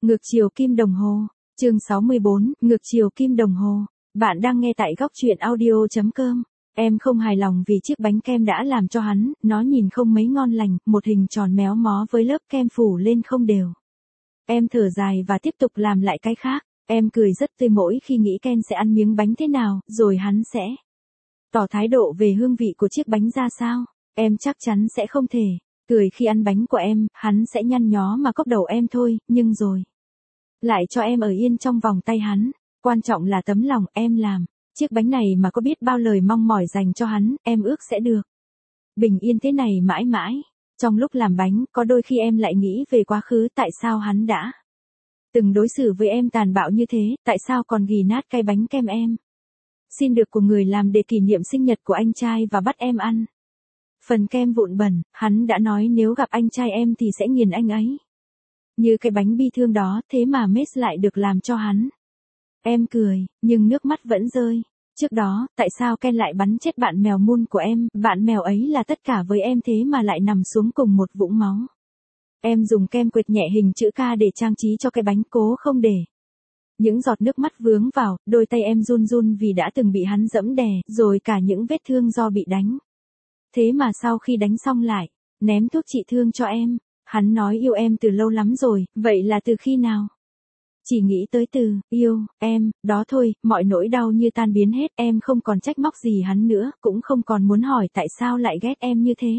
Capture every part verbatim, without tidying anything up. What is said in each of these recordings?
Ngược chiều kim đồng hồ. Chương sáu mươi bốn, ngược chiều kim đồng hồ. Bạn đang nghe tại góc truyện audio chấm com. Em không hài lòng vì chiếc bánh kem đã làm cho hắn, nó nhìn không mấy ngon lành, một hình tròn méo mó với lớp kem phủ lên không đều. Em thở dài và tiếp tục làm lại cái khác. Em cười rất tươi mỗi khi nghĩ Ken sẽ ăn miếng bánh thế nào, rồi hắn sẽ tỏ thái độ về hương vị của chiếc bánh ra sao. Em chắc chắn sẽ không thể cười khi ăn bánh của em, hắn sẽ nhăn nhó mà cốc đầu em thôi, nhưng rồi lại cho em ở yên trong vòng tay hắn. Quan trọng là tấm lòng em làm. Chiếc bánh này mà có biết bao lời mong mỏi dành cho hắn, em ước sẽ được bình yên thế này mãi mãi. Trong lúc làm bánh, có đôi khi em lại nghĩ về quá khứ, tại sao hắn đã từng đối xử với em tàn bạo như thế, tại sao còn ghì nát cái bánh kem em xin được của người làm để kỷ niệm sinh nhật của anh trai và bắt em ăn. Phần kem vụn bẩn, hắn đã nói nếu gặp anh trai em thì sẽ nghiền anh ấy. Như cái bánh bi thương đó, thế mà Mace lại được làm cho hắn. Em cười, nhưng nước mắt vẫn rơi. Trước đó, tại sao Ken lại bắn chết bạn mèo Moon của em, bạn mèo ấy là tất cả với em thế mà lại nằm xuống cùng một vũng máu. Em dùng kem quệt nhẹ hình chữ K để trang trí cho cái bánh, cố không để những giọt nước mắt vướng vào, đôi tay em run run vì đã từng bị hắn giẫm đè, rồi cả những vết thương do bị đánh. Thế mà sau khi đánh xong lại ném thuốc trị thương cho em. Hắn nói yêu em từ lâu lắm rồi, vậy là từ khi nào? Chỉ nghĩ tới từ yêu em, đó thôi, mọi nỗi đau như tan biến hết, em không còn trách móc gì hắn nữa, cũng không còn muốn hỏi tại sao lại ghét em như thế.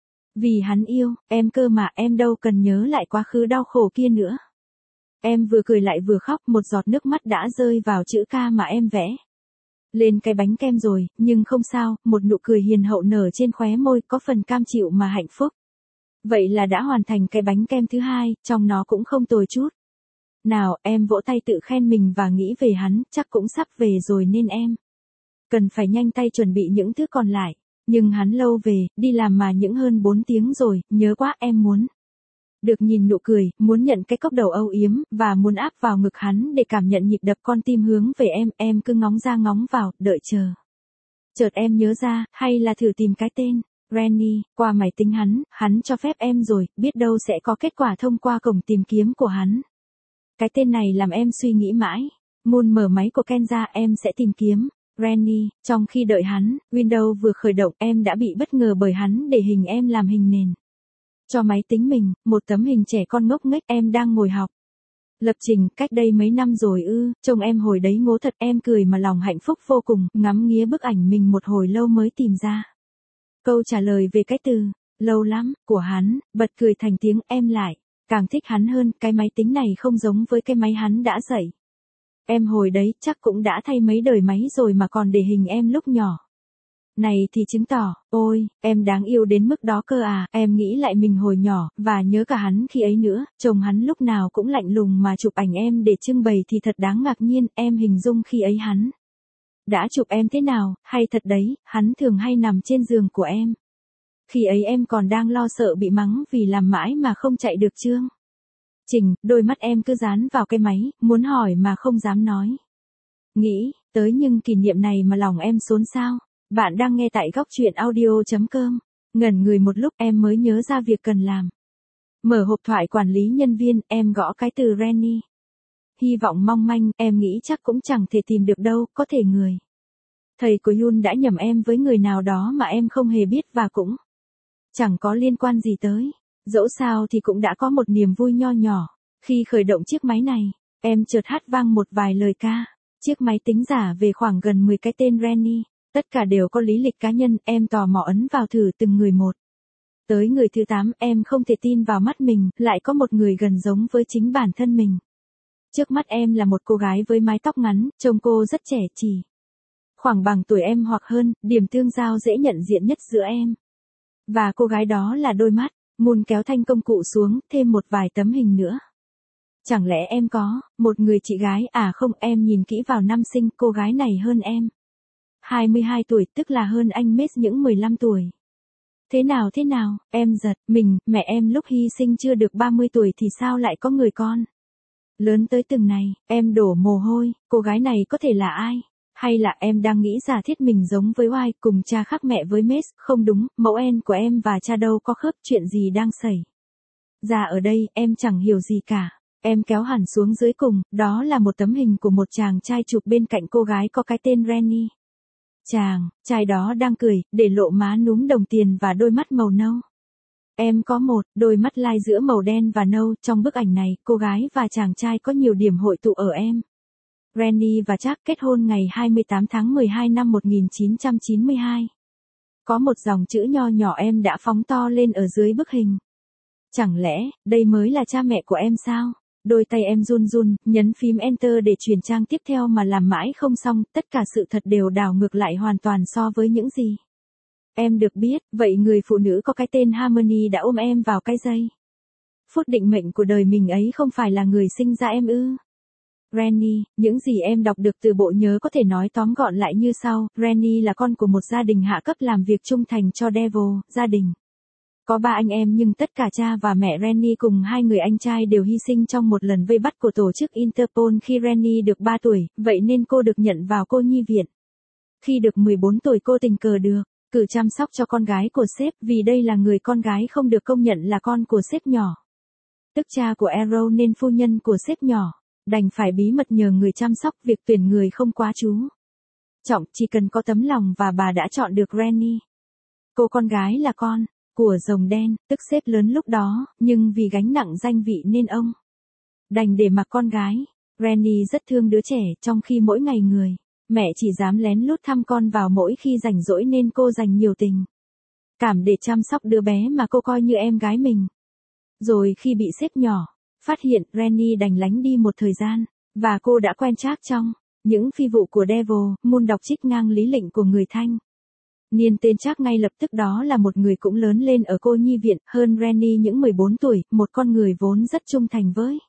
Vì hắn yêu em cơ mà, em đâu cần nhớ lại quá khứ đau khổ kia nữa. Em vừa cười lại vừa khóc, một giọt nước mắt đã rơi vào chữ K mà em vẽ lên cái bánh kem rồi, nhưng không sao, một nụ cười hiền hậu nở trên khóe môi, có phần cam chịu mà hạnh phúc. Vậy là đã hoàn thành cái bánh kem thứ hai, trong nó cũng không tồi chút nào. Em vỗ tay tự khen mình và nghĩ về hắn, chắc cũng sắp về rồi nên em cần phải nhanh tay chuẩn bị những thứ còn lại. Nhưng hắn lâu về, đi làm mà những hơn bốn tiếng rồi, nhớ quá, em muốn được nhìn nụ cười, muốn nhận cái cốc đầu âu yếm, và muốn áp vào ngực hắn để cảm nhận nhịp đập con tim hướng về em. Em cứ ngóng ra ngóng vào, đợi chờ. Chợt em nhớ ra, hay là thử tìm cái tên Rennie qua máy tính hắn, hắn cho phép em rồi, biết đâu sẽ có kết quả thông qua cổng tìm kiếm của hắn. Cái tên này làm em suy nghĩ mãi. Moon mở máy của Ken ra, em sẽ tìm kiếm Rennie. Trong khi đợi hắn, Windows vừa khởi động, em đã bị bất ngờ bởi hắn để hình em làm hình nền cho máy tính mình, một tấm hình trẻ con ngốc nghếch, em đang ngồi học lập trình, cách đây mấy năm rồi ư, trông em hồi đấy ngố thật. Em cười mà lòng hạnh phúc vô cùng, ngắm nghía bức ảnh mình một hồi lâu mới tìm ra câu trả lời về cái từ lâu lắm của hắn, bật cười thành tiếng. Em lại càng thích hắn hơn, cái máy tính này không giống với cái máy hắn đã dạy em hồi đấy, chắc cũng đã thay mấy đời máy rồi mà còn để hình em lúc nhỏ này thì chứng tỏ, ôi, em đáng yêu đến mức đó cơ à. Em nghĩ lại mình hồi nhỏ, và nhớ cả hắn khi ấy nữa, chồng hắn lúc nào cũng lạnh lùng mà chụp ảnh em để trưng bày thì thật đáng ngạc nhiên. Em hình dung khi ấy hắn đã chụp em thế nào, hay thật đấy, hắn thường hay nằm trên giường của em. Khi ấy em còn đang lo sợ bị mắng vì làm mãi mà không chạy được chương trình, đôi mắt em cứ dán vào cái máy, muốn hỏi mà không dám nói. Nghĩ tới những kỷ niệm này mà lòng em xốn xao. Bạn đang nghe tại góc truyện audio chấm com. Ngẩn người một lúc, em mới nhớ ra việc cần làm. Mở hộp thoại quản lý nhân viên, em gõ cái từ Rennie. Hy vọng mong manh, em nghĩ chắc cũng chẳng thể tìm được đâu, có thể người thầy của Yoon đã nhầm em với người nào đó mà em không hề biết và cũng chẳng có liên quan gì tới. Dẫu sao thì cũng đã có một niềm vui nho nhỏ. Khi khởi động chiếc máy này, em chợt hát vang một vài lời ca. Chiếc máy tính giả về khoảng gần mười cái tên Rennie. Tất cả đều có lý lịch cá nhân, em tò mò ấn vào thử từng người một. Tới người thứ tám, em không thể tin vào mắt mình, lại có một người gần giống với chính bản thân mình. Trước mắt em là một cô gái với mái tóc ngắn, trông cô rất trẻ, chỉ khoảng bằng tuổi em hoặc hơn. Điểm tương giao dễ nhận diện nhất giữa em và cô gái đó là đôi mắt. Moon kéo thanh công cụ xuống, thêm một vài tấm hình nữa. Chẳng lẽ em có một người chị gái à? Không, em nhìn kỹ vào năm sinh, cô gái này hơn em hai mươi hai tuổi, tức là hơn anh Mace những mười lăm tuổi. Thế nào thế nào, em giật mình, mẹ em lúc hy sinh chưa được ba mươi tuổi thì sao lại có người con lớn tới từng này. Em đổ mồ hôi, cô gái này có thể là ai? Hay là em đang nghĩ giả thiết mình giống với Oai, cùng cha khác mẹ với Mace? Không đúng, mẫu en của em và cha đâu có khớp. Chuyện gì đang xảy ra ở đây, em chẳng hiểu gì cả. Em kéo hẳn xuống dưới cùng, đó là một tấm hình của một chàng trai chụp bên cạnh cô gái có cái tên Rennie. Chàng, trai đó đang cười, để lộ má núm đồng tiền và đôi mắt màu nâu. Em có một, đôi mắt lai giữa màu đen và nâu, trong bức ảnh này, cô gái và chàng trai có nhiều điểm hội tụ ở em. Rennie và Jack kết hôn ngày hai mươi tám tháng mười hai năm một nghìn chín trăm chín mươi hai. Có một dòng chữ nho nhỏ em đã phóng to lên ở dưới bức hình. Chẳng lẽ, đây mới là cha mẹ của em sao? Đôi tay em run run, nhấn phím Enter để chuyển trang tiếp theo mà làm mãi không xong, tất cả sự thật đều đảo ngược lại hoàn toàn so với những gì em được biết. Vậy người phụ nữ có cái tên Harmony đã ôm em vào cái giây phút định mệnh của đời mình ấy không phải là người sinh ra em ư? Rennie, những gì em đọc được từ bộ nhớ có thể nói tóm gọn lại như sau. Rennie là con của một gia đình hạ cấp làm việc trung thành cho Devil. Gia đình có ba anh em nhưng tất cả cha và mẹ Rennie cùng hai người anh trai đều hy sinh trong một lần vây bắt của tổ chức Interpol khi Rennie được ba tuổi, vậy nên cô được nhận vào cô nhi viện. Khi được mười bốn tuổi cô tình cờ được cử chăm sóc cho con gái của sếp, vì đây là người con gái không được công nhận là con của sếp nhỏ, tức cha của Arrow, nên phu nhân của sếp nhỏ đành phải bí mật nhờ người chăm sóc. Việc tuyển người không quá chú trọng, chỉ cần có tấm lòng, và bà đã chọn được Rennie. Cô con gái là con của rồng đen, tức sếp lớn lúc đó, nhưng vì gánh nặng danh vị nên ông đành để mặc con gái. Rennie rất thương đứa trẻ, trong khi mỗi ngày người mẹ chỉ dám lén lút thăm con vào mỗi khi rảnh rỗi, nên cô dành nhiều tình cảm để chăm sóc đứa bé mà cô coi như em gái mình. Rồi khi bị sếp nhỏ phát hiện, Rennie đành lánh đi một thời gian, và cô đã quen Jack trong những phi vụ của Devil. Moon đọc trích ngang lý lệnh của người Thanh niên tên Jack ngay lập tức, đó là một người cũng lớn lên ở cô nhi viện, hơn Rennie những mười bốn tuổi, một con người vốn rất trung thành với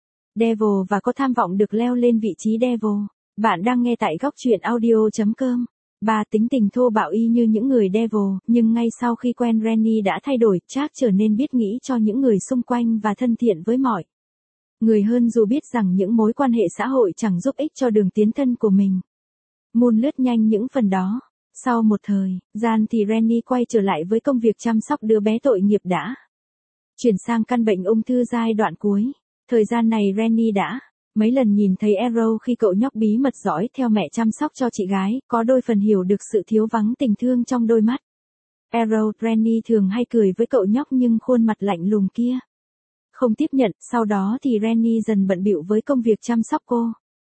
Devil và có tham vọng được leo lên vị trí Devil. Bạn đang nghe tại góc truyện audio chấm com. Bà tính tình thô bạo y như những người Devil, nhưng ngay sau khi quen Rennie đã thay đổi. Jack trở nên biết nghĩ cho những người xung quanh và thân thiện với mọi người hơn, dù biết rằng những mối quan hệ xã hội chẳng giúp ích cho đường tiến thân của mình. Moon lướt nhanh những phần đó. Sau một thời gian thì Rennie quay trở lại với công việc chăm sóc đứa bé tội nghiệp đã chuyển sang căn bệnh ung thư giai đoạn cuối. Thời gian này Rennie đã mấy lần nhìn thấy Arrow khi cậu nhóc bí mật dõi theo mẹ chăm sóc cho chị gái, có đôi phần hiểu được sự thiếu vắng tình thương trong đôi mắt Arrow. Rennie thường hay cười với cậu nhóc nhưng khuôn mặt lạnh lùng kia không tiếp nhận. Sau đó thì Rennie dần bận bịu với công việc chăm sóc cô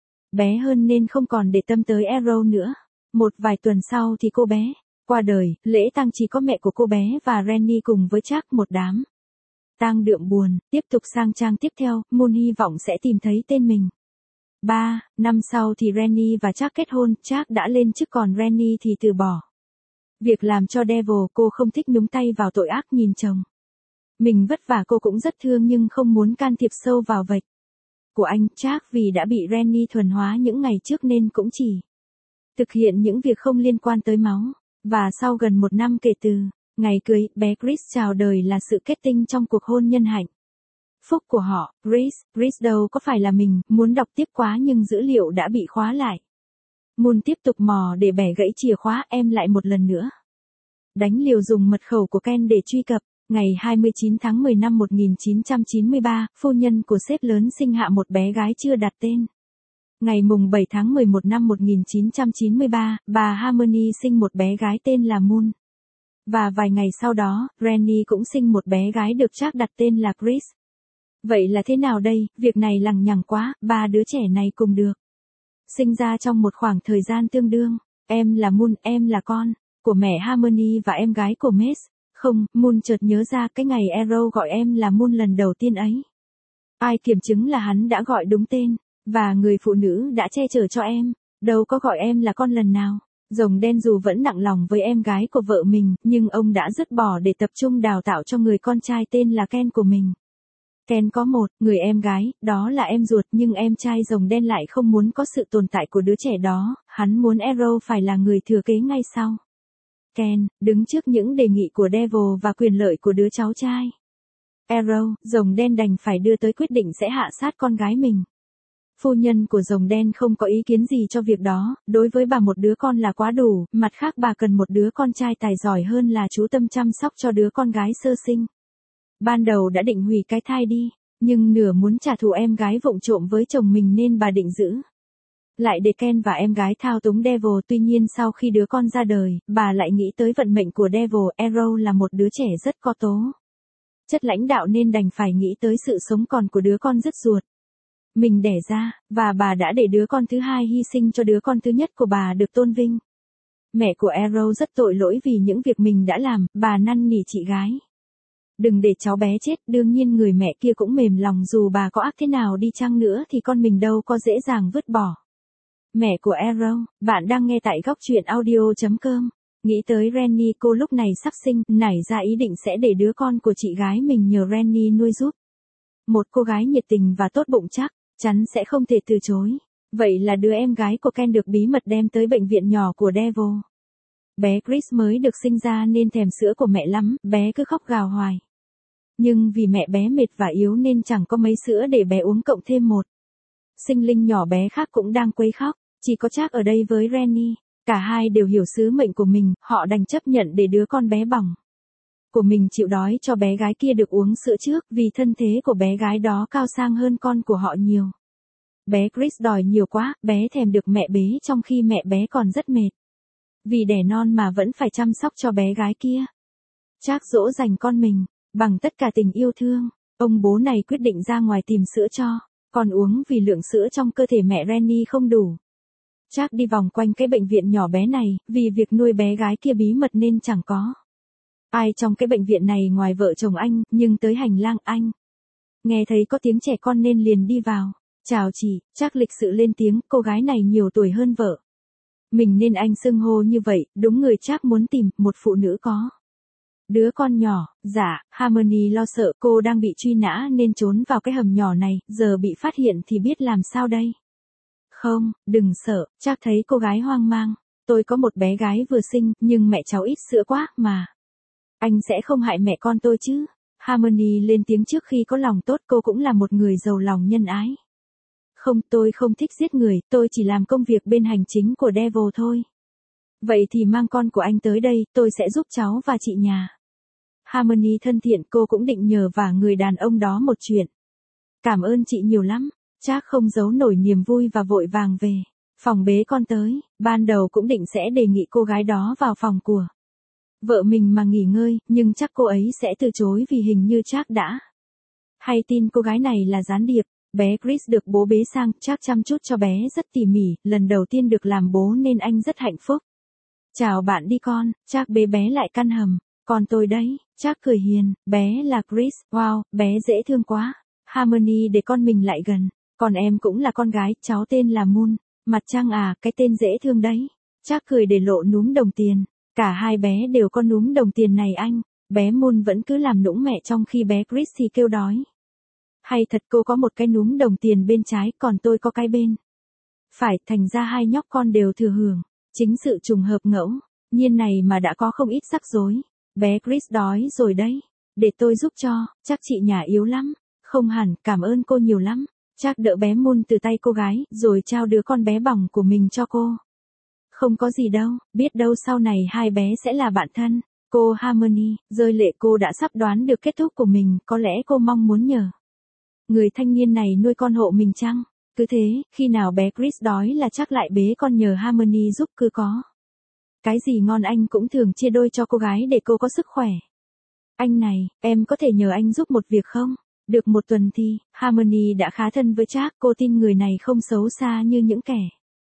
bé hơn nên không còn để tâm tới Arrow nữa. Một vài tuần sau thì cô bé qua đời, lễ tang chỉ có mẹ của cô bé và Rennie cùng với Jack. Một đám tang đượm buồn. Tiếp tục sang trang tiếp theo, Moon hy vọng sẽ tìm thấy tên mình. Ba năm sau thì Rennie và Jack kết hôn. Jack đã lên chức còn Rennie thì từ bỏ việc làm cho Devil. Cô không thích nhúng tay vào tội ác, nhìn chồng mình vất vả cô cũng rất thương nhưng không muốn can thiệp sâu vào vạch của anh. Jack vì đã bị Rennie thuần hóa những ngày trước nên cũng chỉ thực hiện những việc không liên quan tới máu. Và sau gần một năm kể từ ngày cưới, bé Chris chào đời là sự kết tinh trong cuộc hôn nhân hạnh phúc của họ. Chris, Chris đâu có phải là mình, muốn đọc tiếp quá nhưng dữ liệu đã bị khóa lại. Moon tiếp tục mò để bẻ gãy chìa khóa. Em lại một lần nữa đánh liều dùng mật khẩu của Ken để truy cập. Ngày hai mươi chín tháng mười năm một nghìn chín trăm chín mươi ba, phu nhân của sếp lớn sinh hạ một bé gái chưa đặt tên. Ngày mùng bảy tháng mười một năm một nghìn chín trăm chín mươi ba, bà Harmony sinh một bé gái tên là Moon. Và vài ngày sau đó, Rennie cũng sinh một bé gái được Jack đặt tên là Chris. Vậy là thế nào đây? Việc này lằng nhằng quá. Ba đứa trẻ này cùng được sinh ra trong một khoảng thời gian tương đương. Em là Moon, em là con của mẹ Harmony và em gái của Mace. Không, Moon chợt nhớ ra cái ngày Arrow gọi em là Moon lần đầu tiên ấy. Ai kiểm chứng là hắn đã gọi đúng tên, và người phụ nữ đã che chở cho em, đâu có gọi em là con lần nào. Rồng đen dù vẫn nặng lòng với em gái của vợ mình, nhưng ông đã dứt bỏ để tập trung đào tạo cho người con trai tên là Ken của mình. Ken có một người em gái, đó là em ruột, nhưng em trai rồng đen lại không muốn có sự tồn tại của đứa trẻ đó. Hắn muốn Arrow phải là người thừa kế ngay sau Ken, đứng trước những đề nghị của Devil và quyền lợi của đứa cháu trai Arrow, rồng đen đành phải đưa tới quyết định sẽ hạ sát con gái mình. Phu nhân của rồng đen không có ý kiến gì cho việc đó, đối với bà một đứa con là quá đủ, mặt khác bà cần một đứa con trai tài giỏi hơn là chú tâm chăm sóc cho đứa con gái sơ sinh. Ban đầu đã định hủy cái thai đi, nhưng nửa muốn trả thù em gái vụng trộm với chồng mình nên bà định giữ lại để Ken và em gái thao túng Devil. Tuy nhiên sau khi đứa con ra đời, bà lại nghĩ tới vận mệnh của Devil. Arrow là một đứa trẻ rất có tố chất lãnh đạo nên đành phải nghĩ tới sự sống còn của đứa con dứt ruột mình đẻ ra, và bà đã để đứa con thứ hai hy sinh cho đứa con thứ nhất của bà được tôn vinh. Mẹ của Arrow rất tội lỗi vì những việc mình đã làm, bà năn nỉ chị gái. Đừng để cháu bé chết, đương nhiên người mẹ kia cũng mềm lòng dù bà có ác thế nào đi chăng nữa thì con mình đâu có dễ dàng vứt bỏ. Mẹ của Arrow, bạn đang nghe tại góc truyện audio chấm com. Nghĩ tới Rennie, cô lúc này sắp sinh, nảy ra ý định sẽ để đứa con của chị gái mình nhờ Rennie nuôi giúp. Một cô gái nhiệt tình và tốt bụng chắc chắn sẽ không thể từ chối. Vậy là đứa em gái của Ken được bí mật đem tới bệnh viện nhỏ của Devil. Bé Chris mới được sinh ra nên thèm sữa của mẹ lắm, bé cứ khóc gào hoài. Nhưng vì mẹ bé mệt và yếu nên chẳng có mấy sữa để bé uống cộng thêm một sinh linh nhỏ bé khác cũng đang quấy khóc, chỉ có Jack ở đây với Rennie. Cả hai đều hiểu sứ mệnh của mình, họ đành chấp nhận để đứa con bé bỏng của mình chịu đói cho bé gái kia được uống sữa trước, vì thân thế của bé gái đó cao sang hơn con của họ nhiều. Bé Chris đòi nhiều quá, bé thèm được mẹ bế trong khi mẹ bé còn rất mệt. Vì đẻ non mà vẫn phải chăm sóc cho bé gái kia. Jack dỗ dành con mình, bằng tất cả tình yêu thương, ông bố này quyết định ra ngoài tìm sữa cho con uống vì lượng sữa trong cơ thể mẹ Rennie không đủ. Jack đi vòng quanh cái bệnh viện nhỏ bé này, vì việc nuôi bé gái kia bí mật nên chẳng có ai trong cái bệnh viện này ngoài vợ chồng anh, nhưng tới hành lang anh nghe thấy có tiếng trẻ con nên liền đi vào. Chào chị, Jack lịch sự lên tiếng, cô gái này nhiều tuổi hơn vợ mình nên anh xưng hô như vậy, đúng người Jack muốn tìm, một phụ nữ có đứa con nhỏ. Dạ, Harmony lo sợ cô đang bị truy nã nên trốn vào cái hầm nhỏ này, giờ bị phát hiện thì biết làm sao đây. Không, đừng sợ, Jack thấy cô gái hoang mang. Tôi có một bé gái vừa sinh, nhưng mẹ cháu ít sữa quá, mà anh sẽ không hại mẹ con tôi chứ. Harmony lên tiếng trước khi có lòng tốt, cô cũng là một người giàu lòng nhân ái. Không, tôi không thích giết người, tôi chỉ làm công việc bên hành chính của Devil thôi. Vậy thì mang con của anh tới đây, tôi sẽ giúp cháu và chị nhà. Harmony thân thiện, cô cũng định nhờ vả người đàn ông đó một chuyện. Cảm ơn chị nhiều lắm. Jack không giấu nổi niềm vui và vội vàng về phòng bế con tới. Ban đầu cũng định sẽ đề nghị cô gái đó vào phòng của vợ mình mà nghỉ ngơi, nhưng chắc cô ấy sẽ từ chối vì hình như Jack đã hay tin cô gái này là gián điệp. Bé Chris được bố bế sang, Jack chăm chút cho bé rất tỉ mỉ, lần đầu tiên được làm bố nên anh rất hạnh phúc. Chào bạn đi con, Jack bế bé lại căn hầm. Còn tôi đấy, Jack cười hiền, bé là Chris, wow, bé dễ thương quá. Harmony để con mình lại gần. Còn em cũng là con gái, cháu tên là Moon. Mặt trăng à, cái tên dễ thương đấy. Jack cười để lộ núm đồng tiền. Cả hai bé đều có núm đồng tiền này anh. Bé Moon vẫn cứ làm nũng mẹ trong khi bé Chris thì kêu đói. Hay thật, cô có một cái núm đồng tiền bên trái, còn tôi có cái bên phải, thành ra hai nhóc con đều thừa hưởng chính sự trùng hợp ngẫu nhiên này mà đã có không ít rắc rối. Bé Chris đói rồi đấy. Để tôi giúp cho, chắc chị nhà yếu lắm. Không hẳn, cảm ơn cô nhiều lắm. Jack đỡ bé Moon từ tay cô gái, rồi trao đứa con bé bỏng của mình cho cô. Không có gì đâu, biết đâu sau này hai bé sẽ là bạn thân. Cô Harmony, rơi lệ, cô đã sắp đoán được kết thúc của mình, có lẽ cô mong muốn nhờ người thanh niên này nuôi con hộ mình chăng? Cứ thế, khi nào bé Chris đói là chắc lại bế con nhờ Harmony giúp, cứ có cái gì ngon anh cũng thường chia đôi cho cô gái để cô có sức khỏe. Anh này, em có thể nhờ anh giúp một việc không? Được một tuần thì, Harmony đã khá thân với Jack, cô tin người này không xấu xa như những kẻ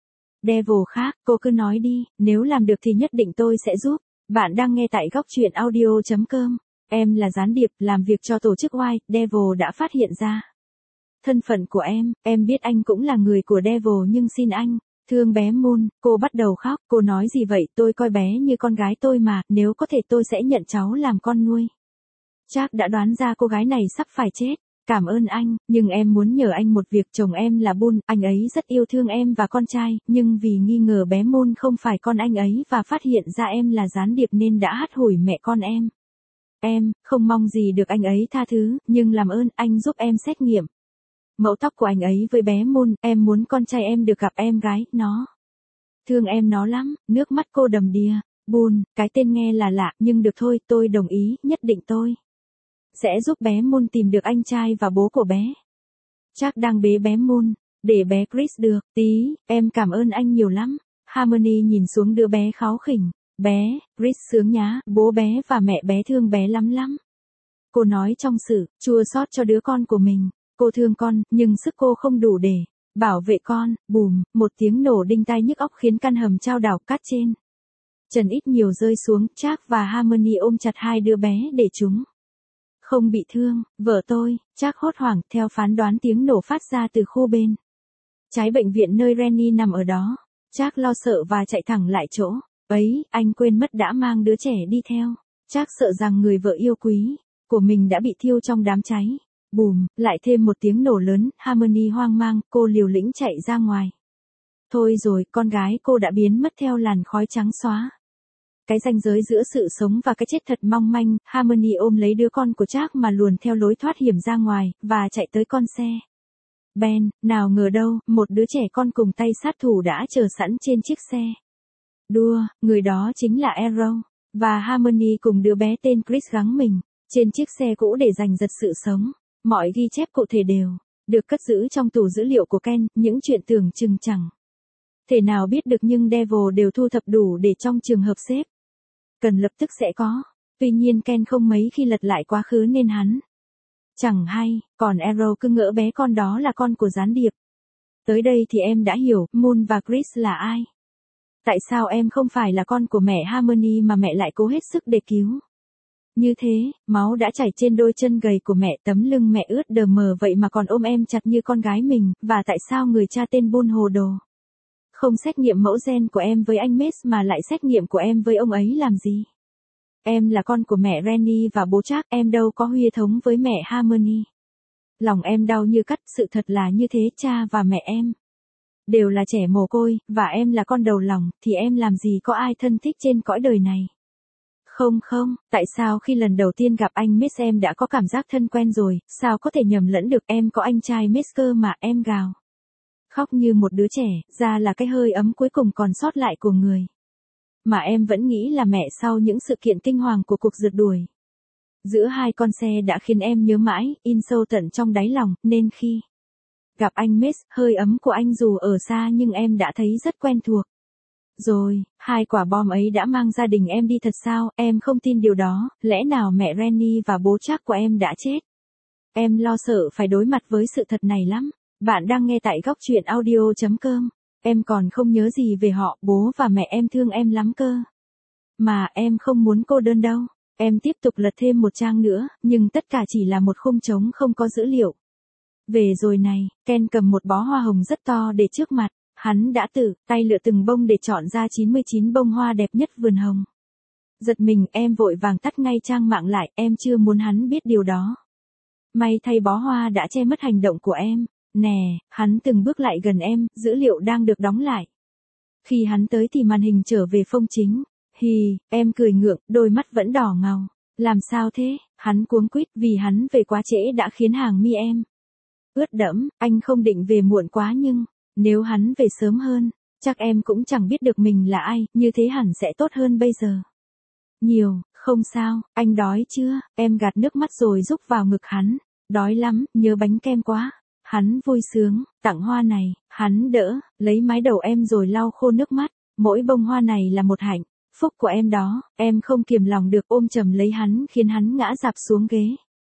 Devil khác, cô cứ nói đi, nếu làm được thì nhất định tôi sẽ giúp. Bạn đang nghe tại góc truyện audio chấm com. Em là gián điệp, làm việc cho tổ chức White, Devil đã phát hiện ra thân phận của em, em biết anh cũng là người của Devil nhưng xin anh, thương bé Moon. Cô bắt đầu khóc, cô nói gì vậy, tôi coi bé như con gái tôi mà, nếu có thể tôi sẽ nhận cháu làm con nuôi. Jack đã đoán ra cô gái này sắp phải chết. Cảm ơn anh, nhưng em muốn nhờ anh một việc, chồng em là Bull, anh ấy rất yêu thương em và con trai, nhưng vì nghi ngờ bé Moon không phải con anh ấy và phát hiện ra em là gián điệp nên đã hắt hủi mẹ con em. Em, không mong gì được anh ấy tha thứ, nhưng làm ơn, anh giúp em xét nghiệm mẫu tóc của anh ấy với bé Moon, em muốn con trai em được gặp em gái, nó thương em nó lắm. Nước mắt cô đầm đìa. Bull, cái tên nghe là lạ, nhưng được thôi, tôi đồng ý, nhất định tôi sẽ giúp bé Moon tìm được anh trai và bố của bé. Jack đang bế bé Moon, để bé Chris được, tí, em cảm ơn anh nhiều lắm. Harmony nhìn xuống đứa bé kháu khỉnh, bé, Chris sướng nhá, bố bé và mẹ bé thương bé lắm lắm. Cô nói trong sự chua xót cho đứa con của mình, cô thương con, nhưng sức cô không đủ để bảo vệ con. Bùm, một tiếng nổ đinh tai nhức óc khiến căn hầm chao đảo cát trên trần ít nhiều rơi xuống. Jack và Harmony ôm chặt hai đứa bé để chúng không bị thương. Vợ tôi, Jack hốt hoảng, theo phán đoán tiếng nổ phát ra từ khu bên trái bệnh viện nơi Rennie nằm ở đó. Jack lo sợ và chạy thẳng lại chỗ ấy, anh quên mất đã mang đứa trẻ đi theo. Jack sợ rằng người vợ yêu quý của mình đã bị thiêu trong đám cháy. Bùm, lại thêm một tiếng nổ lớn. Harmony hoang mang, cô liều lĩnh chạy ra ngoài. Thôi rồi, con gái cô đã biến mất theo làn khói trắng xóa. Cái ranh giới giữa sự sống và cái chết thật mong manh. Harmony ôm lấy đứa con của Jack mà luồn theo lối thoát hiểm ra ngoài, và chạy tới con xe Ben. Nào ngờ đâu, một đứa trẻ con cùng tay sát thủ đã chờ sẵn trên chiếc xe đua. Người đó chính là Arrow. Và Harmony cùng đứa bé tên Chris gắng mình trên chiếc xe cũ để giành giật sự sống. Mọi ghi chép cụ thể đều được cất giữ trong tủ dữ liệu của Ken. Những chuyện tưởng chừng chẳng thể nào biết được nhưng Devil đều thu thập đủ để trong trường hợp xếp cần lập tức sẽ có. Tuy nhiên Ken không mấy khi lật lại quá khứ nên hắn chẳng hay. Còn Arrow cứ ngỡ bé con đó là con của gián điệp. Tới đây thì em đã hiểu Moon và Chris là ai. Tại sao em không phải là con của mẹ Harmony mà mẹ lại cố hết sức để cứu. Như thế, máu đã chảy trên đôi chân gầy của mẹ, tấm lưng mẹ ướt đờ mờ vậy mà còn ôm em chặt như con gái mình. Và tại sao người cha tên Bull hồ đồ không xét nghiệm mẫu gen của em với anh Mace mà lại xét nghiệm của em với ông ấy làm gì? Em là con của mẹ Rennie và bố Jack, em đâu có huyết thống với mẹ Harmony. Lòng em đau như cắt, sự thật là như thế. Cha và mẹ em đều là trẻ mồ côi, và em là con đầu lòng, thì em làm gì có ai thân thích trên cõi đời này. Không không, tại sao khi lần đầu tiên gặp anh Mace em đã có cảm giác thân quen rồi, sao có thể nhầm lẫn được. Em có anh trai Mace cơ mà. Em gào khóc như một đứa trẻ, ra là cái hơi ấm cuối cùng còn sót lại của người mà em vẫn nghĩ là mẹ sau những sự kiện kinh hoàng của cuộc rượt đuổi giữa hai con xe đã khiến em nhớ mãi, in sâu tận trong đáy lòng, nên khi gặp anh Mace, hơi ấm của anh dù ở xa nhưng em đã thấy rất quen thuộc. Rồi, hai quả bom ấy đã mang gia đình em đi thật sao? Em không tin điều đó. Lẽ nào mẹ Rennie và bố Jack của em đã chết? Em lo sợ phải đối mặt với sự thật này lắm. Bạn đang nghe tại góc truyện audio chấm com. Em còn không nhớ gì về họ, bố và mẹ em thương em lắm cơ. Mà em không muốn cô đơn đâu. Em tiếp tục lật thêm một trang nữa, nhưng tất cả chỉ là một khung trống không có dữ liệu. Về rồi này, Ken cầm một bó hoa hồng rất to để trước mặt. Hắn đã tự tay lựa từng bông để chọn ra chín mươi chín bông hoa đẹp nhất vườn hồng. Giật mình, em vội vàng tắt ngay trang mạng lại, em chưa muốn hắn biết điều đó. May thay bó hoa đã che mất hành động của em. Nè, hắn từng bước lại gần em, dữ liệu đang được đóng lại. Khi hắn tới thì màn hình trở về phông chính. Hì, em cười ngượng, đôi mắt vẫn đỏ ngầu. Làm sao thế? Hắn cuống quýt vì hắn về quá trễ đã khiến hàng mi em ướt đẫm. Anh không định về muộn quá nhưng nếu hắn về sớm hơn, chắc em cũng chẳng biết được mình là ai, như thế hẳn sẽ tốt hơn bây giờ. Nhiều, không sao, anh đói chưa? Em gạt nước mắt rồi rúc vào ngực hắn. Đói lắm, nhớ bánh kem quá. Hắn vui sướng, tặng hoa này, hắn đỡ, lấy mái đầu em rồi lau khô nước mắt. Mỗi bông hoa này là một hạnh phúc của em đó. Em không kiềm lòng được ôm chầm lấy hắn khiến hắn ngã rạp xuống ghế.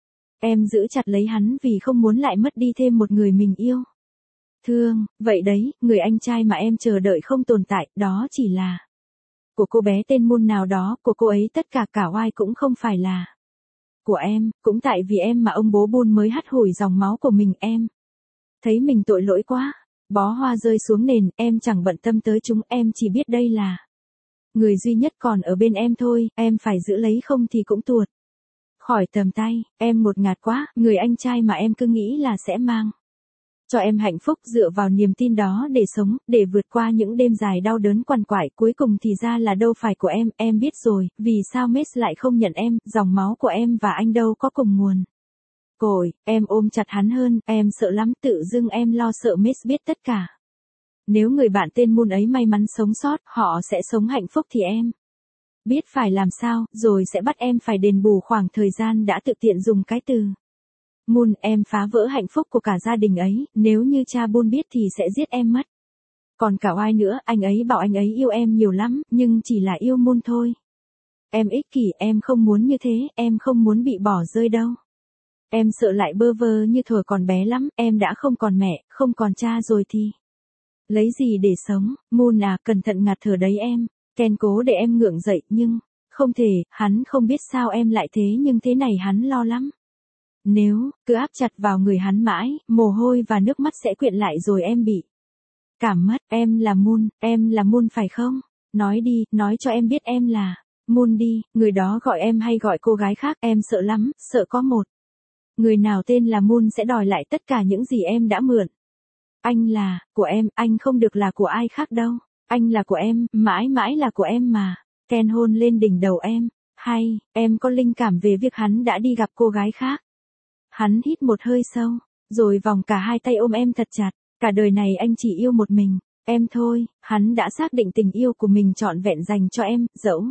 Em giữ chặt lấy hắn vì không muốn lại mất đi thêm một người mình yêu thương. Vậy đấy, người anh trai mà em chờ đợi không tồn tại, đó chỉ là của cô bé tên Moon nào đó, của cô ấy. Tất cả cả oai cũng không phải là của em, cũng tại vì em mà ông bố Bull mới hắt hủi dòng máu của mình. Em thấy mình tội lỗi quá. Bó hoa rơi xuống nền, em chẳng bận tâm tới chúng, em chỉ biết đây là người duy nhất còn ở bên em thôi, em phải giữ lấy không thì cũng tuột khỏi tầm tay. Em ngột ngạt quá, người anh trai mà em cứ nghĩ là sẽ mang cho em hạnh phúc, dựa vào niềm tin đó để sống, để vượt qua những đêm dài đau đớn quằn quại, cuối cùng thì ra là đâu phải của em. Em biết rồi, vì sao Mace lại không nhận em, dòng máu của em và anh đâu có cùng nguồn cội. Em ôm chặt hắn hơn, em sợ lắm, tự dưng em lo sợ Mace biết tất cả. Nếu người bạn tên Moon ấy may mắn sống sót, họ sẽ sống hạnh phúc thì em Biết phải làm sao, rồi sẽ bắt em phải đền bù khoảng thời gian đã tự tiện dùng cái từ. Moon, em phá vỡ hạnh phúc của cả gia đình ấy, nếu như cha Moon biết thì sẽ giết em mất. Còn cả Oai nữa, anh ấy bảo anh ấy yêu em nhiều lắm, nhưng chỉ là yêu Moon thôi. Em ích kỷ, em không muốn như thế, em không muốn bị bỏ rơi đâu. Em sợ lại bơ vơ như thuở còn bé lắm, em đã không còn mẹ, không còn cha rồi thì. Lấy gì để sống, Moon à, cẩn thận ngạt thở đấy em. Ken cố để em ngượng dậy, nhưng, không thể, hắn không biết sao em lại thế nhưng thế này hắn lo lắm. Nếu, cứ áp chặt vào người hắn mãi, mồ hôi và nước mắt sẽ quyện lại rồi em bị cảm mất. Em là Moon, em là Moon phải không? Nói đi, nói cho em biết em là Moon đi, người đó gọi em hay gọi cô gái khác, em sợ lắm, sợ có một người nào tên là Moon sẽ đòi lại tất cả những gì em đã mượn. Anh là, của em, anh không được là của ai khác đâu. Anh là của em, mãi mãi là của em mà. Ken hôn lên đỉnh đầu em. Hay, em có linh cảm về việc hắn đã đi gặp cô gái khác. Hắn hít một hơi sâu, rồi vòng cả hai tay ôm em thật chặt. Cả đời này anh chỉ yêu một mình, em thôi. Hắn đã xác định tình yêu của mình trọn vẹn dành cho em, dẫu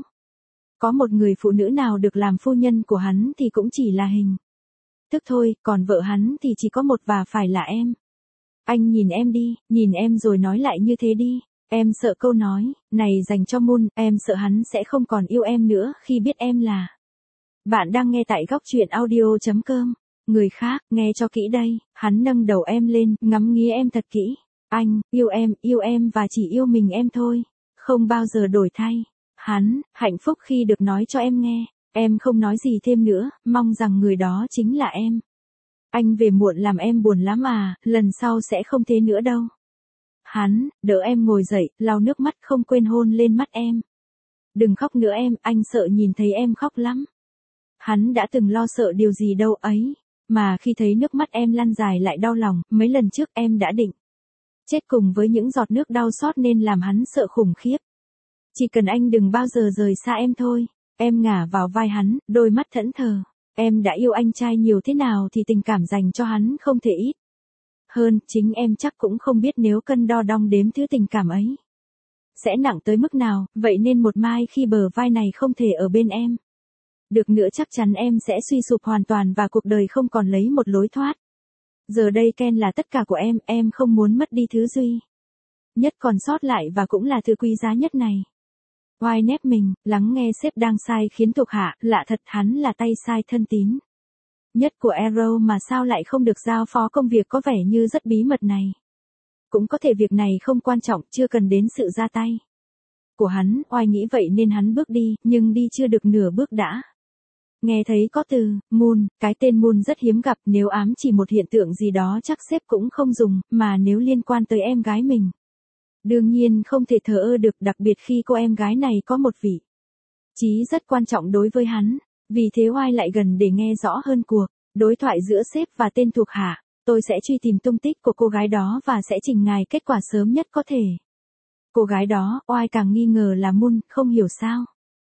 có một người phụ nữ nào được làm phu nhân của hắn thì cũng chỉ là hình thức thôi, còn vợ hắn thì chỉ có một và phải là em. Anh nhìn em đi, nhìn em rồi nói lại như thế đi. Em sợ câu nói này dành cho Moon, em sợ hắn sẽ không còn yêu em nữa khi biết em là. Bạn đang nghe tại góc truyện audio chấm com. Người khác, nghe cho kỹ đây. Hắn nâng đầu em lên, ngắm nghía em thật kỹ. Anh, yêu em, yêu em và chỉ yêu mình em thôi. Không bao giờ đổi thay. Hắn, hạnh phúc khi được nói cho em nghe. Em không nói gì thêm nữa, mong rằng người đó chính là em. Anh về muộn làm em buồn lắm à, lần sau sẽ không thế nữa đâu. Hắn, đỡ em ngồi dậy, lau nước mắt không quên hôn lên mắt em. Đừng khóc nữa em, anh sợ nhìn thấy em khóc lắm. Hắn đã từng lo sợ điều gì đâu ấy, mà khi thấy nước mắt em lăn dài lại đau lòng, mấy lần trước em đã định chết cùng với những giọt nước đau xót nên làm hắn sợ khủng khiếp. Chỉ cần anh đừng bao giờ rời xa em thôi. Em ngả vào vai hắn, đôi mắt thẫn thờ. Em đã yêu anh trai nhiều thế nào thì tình cảm dành cho hắn không thể ít hơn, chính em chắc cũng không biết nếu cân đo đong đếm thứ tình cảm ấy sẽ nặng tới mức nào, vậy nên một mai khi bờ vai này không thể ở bên em được nữa chắc chắn em sẽ suy sụp hoàn toàn và cuộc đời không còn lấy một lối thoát. Giờ đây Ken là tất cả của em, em không muốn mất đi thứ duy nhất còn sót lại và cũng là thứ quý giá nhất này. Oai nép mình, lắng nghe sếp đang sai khiến thuộc hạ, lạ thật hắn là tay sai thân tín nhất của Arrow mà sao lại không được giao phó công việc có vẻ như rất bí mật này. Cũng có thể việc này không quan trọng, chưa cần đến sự ra tay của hắn. Oai nghĩ vậy nên hắn bước đi, nhưng đi chưa được nửa bước đã nghe thấy có từ Moon, cái tên Moon rất hiếm gặp, nếu ám chỉ một hiện tượng gì đó chắc sếp cũng không dùng, mà nếu liên quan tới em gái mình, đương nhiên không thể thờ ơ được, đặc biệt khi cô em gái này có một vị trí rất quan trọng đối với hắn. Vì thế Oai lại gần để nghe rõ hơn cuộc đối thoại giữa sếp và tên thuộc hạ. Tôi sẽ truy tìm tung tích của cô gái đó và sẽ trình ngài kết quả sớm nhất có thể. Cô gái đó, Oai càng nghi ngờ là Moon, không hiểu sao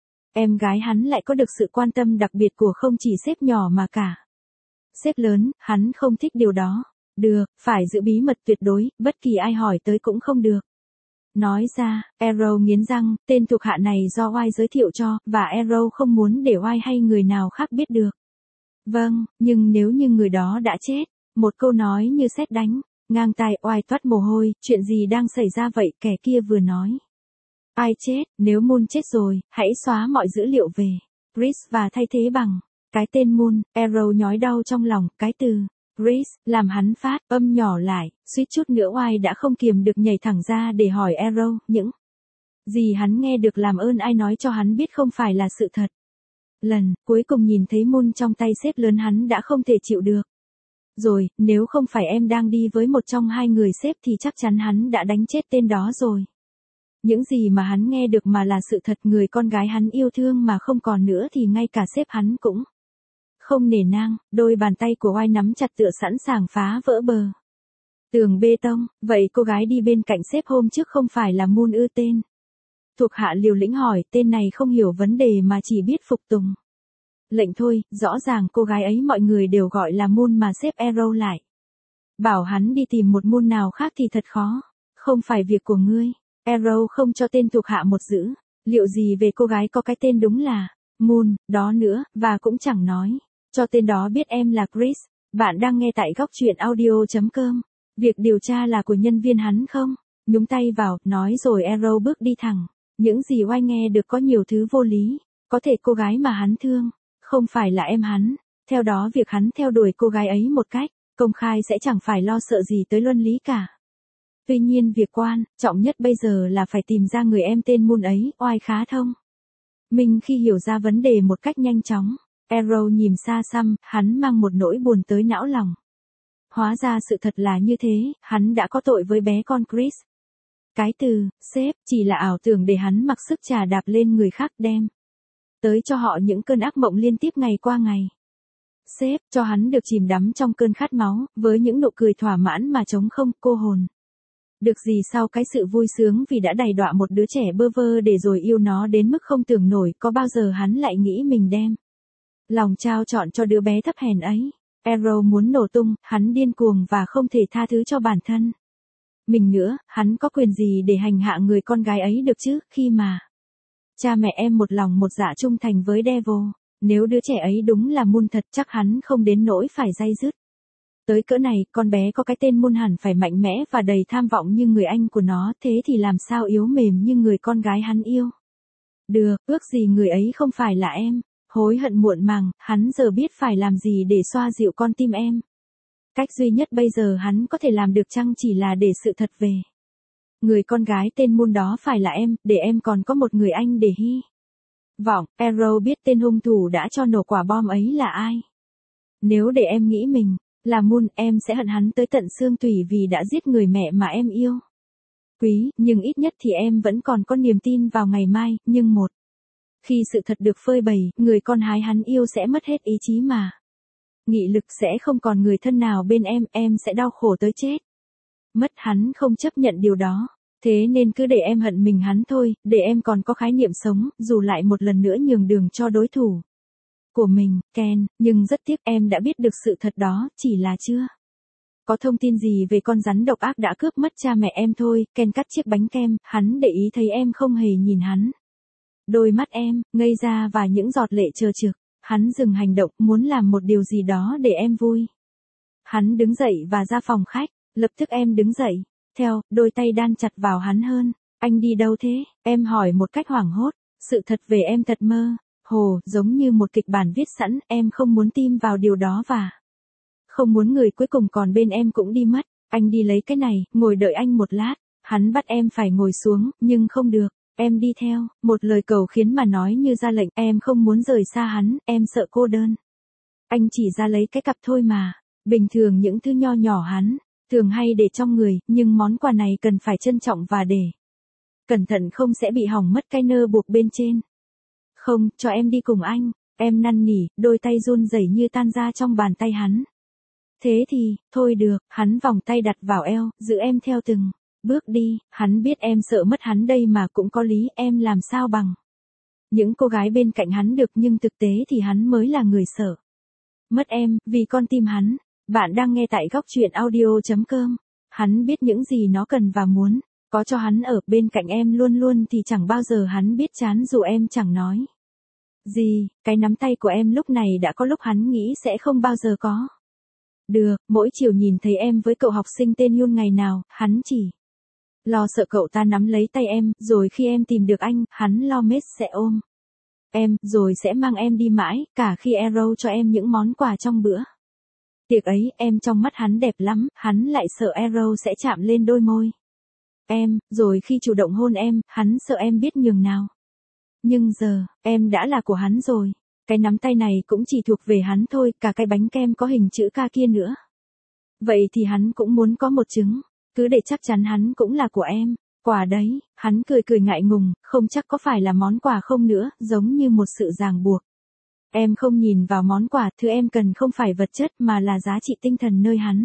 em gái hắn lại có được sự quan tâm đặc biệt của không chỉ sếp nhỏ mà cả sếp lớn. Hắn không thích điều đó. Được, phải giữ bí mật tuyệt đối, bất kỳ ai hỏi tới cũng không được nói ra. Arrow nghiến răng, tên thuộc hạ này do Oai giới thiệu cho, và Arrow không muốn để Oai hay người nào khác biết được. Vâng, nhưng nếu như người đó đã chết, một câu nói như sét đánh ngang tai. Oai toát mồ hôi, chuyện gì đang xảy ra vậy, kẻ kia vừa nói. Ai chết, nếu Moon chết rồi, hãy xóa mọi dữ liệu về Chris và thay thế bằng cái tên Moon. Arrow nhói đau trong lòng, cái từ Chris làm hắn phát âm nhỏ lại, suýt chút nữa Oai đã không kiềm được nhảy thẳng ra để hỏi Arrow những gì hắn nghe được, làm ơn ai nói cho hắn biết không phải là sự thật. Lần cuối cùng nhìn thấy Moon trong tay sếp lớn hắn đã không thể chịu được rồi, nếu không phải em đang đi với một trong hai người sếp thì chắc chắn hắn đã đánh chết tên đó rồi. Những gì mà hắn nghe được mà là sự thật, người con gái hắn yêu thương mà không còn nữa thì ngay cả sếp hắn cũng không nể nang. Đôi bàn tay của Oai nắm chặt tựa sẵn sàng phá vỡ bờ tường bê tông. Vậy cô gái đi bên cạnh sếp hôm trước không phải là Moon ư? Tên thuộc hạ liều lĩnh hỏi, tên này không hiểu vấn đề mà chỉ biết phục tùng lệnh thôi. Rõ ràng cô gái ấy mọi người đều gọi là Moon mà sếp Arrow lại bảo hắn đi tìm một Moon nào khác thì thật khó. Không phải việc của ngươi. Arrow không cho tên thuộc hạ một giữ Liệu gì về cô gái có cái tên đúng là Moon, đó nữa, và cũng chẳng nói cho tên đó biết em là Chris. Bạn đang nghe tại góc truyện audio.com. Việc điều tra là của nhân viên hắn không? Nhúng tay vào, nói rồi Arrow bước đi thẳng. Những gì oai nghe được có nhiều thứ vô lý. Có thể cô gái mà hắn thương, không phải là em hắn. Theo đó việc hắn theo đuổi cô gái ấy một cách công khai sẽ chẳng phải lo sợ gì tới luân lý cả. Tuy nhiên việc quan trọng nhất bây giờ là phải tìm ra người em tên Moon ấy, oai khá thông minh khi hiểu ra vấn đề một cách nhanh chóng. Arrow nhìn xa xăm, hắn mang một nỗi buồn tới não lòng. Hóa ra sự thật là như thế, hắn đã có tội với bé con Chris. Cái từ, sếp, chỉ là ảo tưởng để hắn mặc sức chà đạp lên người khác đem tới cho họ những cơn ác mộng liên tiếp ngày qua ngày. Sếp, cho hắn được chìm đắm trong cơn khát máu, với những nụ cười thỏa mãn mà trống không, cô hồn. Được gì sau cái sự vui sướng vì đã đày đọa một đứa trẻ bơ vơ để rồi yêu nó đến mức không tưởng nổi, có bao giờ hắn lại nghĩ mình đem lòng trao trọn cho đứa bé thấp hèn ấy. Arrow muốn nổ tung, hắn điên cuồng và không thể tha thứ cho bản thân mình nữa, hắn có quyền gì để hành hạ người con gái ấy được chứ, khi mà cha mẹ em một lòng một dạ trung thành với Devil. Nếu đứa trẻ ấy đúng là Moon thật, chắc hắn không đến nỗi phải day dứt tới cỡ này. Con bé có cái tên Moon hẳn phải mạnh mẽ và đầy tham vọng như người anh của nó, thế thì làm sao yếu mềm như người con gái hắn yêu được. Ước gì người ấy không phải là em. Hối hận muộn màng, hắn giờ biết phải làm gì để xoa dịu con tim em. Cách duy nhất bây giờ hắn có thể làm được chăng chỉ là để sự thật về người con gái tên Moon đó phải là em, để em còn có một người anh để hy vọng. Arrow biết tên hung thủ đã cho nổ quả bom ấy là ai. Nếu để em nghĩ mình là Moon, em sẽ hận hắn tới tận xương tủy vì đã giết người mẹ mà em yêu quý, nhưng ít nhất thì em vẫn còn có niềm tin vào ngày mai. Nhưng một khi sự thật được phơi bày, người con gái hắn yêu sẽ mất hết ý chí mà nghị lực, sẽ không còn người thân nào bên em, em sẽ đau khổ tới chết mất. Hắn không chấp nhận điều đó. Thế nên cứ để em hận mình hắn thôi, để em còn có khái niệm sống, dù lại một lần nữa nhường đường cho đối thủ của mình, Ken. Nhưng rất tiếc em đã biết được sự thật đó, chỉ là chưa có thông tin gì về con rắn độc ác đã cướp mất cha mẹ em thôi. Ken cắt chiếc bánh kem, hắn để ý thấy em không hề nhìn hắn. Đôi mắt em, ngây ra và những giọt lệ trơ trực. Hắn dừng hành động, muốn làm một điều gì đó để em vui. Hắn đứng dậy và ra phòng khách. Lập tức em đứng dậy theo, đôi tay đan chặt vào hắn hơn. Anh đi đâu thế? Em hỏi một cách hoảng hốt. Sự thật về em thật mơ hồ, giống như một kịch bản viết sẵn. Em không muốn tin vào điều đó và không muốn người cuối cùng còn bên em cũng đi mất. Anh đi lấy cái này, ngồi đợi anh một lát. Hắn bắt em phải ngồi xuống, nhưng không được. Em đi theo. Một lời cầu khiến mà nói như ra lệnh. Em không muốn rời xa hắn, em sợ cô đơn. Anh chỉ ra lấy cái cặp thôi mà. Bình thường những thứ nho nhỏ hắn thường hay để trong người, nhưng món quà này cần phải trân trọng và để cẩn thận không sẽ bị hỏng mất cái nơ buộc bên trên. Không, cho em đi cùng anh. Em năn nỉ, đôi tay run rẩy như tan ra trong bàn tay hắn. Thế thì, thôi được, hắn vòng tay đặt vào eo, giữ em theo từng bước đi. Hắn biết em sợ mất hắn đây mà cũng có lý, em làm sao bằng những cô gái bên cạnh hắn được, nhưng thực tế thì hắn mới là người sợ mất em, vì con tim hắn. Bạn đang nghe tại góc truyện audio.com. Hắn biết những gì nó cần và muốn có cho hắn ở bên cạnh em luôn luôn thì chẳng bao giờ hắn biết chán dù em chẳng nói gì. Cái nắm tay của em lúc này đã có lúc hắn nghĩ sẽ không bao giờ có được. Mỗi chiều nhìn thấy em với cậu học sinh tên Yun ngày nào, hắn chỉ lo sợ cậu ta nắm lấy tay em, rồi khi em tìm được anh, hắn lo mết sẽ ôm em, rồi sẽ mang em đi mãi, cả khi Arrow cho em những món quà trong bữa tiệc ấy. Em trong mắt hắn đẹp lắm, hắn lại sợ Arrow sẽ chạm lên đôi môi em, rồi khi chủ động hôn em, hắn sợ em biết nhường nào. Nhưng giờ, em đã là của hắn rồi. Cái nắm tay này cũng chỉ thuộc về hắn thôi, cả cái bánh kem có hình chữ K kia nữa. Vậy thì hắn cũng muốn có một trứng, cứ để chắc chắn hắn cũng là của em. Quà đấy, hắn cười cười ngại ngùng, không chắc có phải là món quà không nữa, giống như một sự ràng buộc. Em không nhìn vào món quà, thứ em cần không phải vật chất mà là giá trị tinh thần nơi hắn.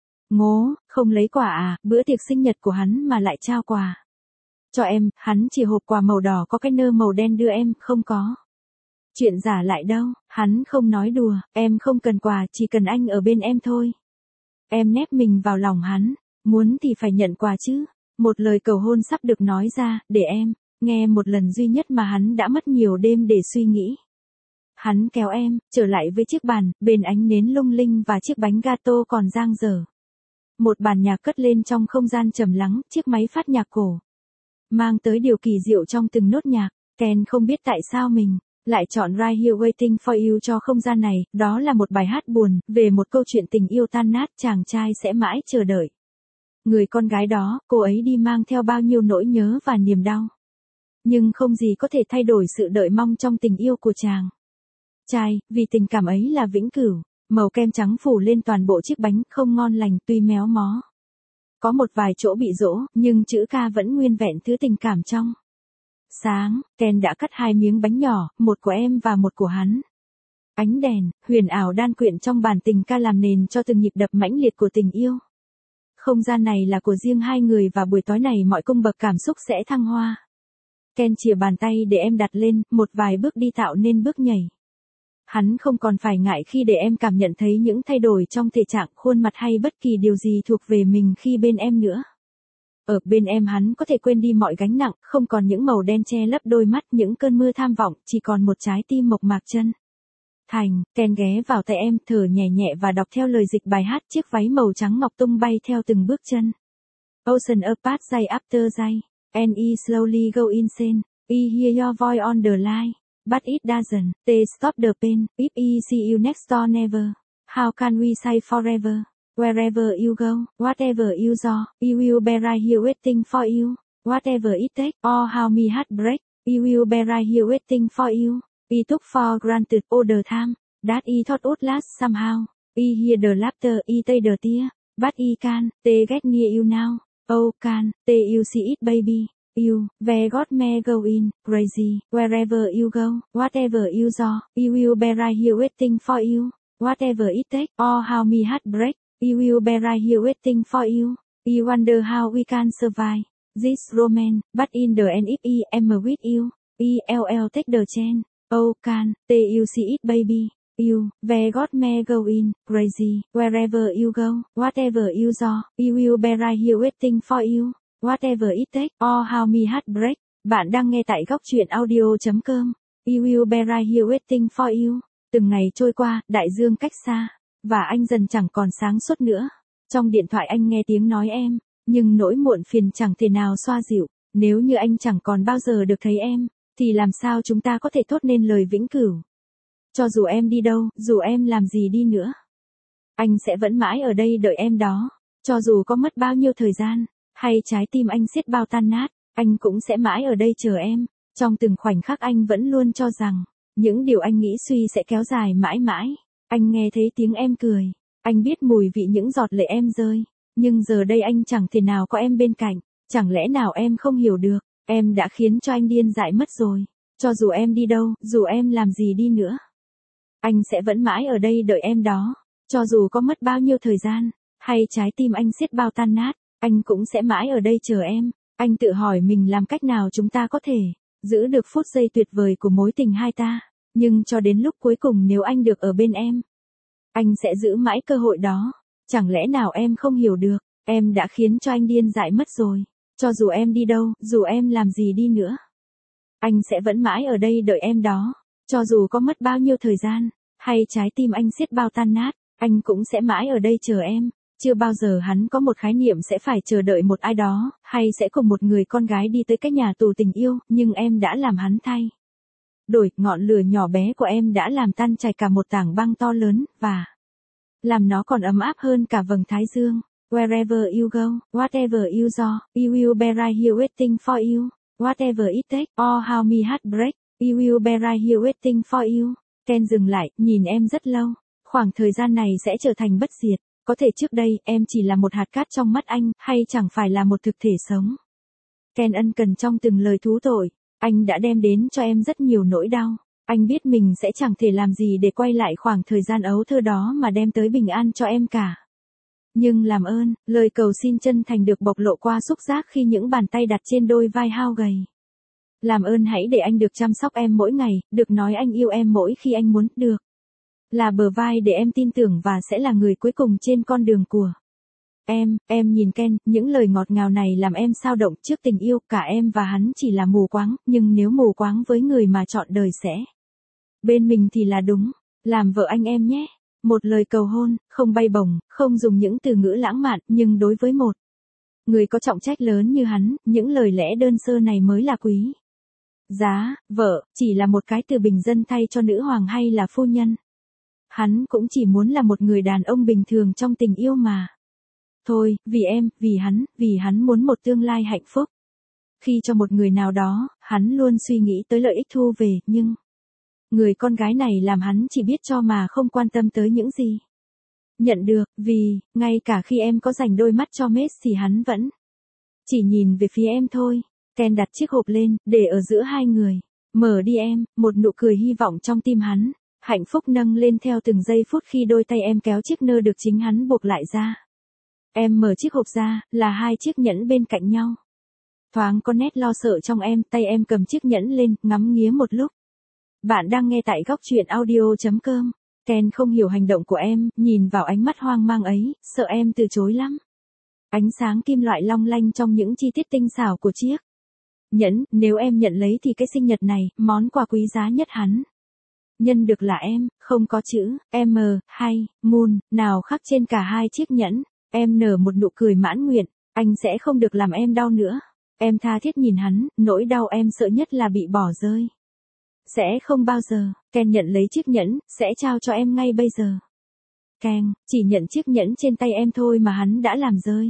Ngố, không lấy quà à, bữa tiệc sinh nhật của hắn mà lại trao quà cho em. Hắn chỉ hộp quà màu đỏ có cái nơ màu đen đưa em, không có chuyện giả lại đâu. Hắn không nói đùa, em không cần quà, chỉ cần anh ở bên em thôi. Em nép mình vào lòng hắn, muốn thì phải nhận quà chứ. Một lời cầu hôn sắp được nói ra, để em Nghe một lần duy nhất mà hắn đã mất nhiều đêm để suy nghĩ. Hắn kéo em, trở lại với chiếc bàn, bên ánh nến lung linh và chiếc bánh gato còn dang dở. Một bản nhạc cất lên trong không gian trầm lắng, chiếc máy phát nhạc cổ. Mang tới điều kỳ diệu trong từng nốt nhạc, Ken không biết tại sao mình lại chọn Right Here Waiting for You cho không gian này, đó là một bài hát buồn, về một câu chuyện tình yêu tan nát, chàng trai sẽ mãi chờ đợi. Người con gái đó, cô ấy đi mang theo bao nhiêu nỗi nhớ và niềm đau. Nhưng không gì có thể thay đổi sự đợi mong trong tình yêu của chàng trai, vì tình cảm ấy là vĩnh cửu. Màu kem trắng phủ lên toàn bộ chiếc bánh, không ngon lành, tuy méo mó. Có một vài chỗ bị rỗ, nhưng chữ K vẫn nguyên vẹn thứ tình cảm trong sáng. Ken đã cắt hai miếng bánh nhỏ, một của em và một của hắn. Ánh đèn, huyền ảo đan quyện trong bản tình ca làm nền cho từng nhịp đập mãnh liệt của tình yêu. Không gian này là của riêng hai người và buổi tối này mọi cung bậc cảm xúc sẽ thăng hoa. Ken chìa bàn tay để em đặt lên, một vài bước đi tạo nên bước nhảy. Hắn không còn phải ngại khi để em cảm nhận thấy những thay đổi trong thể trạng, khuôn mặt hay bất kỳ điều gì thuộc về mình khi bên em nữa. Ở bên em hắn có thể quên đi mọi gánh nặng, không còn những màu đen che lấp đôi mắt, những cơn mưa tham vọng, chỉ còn một trái tim mộc mạc chân thành. Ken ghé vào tay em, thở nhẹ nhẹ và đọc theo lời dịch bài hát, chiếc váy màu trắng ngọc tung bay theo từng bước chân. Ocean apart day after day, and I slowly go insane, I hear your voice on the line. But it doesn't, they stop the pain, if I see you next door never. How can we say forever? Wherever you go, whatever you do, I will be right here waiting for you. Whatever it takes, or how me heart break, I will be right here waiting for you. I took for granted all the time, that I thought would last somehow. I hear the laughter, I take the tear, but I can't, they get near you now. Oh can, they you see it baby. You, where God may go in, crazy, wherever you go, whatever you do, I will be right here waiting for you. Whatever it takes, or how me heart break, I will be right here waiting for you. I wonder how we can survive this romance, but in the end if I am with you, I will take the chance. Oh can, they you see it baby. You, where God may go in, crazy, wherever you go, whatever you do, I will be right here waiting for you. Whatever it takes, or how me heart break. Bạn đang nghe tại góc truyện audio chấm com. I will be right here waiting for you. Từng ngày trôi qua, đại dương cách xa, và anh dần chẳng còn sáng suốt nữa. Trong điện thoại anh nghe tiếng nói em, nhưng nỗi muộn phiền chẳng thể nào xoa dịu. Nếu như anh chẳng còn bao giờ được thấy em, thì làm sao chúng ta có thể thốt nên lời vĩnh cửu? Cho dù em đi đâu, dù em làm gì đi nữa, anh sẽ vẫn mãi ở đây đợi em đó. Cho dù có mất bao nhiêu thời gian, hay trái tim anh xiết bao tan nát, anh cũng sẽ mãi ở đây chờ em. Trong từng khoảnh khắc anh vẫn luôn cho rằng, những điều anh nghĩ suy sẽ kéo dài mãi mãi. Anh nghe thấy tiếng em cười, anh biết mùi vị những giọt lệ em rơi. Nhưng giờ đây anh chẳng thể nào có em bên cạnh. Chẳng lẽ nào em không hiểu được, em đã khiến cho anh điên dại mất rồi. Cho dù em đi đâu, dù em làm gì đi nữa, anh sẽ vẫn mãi ở đây đợi em đó. Cho dù có mất bao nhiêu thời gian, hay trái tim anh xiết bao tan nát, anh cũng sẽ mãi ở đây chờ em. Anh tự hỏi mình làm cách nào chúng ta có thể giữ được phút giây tuyệt vời của mối tình hai ta. Nhưng cho đến lúc cuối cùng nếu anh được ở bên em, anh sẽ giữ mãi cơ hội đó. Chẳng lẽ nào em không hiểu được, em đã khiến cho anh điên dại mất rồi. Cho dù em đi đâu, dù em làm gì đi nữa, anh sẽ vẫn mãi ở đây đợi em đó. Cho dù có mất bao nhiêu thời gian, hay trái tim anh xiết bao tan nát, anh cũng sẽ mãi ở đây chờ em. Chưa bao giờ hắn có một khái niệm sẽ phải chờ đợi một ai đó, hay sẽ cùng một người con gái đi tới cái nhà tù tình yêu, nhưng em đã làm hắn thay đổi. Ngọn lửa nhỏ bé của em đã làm tan chảy cả một tảng băng to lớn, và làm nó còn ấm áp hơn cả vầng thái dương. Wherever you go, whatever you do, I will be right here waiting for you. Whatever it takes, or how me heart break, I will be right here waiting for you. Ken dừng lại, nhìn em rất lâu. Khoảng thời gian này sẽ trở thành bất diệt. Có thể trước đây, em chỉ là một hạt cát trong mắt anh, hay chẳng phải là một thực thể sống. Ken ân cần trong từng lời thú tội. Anh đã đem đến cho em rất nhiều nỗi đau. Anh biết mình sẽ chẳng thể làm gì để quay lại khoảng thời gian ấu thơ đó mà đem tới bình an cho em cả. Nhưng làm ơn, lời cầu xin chân thành được bộc lộ qua xúc giác khi những bàn tay đặt trên đôi vai hao gầy. Làm ơn hãy để anh được chăm sóc em mỗi ngày, được nói anh yêu em mỗi khi anh muốn, được là bờ vai để em tin tưởng và sẽ là người cuối cùng trên con đường của Em, em nhìn Ken, những lời ngọt ngào này làm em sao động trước tình yêu, cả em và hắn chỉ là mù quáng, nhưng nếu mù quáng với người mà chọn đời sẽ bên mình thì là đúng, làm vợ anh em nhé. Một lời cầu hôn, không bay bổng, không dùng những từ ngữ lãng mạn, nhưng đối với một người có trọng trách lớn như hắn, những lời lẽ đơn sơ này mới là quý giá. Vợ, chỉ là một cái từ bình dân thay cho nữ hoàng hay là phu nhân. Hắn cũng chỉ muốn là một người đàn ông bình thường trong tình yêu mà. Thôi, vì em, vì hắn, vì hắn muốn một tương lai hạnh phúc. Khi cho một người nào đó, hắn luôn suy nghĩ tới lợi ích thu về, nhưng người con gái này làm hắn chỉ biết cho mà không quan tâm tới những gì nhận được, vì, ngay cả khi em có dành đôi mắt cho Messi thì hắn vẫn chỉ nhìn về phía em thôi. Ken đặt chiếc hộp lên, để ở giữa hai người. Mở đi em, một nụ cười hy vọng trong tim hắn. Hạnh phúc nâng lên theo từng giây phút khi đôi tay em kéo chiếc nơ được chính hắn buộc lại ra. Em mở chiếc hộp ra, là hai chiếc nhẫn bên cạnh nhau. Thoáng có nét lo sợ trong em, tay em cầm chiếc nhẫn lên, ngắm nghía một lúc. Bạn đang nghe tại góc truyện audio.com. Ken không hiểu hành động của em, nhìn vào ánh mắt hoang mang ấy, sợ em từ chối lắm. Ánh sáng kim loại long lanh trong những chi tiết tinh xảo của chiếc nhẫn, nếu em nhận lấy thì cái sinh nhật này, món quà quý giá nhất hắn nhân được là em, không có chữ M hay Moon nào khắc trên cả hai chiếc nhẫn. Em nở một nụ cười mãn nguyện, anh sẽ không được làm em đau nữa. Em tha thiết nhìn hắn, nỗi đau em sợ nhất là bị bỏ rơi. Sẽ không bao giờ. Ken nhận lấy chiếc nhẫn, sẽ trao cho em ngay bây giờ. Ken, chỉ nhận chiếc nhẫn trên tay em thôi mà hắn đã làm rơi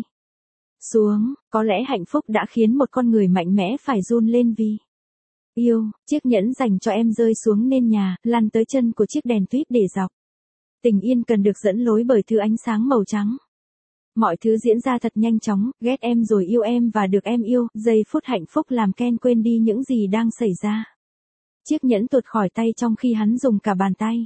xuống, có lẽ hạnh phúc đã khiến một con người mạnh mẽ phải run lên vì yêu. Chiếc nhẫn dành cho em rơi xuống nền nhà, lăn tới chân của chiếc đèn tuyết để dọc. Tình yên cần được dẫn lối bởi thứ ánh sáng màu trắng. Mọi thứ diễn ra thật nhanh chóng, ghét em rồi yêu em và được em yêu, giây phút hạnh phúc làm Ken quên đi những gì đang xảy ra. Chiếc nhẫn tuột khỏi tay trong khi hắn dùng cả bàn tay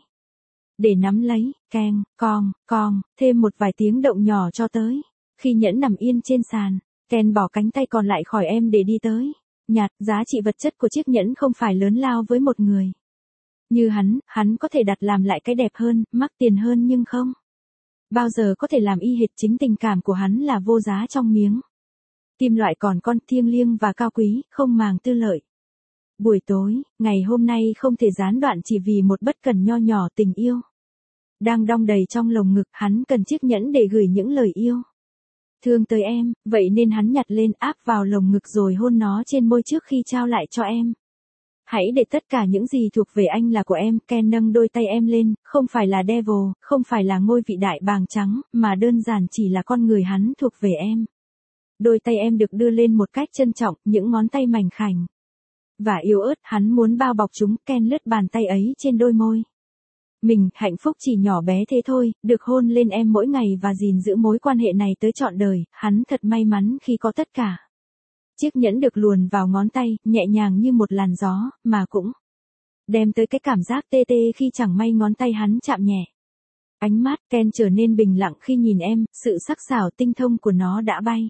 để nắm lấy. Keng, cong, cong, thêm một vài tiếng động nhỏ cho tới khi nhẫn nằm yên trên sàn. Ken bỏ cánh tay còn lại khỏi em để đi tới. Nhạt, giá trị vật chất của chiếc nhẫn không phải lớn lao với một người như hắn, hắn có thể đặt làm lại cái đẹp hơn, mắc tiền hơn nhưng không bao giờ có thể làm y hệt chính tình cảm của hắn là vô giá trong miếng kim loại còn con thiêng liêng và cao quý, không màng tư lợi. Buổi tối, ngày hôm nay không thể gián đoạn chỉ vì một bất cẩn nho nhỏ tình yêu đang đong đầy trong lồng ngực. Hắn cần chiếc nhẫn để gửi những lời yêu thương tới em, vậy nên hắn nhặt lên áp vào lồng ngực rồi hôn nó trên môi trước khi trao lại cho em. Hãy để tất cả những gì thuộc về anh là của em. Ken nâng đôi tay em lên, không phải là devil, không phải là ngôi vị đại bàng trắng, mà đơn giản chỉ là con người hắn thuộc về em. Đôi tay em được đưa lên một cách trân trọng, những ngón tay mảnh khảnh và yếu ớt, hắn muốn bao bọc chúng. Ken lướt bàn tay ấy trên đôi môi mình, hạnh phúc chỉ nhỏ bé thế thôi, được hôn lên em mỗi ngày và gìn giữ mối quan hệ này tới trọn đời. Hắn thật may mắn khi có tất cả. Chiếc nhẫn được luồn vào ngón tay, nhẹ nhàng như một làn gió, mà cũng đem tới cái cảm giác tê tê khi chẳng may ngón tay hắn chạm nhẹ. Ánh mắt Ken trở nên bình lặng khi nhìn em, sự sắc sảo tinh thông của nó đã bay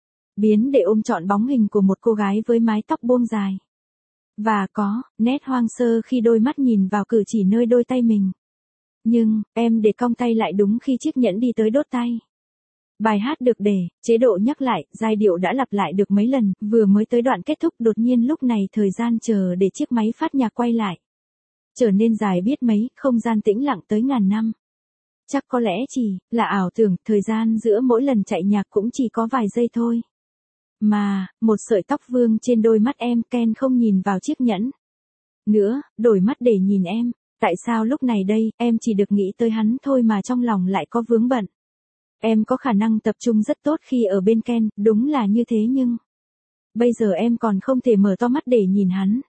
biến để ôm trọn bóng hình của một cô gái với mái tóc buông dài. Và có nét hoang sơ khi đôi mắt nhìn vào cử chỉ nơi đôi tay mình. Nhưng, em để cong tay lại đúng khi chiếc nhẫn đi tới đốt tay. Bài hát được để, chế độ nhắc lại, giai điệu đã lặp lại được mấy lần, vừa mới tới đoạn kết thúc. Đột nhiên lúc này thời gian chờ để chiếc máy phát nhạc quay lại trở nên dài biết mấy, không gian tĩnh lặng tới ngàn năm. Chắc có lẽ chỉ là ảo tưởng, thời gian giữa mỗi lần chạy nhạc cũng chỉ có vài giây thôi. Mà, một sợi tóc vương trên đôi mắt em. Ken không nhìn vào chiếc nhẫn nữa, đổi mắt để nhìn em. Tại sao lúc này đây, em chỉ được nghĩ tới hắn thôi mà trong lòng lại có vướng bận. Em có khả năng tập trung rất tốt khi ở bên Ken, đúng là như thế nhưng bây giờ em còn không thể mở to mắt để nhìn hắn.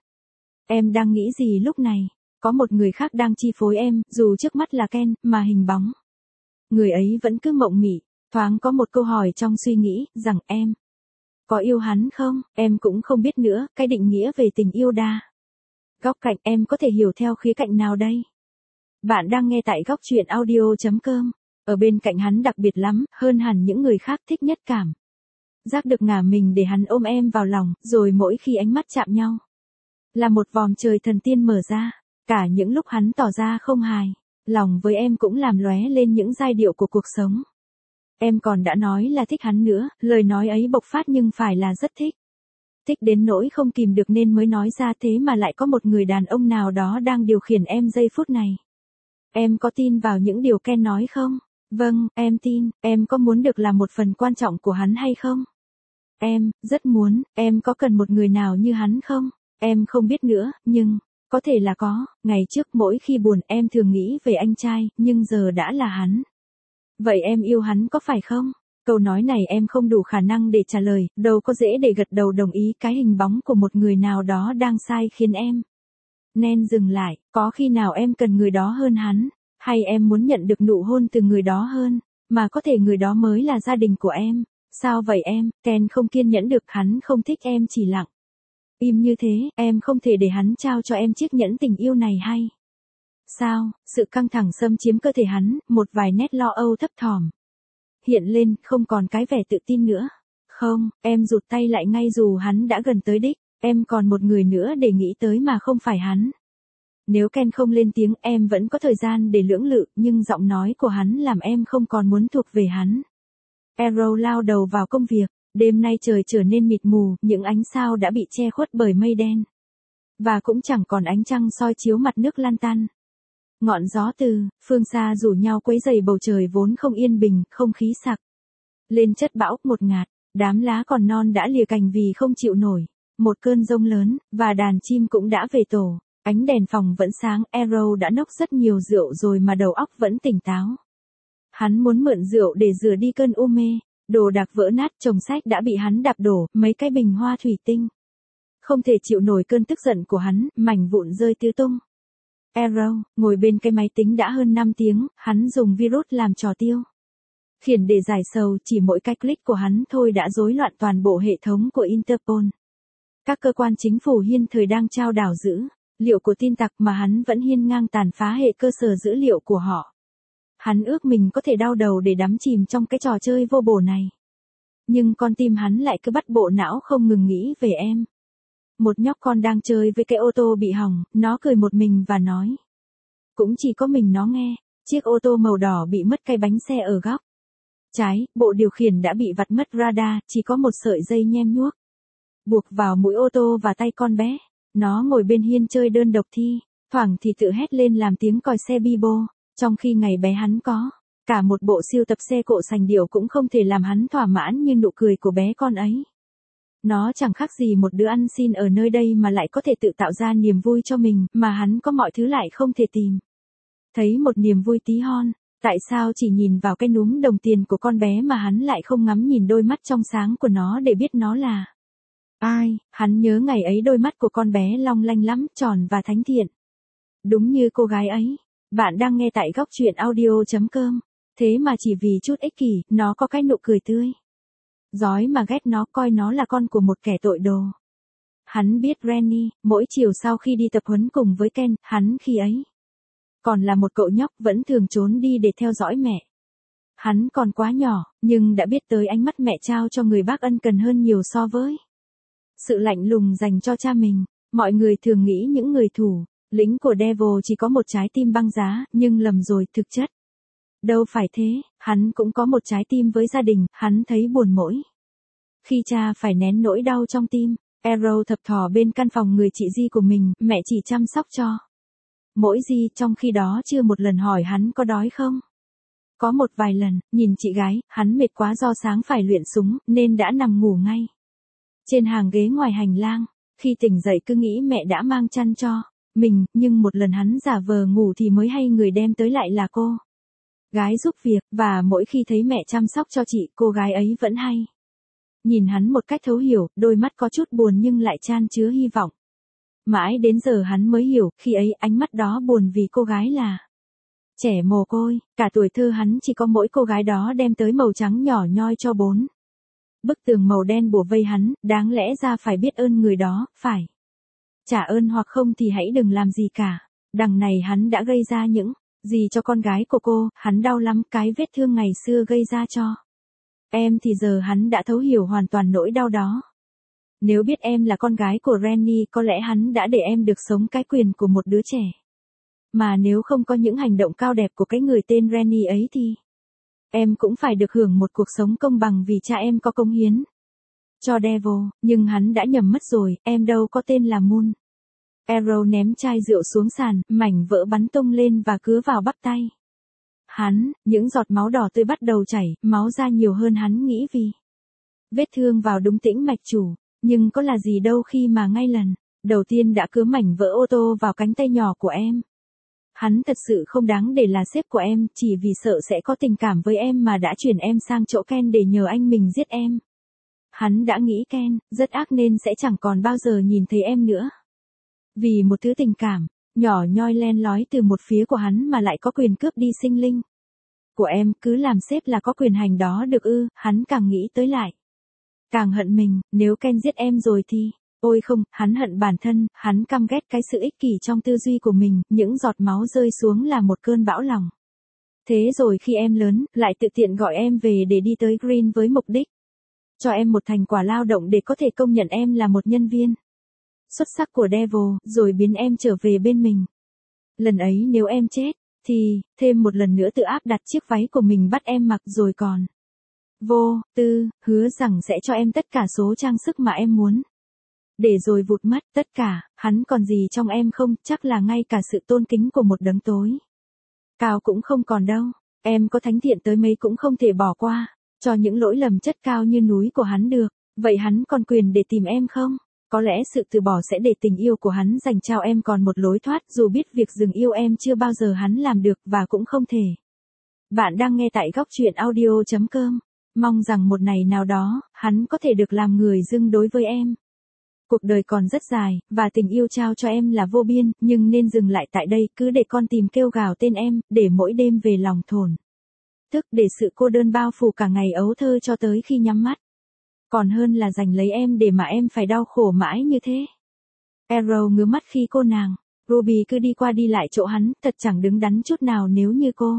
Em đang nghĩ gì lúc này? Có một người khác đang chi phối em, dù trước mắt là Ken, mà hình bóng người ấy vẫn cứ mộng mị. Thoáng có một câu hỏi trong suy nghĩ, rằng em có yêu hắn không? Em cũng không biết nữa, cái định nghĩa về tình yêu đa góc cạnh em có thể hiểu theo khía cạnh nào đây? Bạn đang nghe tại góc truyện audio.com. Ở bên cạnh hắn đặc biệt lắm, hơn hẳn những người khác. Thích nhất cảm giác được ngả mình để hắn ôm em vào lòng, rồi mỗi khi ánh mắt chạm nhau là một vòm trời thần tiên mở ra. Cả những lúc hắn tỏ ra không hài lòng với em cũng làm lóe lên những giai điệu của cuộc sống. Em còn đã nói là thích hắn nữa, lời nói ấy bộc phát nhưng phải là rất thích. Thích đến nỗi không kìm được nên mới nói ra thế mà lại có một người đàn ông nào đó đang điều khiển em giây phút này. Em có tin vào những điều Ken nói không? Vâng, em tin, em có muốn được là một phần quan trọng của hắn hay không? Em, rất muốn, em có cần một người nào như hắn không? Em không biết nữa, nhưng, có thể là có, ngày trước mỗi khi buồn em thường nghĩ về anh trai, nhưng giờ đã là hắn. Vậy em yêu hắn có phải không? Câu nói này em không đủ khả năng để trả lời, đâu có dễ để gật đầu đồng ý cái hình bóng của một người nào đó đang sai khiến em. Nên dừng lại, có khi nào em cần người đó hơn hắn, hay em muốn nhận được nụ hôn từ người đó hơn, mà có thể người đó mới là gia đình của em. Sao vậy em? Ken không kiên nhẫn được, hắn không thích em chỉ lặng im như thế, em không thể để hắn trao cho em chiếc nhẫn tình yêu này hay sao? Sự căng thẳng xâm chiếm cơ thể hắn, một vài nét lo âu thấp thỏm hiện lên, không còn cái vẻ tự tin nữa. Không, em rụt tay lại ngay dù hắn đã gần tới đích, em còn một người nữa để nghĩ tới mà không phải hắn. Nếu Ken không lên tiếng em vẫn có thời gian để lưỡng lự, nhưng giọng nói của hắn làm em không còn muốn thuộc về hắn. Arrow lao đầu vào công việc, đêm nay trời trở nên mịt mù, những ánh sao đã bị che khuất bởi mây đen. Và cũng chẳng còn ánh trăng soi chiếu mặt nước lan tăn. Ngọn gió từ phương xa rủ nhau quấy rầy bầu trời vốn không yên bình, không khí sặc lên chất bão một ngạt, đám lá còn non đã lìa cành vì không chịu nổi một cơn giông lớn, và đàn chim cũng đã về tổ. Ánh đèn phòng vẫn sáng, Arrow đã nốc rất nhiều rượu rồi mà đầu óc vẫn tỉnh táo. Hắn muốn mượn rượu để rửa đi cơn u mê, đồ đạc vỡ nát, chồng sách đã bị hắn đạp đổ, mấy cái bình hoa thủy tinh không thể chịu nổi cơn tức giận của hắn, mảnh vụn rơi tứ tung. Arrow, ngồi bên cái máy tính đã hơn năm tiếng, hắn dùng virus làm trò tiêu khiển để giải sầu, chỉ mỗi cái click của hắn thôi đã rối loạn toàn bộ hệ thống của Interpol. Các cơ quan chính phủ hiên thời đang trao đảo dữ liệu của tin tặc mà hắn vẫn hiên ngang tàn phá hệ cơ sở dữ liệu của họ. Hắn ước mình có thể đau đầu để đắm chìm trong cái trò chơi vô bổ này. Nhưng con tim hắn lại cứ bắt bộ não không ngừng nghĩ về em. Một nhóc con đang chơi với cái ô tô bị hỏng, nó cười một mình và nói. Cũng chỉ có mình nó nghe, chiếc ô tô màu đỏ bị mất cái bánh xe ở góc trái, bộ điều khiển đã bị vặt mất radar, chỉ có một sợi dây nhem nhuốc buộc vào mũi ô tô và tay con bé. Nó ngồi bên hiên chơi đơn độc thi, thoảng thì tự hét lên làm tiếng còi xe bi bô, trong khi ngày bé hắn có cả một bộ siêu tập xe cộ sành điệu cũng không thể làm hắn thỏa mãn như nụ cười của bé con ấy. Nó chẳng khác gì một đứa ăn xin ở nơi đây mà lại có thể tự tạo ra niềm vui cho mình, mà hắn có mọi thứ lại không thể tìm thấy một niềm vui tí hon. Tại sao chỉ nhìn vào cái núm đồng tiền của con bé mà hắn lại không ngắm nhìn đôi mắt trong sáng của nó để biết nó là ai? Hắn nhớ ngày ấy đôi mắt của con bé long lanh lắm, tròn và thánh thiện. Đúng như cô gái ấy. Bạn đang nghe tại góc truyện audio chấm com. Thế mà chỉ vì chút ích kỷ, nó có cái nụ cười tươi rói mà ghét nó, coi nó là con của một kẻ tội đồ. Hắn biết Rennie, mỗi chiều sau khi đi tập huấn cùng với Ken, hắn khi ấy còn là một cậu nhóc vẫn thường trốn đi để theo dõi mẹ. Hắn còn quá nhỏ, nhưng đã biết tới ánh mắt mẹ trao cho người bác ân cần hơn nhiều so với sự lạnh lùng dành cho cha mình. Mọi người thường nghĩ những người thủ lĩnh của Devil chỉ có một trái tim băng giá, nhưng lầm rồi, thực chất đâu phải thế, hắn cũng có một trái tim với gia đình. Hắn thấy buồn mỗi khi cha phải nén nỗi đau trong tim. Arrow thập thò bên căn phòng người chị Di của mình, mẹ chỉ chăm sóc cho mỗi Di, trong khi đó chưa một lần hỏi hắn có đói không. Có một vài lần, nhìn chị gái, hắn mệt quá do sáng phải luyện súng, nên đã nằm ngủ ngay trên hàng ghế ngoài hành lang. Khi tỉnh dậy cứ nghĩ mẹ đã mang chăn cho mình, nhưng một lần hắn giả vờ ngủ thì mới hay người đem tới lại là cô gái giúp việc, và mỗi khi thấy mẹ chăm sóc cho chị, cô gái ấy vẫn hay nhìn hắn một cách thấu hiểu, đôi mắt có chút buồn nhưng lại chan chứa hy vọng. Mãi đến giờ hắn mới hiểu, khi ấy ánh mắt đó buồn vì cô gái là trẻ mồ côi, cả tuổi thơ hắn chỉ có mỗi cô gái đó đem tới màu trắng nhỏ nhoi cho bốn bức tường màu đen bủa vây hắn. Đáng lẽ ra phải biết ơn người đó, phải trả ơn, hoặc không thì hãy đừng làm gì cả. Đằng này hắn đã gây ra những gì cho con gái của cô, hắn đau lắm, cái vết thương ngày xưa gây ra cho em thì giờ hắn đã thấu hiểu hoàn toàn nỗi đau đó. Nếu biết em là con gái của Rennie, có lẽ hắn đã để em được sống cái quyền của một đứa trẻ. Mà nếu không có những hành động cao đẹp của cái người tên Rennie ấy thì Em cũng phải được hưởng một cuộc sống công bằng vì cha em có cống hiến cho Devil, nhưng hắn đã nhầm mất rồi, em đâu có tên là Moon. Arrow ném chai rượu xuống sàn, mảnh vỡ bắn tung lên và cứa vào bắp tay. Hắn, những giọt máu đỏ tươi bắt đầu chảy, máu ra nhiều hơn hắn nghĩ vì vết thương vào đúng tĩnh mạch chủ, nhưng có là gì đâu khi mà ngay lần đầu tiên đã cứa mảnh vỡ ô tô vào cánh tay nhỏ của em. Hắn thật sự không đáng để là sếp của em, chỉ vì sợ sẽ có tình cảm với em mà đã chuyển em sang chỗ Ken để nhờ anh mình giết em. Hắn đã nghĩ Ken rất ác nên sẽ chẳng còn bao giờ nhìn thấy em nữa. Vì một thứ tình cảm nhỏ nhoi len lói từ một phía của hắn mà lại có quyền cướp đi sinh linh của em, cứ làm sếp là có quyền hành đó được ư? Hắn càng nghĩ tới lại càng hận mình, nếu Ken giết em rồi thì... Ôi không, hắn hận bản thân, hắn căm ghét cái sự ích kỷ trong tư duy của mình, những giọt máu rơi xuống là một cơn bão lòng. Thế rồi khi em lớn, lại tự tiện gọi em về để đi tới Green với mục đích cho em một thành quả lao động để có thể công nhận em là một nhân viên xuất sắc của Devil, rồi biến em trở về bên mình. Lần ấy nếu em chết, thì, thêm một lần nữa tự áp đặt chiếc váy của mình bắt em mặc rồi còn. Vô, tư, hứa rằng sẽ cho em tất cả số trang sức mà em muốn. Để rồi vụt mất tất cả, hắn còn gì trong em không, chắc là ngay cả sự tôn kính của một đấng tối cao cũng không còn đâu. Em có thánh thiện tới mấy cũng không thể bỏ qua cho những lỗi lầm chất cao như núi của hắn được. Vậy hắn còn quyền để tìm em không? Có lẽ sự từ bỏ sẽ để tình yêu của hắn dành cho em còn một lối thoát, dù biết việc dừng yêu em chưa bao giờ hắn làm được và cũng không thể. Bạn đang nghe tại góc truyện audio chấm com. Mong rằng một ngày nào đó, hắn có thể được làm người dưng đối với em. Cuộc đời còn rất dài, và tình yêu trao cho em là vô biên, nhưng nên dừng lại tại đây, cứ để con tìm kêu gào tên em, để mỗi đêm về lòng thổn thức, để sự cô đơn bao phủ cả ngày ấu thơ cho tới khi nhắm mắt. Còn hơn là giành lấy em để mà em phải đau khổ mãi như thế. Arrow ngứa mắt khi cô nàng Ruby cứ đi qua đi lại chỗ hắn, thật chẳng đứng đắn chút nào nếu như cô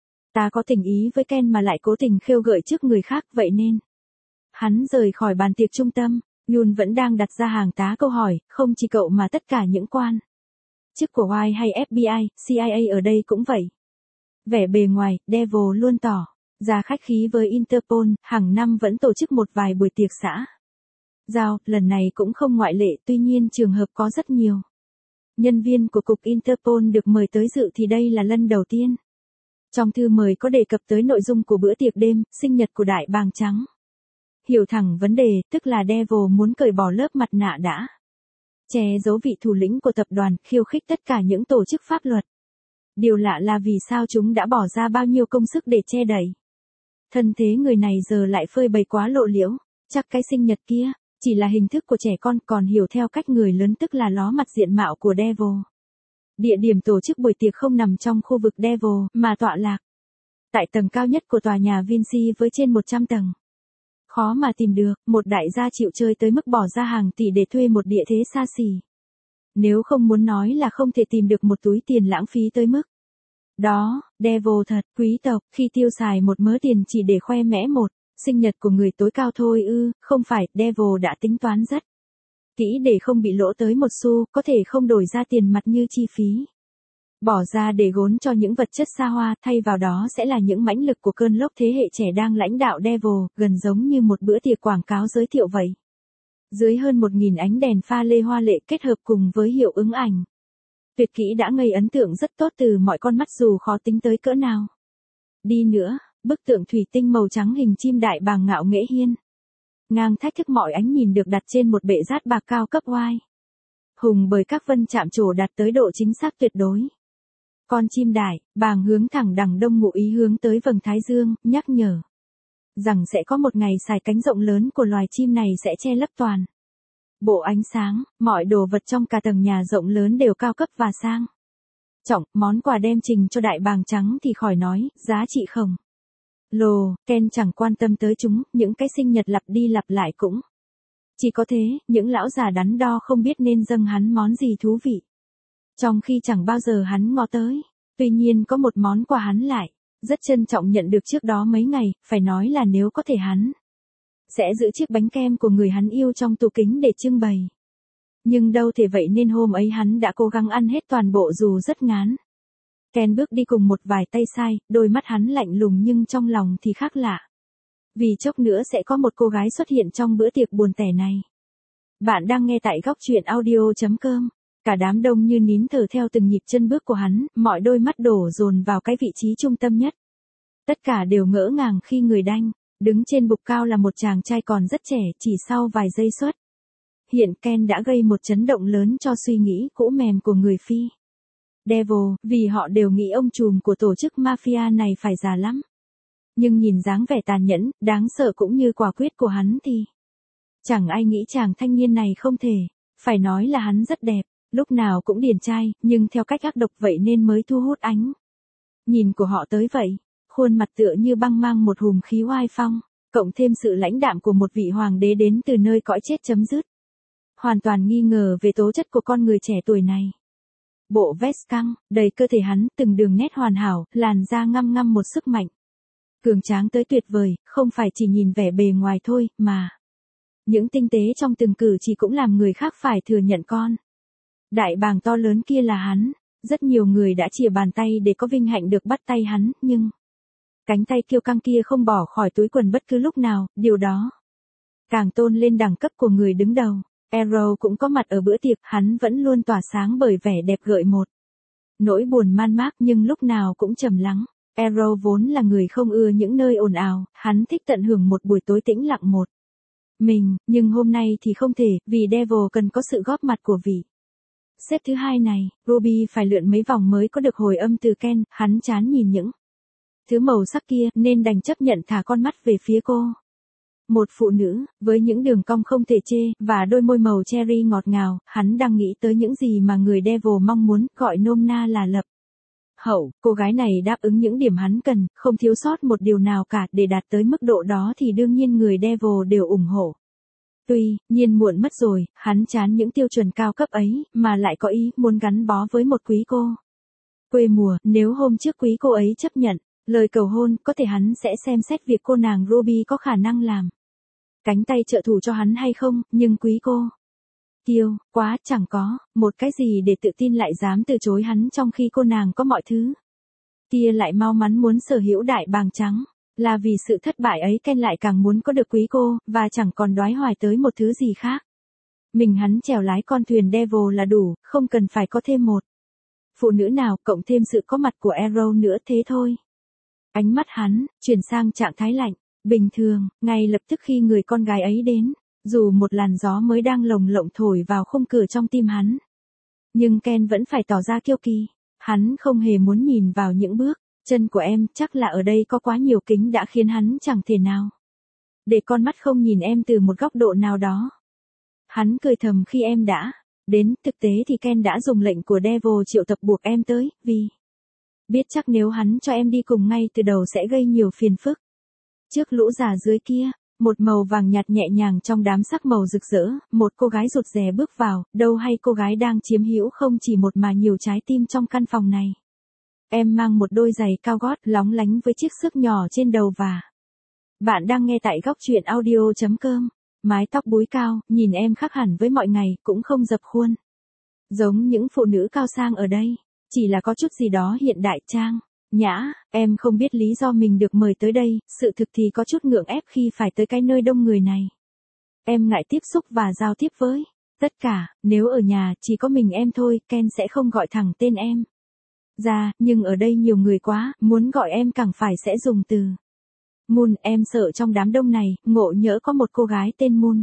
ta có tình ý với Ken mà lại cố tình khêu gợi trước người khác, vậy nên hắn rời khỏi bàn tiệc trung tâm. Yun vẫn đang đặt ra hàng tá câu hỏi, không chỉ cậu mà tất cả những quan chức của Y hay F B I, C I A ở đây cũng vậy. Vẻ bề ngoài, Devil luôn tỏ ra khách khí với Interpol, hàng năm vẫn tổ chức một vài buổi tiệc xã giao, lần này cũng không ngoại lệ, tuy nhiên trường hợp có rất nhiều nhân viên của cục Interpol được mời tới dự thì đây là lần đầu tiên. Trong thư mời có đề cập tới nội dung của bữa tiệc đêm, sinh nhật của Đại Bàng Trắng. Hiểu thẳng vấn đề, tức là Devil muốn cởi bỏ lớp mặt nạ đã che giấu vị thủ lĩnh của tập đoàn, khiêu khích tất cả những tổ chức pháp luật. Điều lạ là vì sao chúng đã bỏ ra bao nhiêu công sức để che đậy thân thế người này giờ lại phơi bày quá lộ liễu. Chắc cái sinh nhật kia chỉ là hình thức của trẻ con, còn hiểu theo cách người lớn tức là ló mặt diện mạo của Devil. Địa điểm tổ chức buổi tiệc không nằm trong khu vực Devil, mà tọa lạc tại tầng cao nhất của tòa nhà Vinci với trên một trăm tầng. Khó mà tìm được, một đại gia chịu chơi tới mức bỏ ra hàng tỷ để thuê một địa thế xa xỉ. Nếu không muốn nói là không thể tìm được một túi tiền lãng phí tới mức đó. Devil thật quý tộc, khi tiêu xài một mớ tiền chỉ để khoe mẽ một sinh nhật của người tối cao thôi ư? Không phải, Devil đã tính toán rất kỹ để không bị lỗ tới một xu, có thể không đổi ra tiền mặt như chi phí bỏ ra để gốn cho những vật chất xa hoa, thay vào đó sẽ là những mãnh lực của cơn lốc thế hệ trẻ đang lãnh đạo Devil, gần giống như một bữa tiệc quảng cáo giới thiệu vậy. Dưới hơn một nghìn ánh đèn pha lê hoa lệ kết hợp cùng với hiệu ứng ảnh tuyệt kỹ đã gây ấn tượng rất tốt từ mọi con mắt dù khó tính tới cỡ nào đi nữa. Bức tượng thủy tinh màu trắng hình chim đại bàng ngạo nghễ hiên ngang thách thức mọi ánh nhìn được đặt trên một bệ rát bạc cao cấp oai hùng bởi các vân chạm trổ đạt tới độ chính xác tuyệt đối. Con chim đại bàng hướng thẳng đằng đông ngụ ý hướng tới vầng thái dương, nhắc nhở rằng sẽ có một ngày sải cánh rộng lớn của loài chim này sẽ che lấp toàn bộ ánh sáng. Mọi đồ vật trong cả tầng nhà rộng lớn đều cao cấp và sang trọng. Món quà đem trình cho Đại Bàng Trắng thì khỏi nói, giá trị khổng lồ. Ken chẳng quan tâm tới chúng, những cái sinh nhật lặp đi lặp lại cũng chỉ có thế. Những lão già đắn đo không biết nên dâng hắn món gì thú vị, trong khi chẳng bao giờ hắn ngó tới. Tuy nhiên có một món quà hắn lại rất trân trọng nhận được trước đó mấy ngày, phải nói là nếu có thể hắn sẽ giữ chiếc bánh kem của người hắn yêu trong tủ kính để trưng bày. Nhưng đâu thể vậy nên hôm ấy hắn đã cố gắng ăn hết toàn bộ dù rất ngán. Ken bước đi cùng một vài tay sai, đôi mắt hắn lạnh lùng nhưng trong lòng thì khác lạ. Vì chốc nữa sẽ có một cô gái xuất hiện trong bữa tiệc buồn tẻ này. Bạn đang nghe tại góc truyện audio.com. Cả đám đông như nín thở theo từng nhịp chân bước của hắn, mọi đôi mắt đổ dồn vào cái vị trí trung tâm nhất. Tất cả đều ngỡ ngàng khi người đanh, đứng trên bục cao là một chàng trai còn rất trẻ, chỉ sau vài giây xuất hiện Ken đã gây một chấn động lớn cho suy nghĩ cũ mềm của người Phi. Devil, vì họ đều nghĩ ông trùm của tổ chức mafia này phải già lắm. Nhưng nhìn dáng vẻ tàn nhẫn, đáng sợ cũng như quả quyết của hắn thì chẳng ai nghĩ chàng thanh niên này không thể, phải nói là hắn rất đẹp, lúc nào cũng điển trai, nhưng theo cách ác độc vậy nên mới thu hút ánh nhìn của họ tới vậy. Khuôn mặt tựa như băng mang một hùng khí oai phong, cộng thêm sự lãnh đạm của một vị hoàng đế đến từ nơi cõi chết chấm dứt. Hoàn toàn nghi ngờ về tố chất của con người trẻ tuổi này. Bộ vest căng, đầy cơ thể hắn, từng đường nét hoàn hảo, làn da ngăm ngăm một sức mạnh cường tráng tới tuyệt vời, không phải chỉ nhìn vẻ bề ngoài thôi, mà những tinh tế trong từng cử chỉ cũng làm người khác phải thừa nhận con đại bàng to lớn kia là hắn. Rất nhiều người đã chìa bàn tay để có vinh hạnh được bắt tay hắn, nhưng cánh tay kiêu căng kia không bỏ khỏi túi quần bất cứ lúc nào, điều đó càng tôn lên đẳng cấp của người đứng đầu. Arrow cũng có mặt ở bữa tiệc, hắn vẫn luôn tỏa sáng bởi vẻ đẹp gợi một nỗi buồn man mác nhưng lúc nào cũng trầm lắng. Arrow vốn là người không ưa những nơi ồn ào, hắn thích tận hưởng một buổi tối tĩnh lặng một mình, nhưng hôm nay thì không thể, vì Devil cần có sự góp mặt của vị xếp thứ hai này. Ruby phải lượn mấy vòng mới có được hồi âm từ Ken, hắn chán nhìn những thứ màu sắc kia nên đành chấp nhận thả con mắt về phía cô. Một phụ nữ, với những đường cong không thể chê, và đôi môi màu cherry ngọt ngào, hắn đang nghĩ tới những gì mà người Devil mong muốn, gọi nôm na là lập hậu. Cô gái này đáp ứng những điểm hắn cần, không thiếu sót một điều nào cả, để đạt tới mức độ đó thì đương nhiên người Devil đều ủng hộ. Tuy nhiên muộn mất rồi, hắn chán những tiêu chuẩn cao cấp ấy, mà lại có ý muốn gắn bó với một quý cô quê mùa. Nếu hôm trước quý cô ấy chấp nhận lời cầu hôn, có thể hắn sẽ xem xét việc cô nàng Ruby có khả năng làm cánh tay trợ thủ cho hắn hay không, nhưng quý cô kiêu quá, chẳng có một cái gì để tự tin lại dám từ chối hắn, trong khi cô nàng có mọi thứ kia lại mau mắn muốn sở hữu đại bàng trắng. Là vì sự thất bại ấy Ken lại càng muốn có được quý cô, và chẳng còn đoái hoài tới một thứ gì khác. Mình hắn chèo lái con thuyền Devil là đủ, không cần phải có thêm một phụ nữ nào, cộng thêm sự có mặt của Arrow nữa, thế thôi. Ánh mắt hắn chuyển sang trạng thái lạnh, bình thường, ngay lập tức khi người con gái ấy đến, dù một làn gió mới đang lồng lộng thổi vào khung cửa trong tim hắn. Nhưng Ken vẫn phải tỏ ra kiêu kỳ, hắn không hề muốn nhìn vào những bước chân của em, chắc là ở đây có quá nhiều kính đã khiến hắn chẳng thể nào để con mắt không nhìn em từ một góc độ nào đó. Hắn cười thầm khi em đã đến, thực tế thì Ken đã dùng lệnh của Devil triệu tập buộc em tới, vì biết chắc nếu hắn cho em đi cùng ngay từ đầu sẽ gây nhiều phiền phức. Trước lũ già dưới kia, một màu vàng nhạt nhẹ nhàng trong đám sắc màu rực rỡ, một cô gái rụt rè bước vào, đâu hay cô gái đang chiếm hữu không chỉ một mà nhiều trái tim trong căn phòng này. Em mang một đôi giày cao gót lóng lánh với chiếc xước nhỏ trên đầu và bạn đang nghe tại góc truyện audio.com. Mái tóc búi cao, nhìn em khác hẳn với mọi ngày, cũng không dập khuôn giống những phụ nữ cao sang ở đây, chỉ là có chút gì đó hiện đại trang nhã. Em không biết lý do mình được mời tới đây, sự thực thì có chút ngượng ép khi phải tới cái nơi đông người này. Em ngại tiếp xúc và giao tiếp với tất cả, nếu ở nhà chỉ có mình em thôi, Ken sẽ không gọi thẳng tên em ra, nhưng ở đây nhiều người quá, muốn gọi em càng phải sẽ dùng từ Moon. Em sợ trong đám đông này, ngộ nhỡ có một cô gái tên Moon.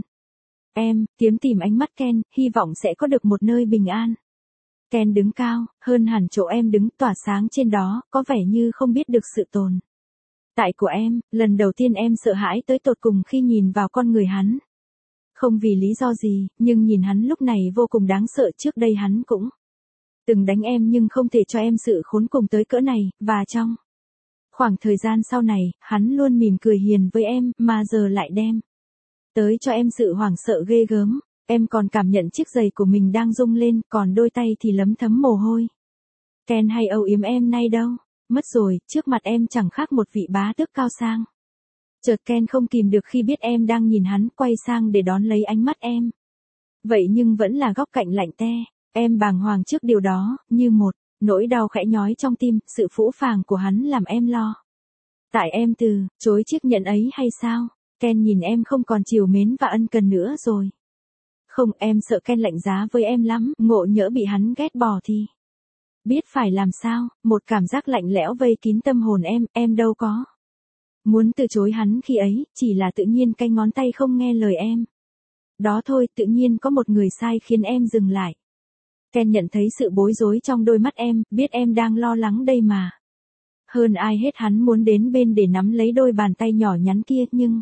Em kiếm tìm ánh mắt Ken, hy vọng sẽ có được một nơi bình an. Ken đứng cao hơn hẳn chỗ em đứng, tỏa sáng trên đó, có vẻ như không biết được sự tồn tại của em. Lần đầu tiên em sợ hãi tới tột cùng khi nhìn vào con người hắn. Không vì lý do gì, nhưng nhìn hắn lúc này vô cùng đáng sợ. Trước đây hắn cũng từng đánh em nhưng không thể cho em sự khốn cùng tới cỡ này, và trong khoảng thời gian sau này, hắn luôn mỉm cười hiền với em, mà giờ lại đem tới cho em sự hoảng sợ ghê gớm. Em còn cảm nhận chiếc giày của mình đang rung lên, còn đôi tay thì lấm thấm mồ hôi. Ken hay âu yếm em nay đâu, mất rồi, trước mặt em chẳng khác một vị bá tước cao sang. Chợt Ken không kìm được khi biết em đang nhìn hắn, quay sang để đón lấy ánh mắt em. Vậy nhưng vẫn là góc cạnh lạnh te, em bàng hoàng trước điều đó, như một Nỗi đau khẽ nhói trong tim, sự phũ phàng của hắn làm em lo. Tại em từ chối chiếc nhẫn ấy hay sao? Ken nhìn em không còn trìu mến và ân cần nữa rồi. Không, em sợ Ken lạnh giá với em lắm, ngộ nhỡ bị hắn ghét bỏ thì. Biết phải làm sao, một cảm giác lạnh lẽo vây kín tâm hồn em, em đâu có. Muốn từ chối hắn khi ấy, chỉ là tự nhiên cái ngón tay không nghe lời em. Đó thôi, tự nhiên có một người sai khiến em dừng lại. Ken nhận thấy sự bối rối trong đôi mắt em, biết em đang lo lắng đây mà. Hơn ai hết hắn muốn đến bên để nắm lấy đôi bàn tay nhỏ nhắn kia, nhưng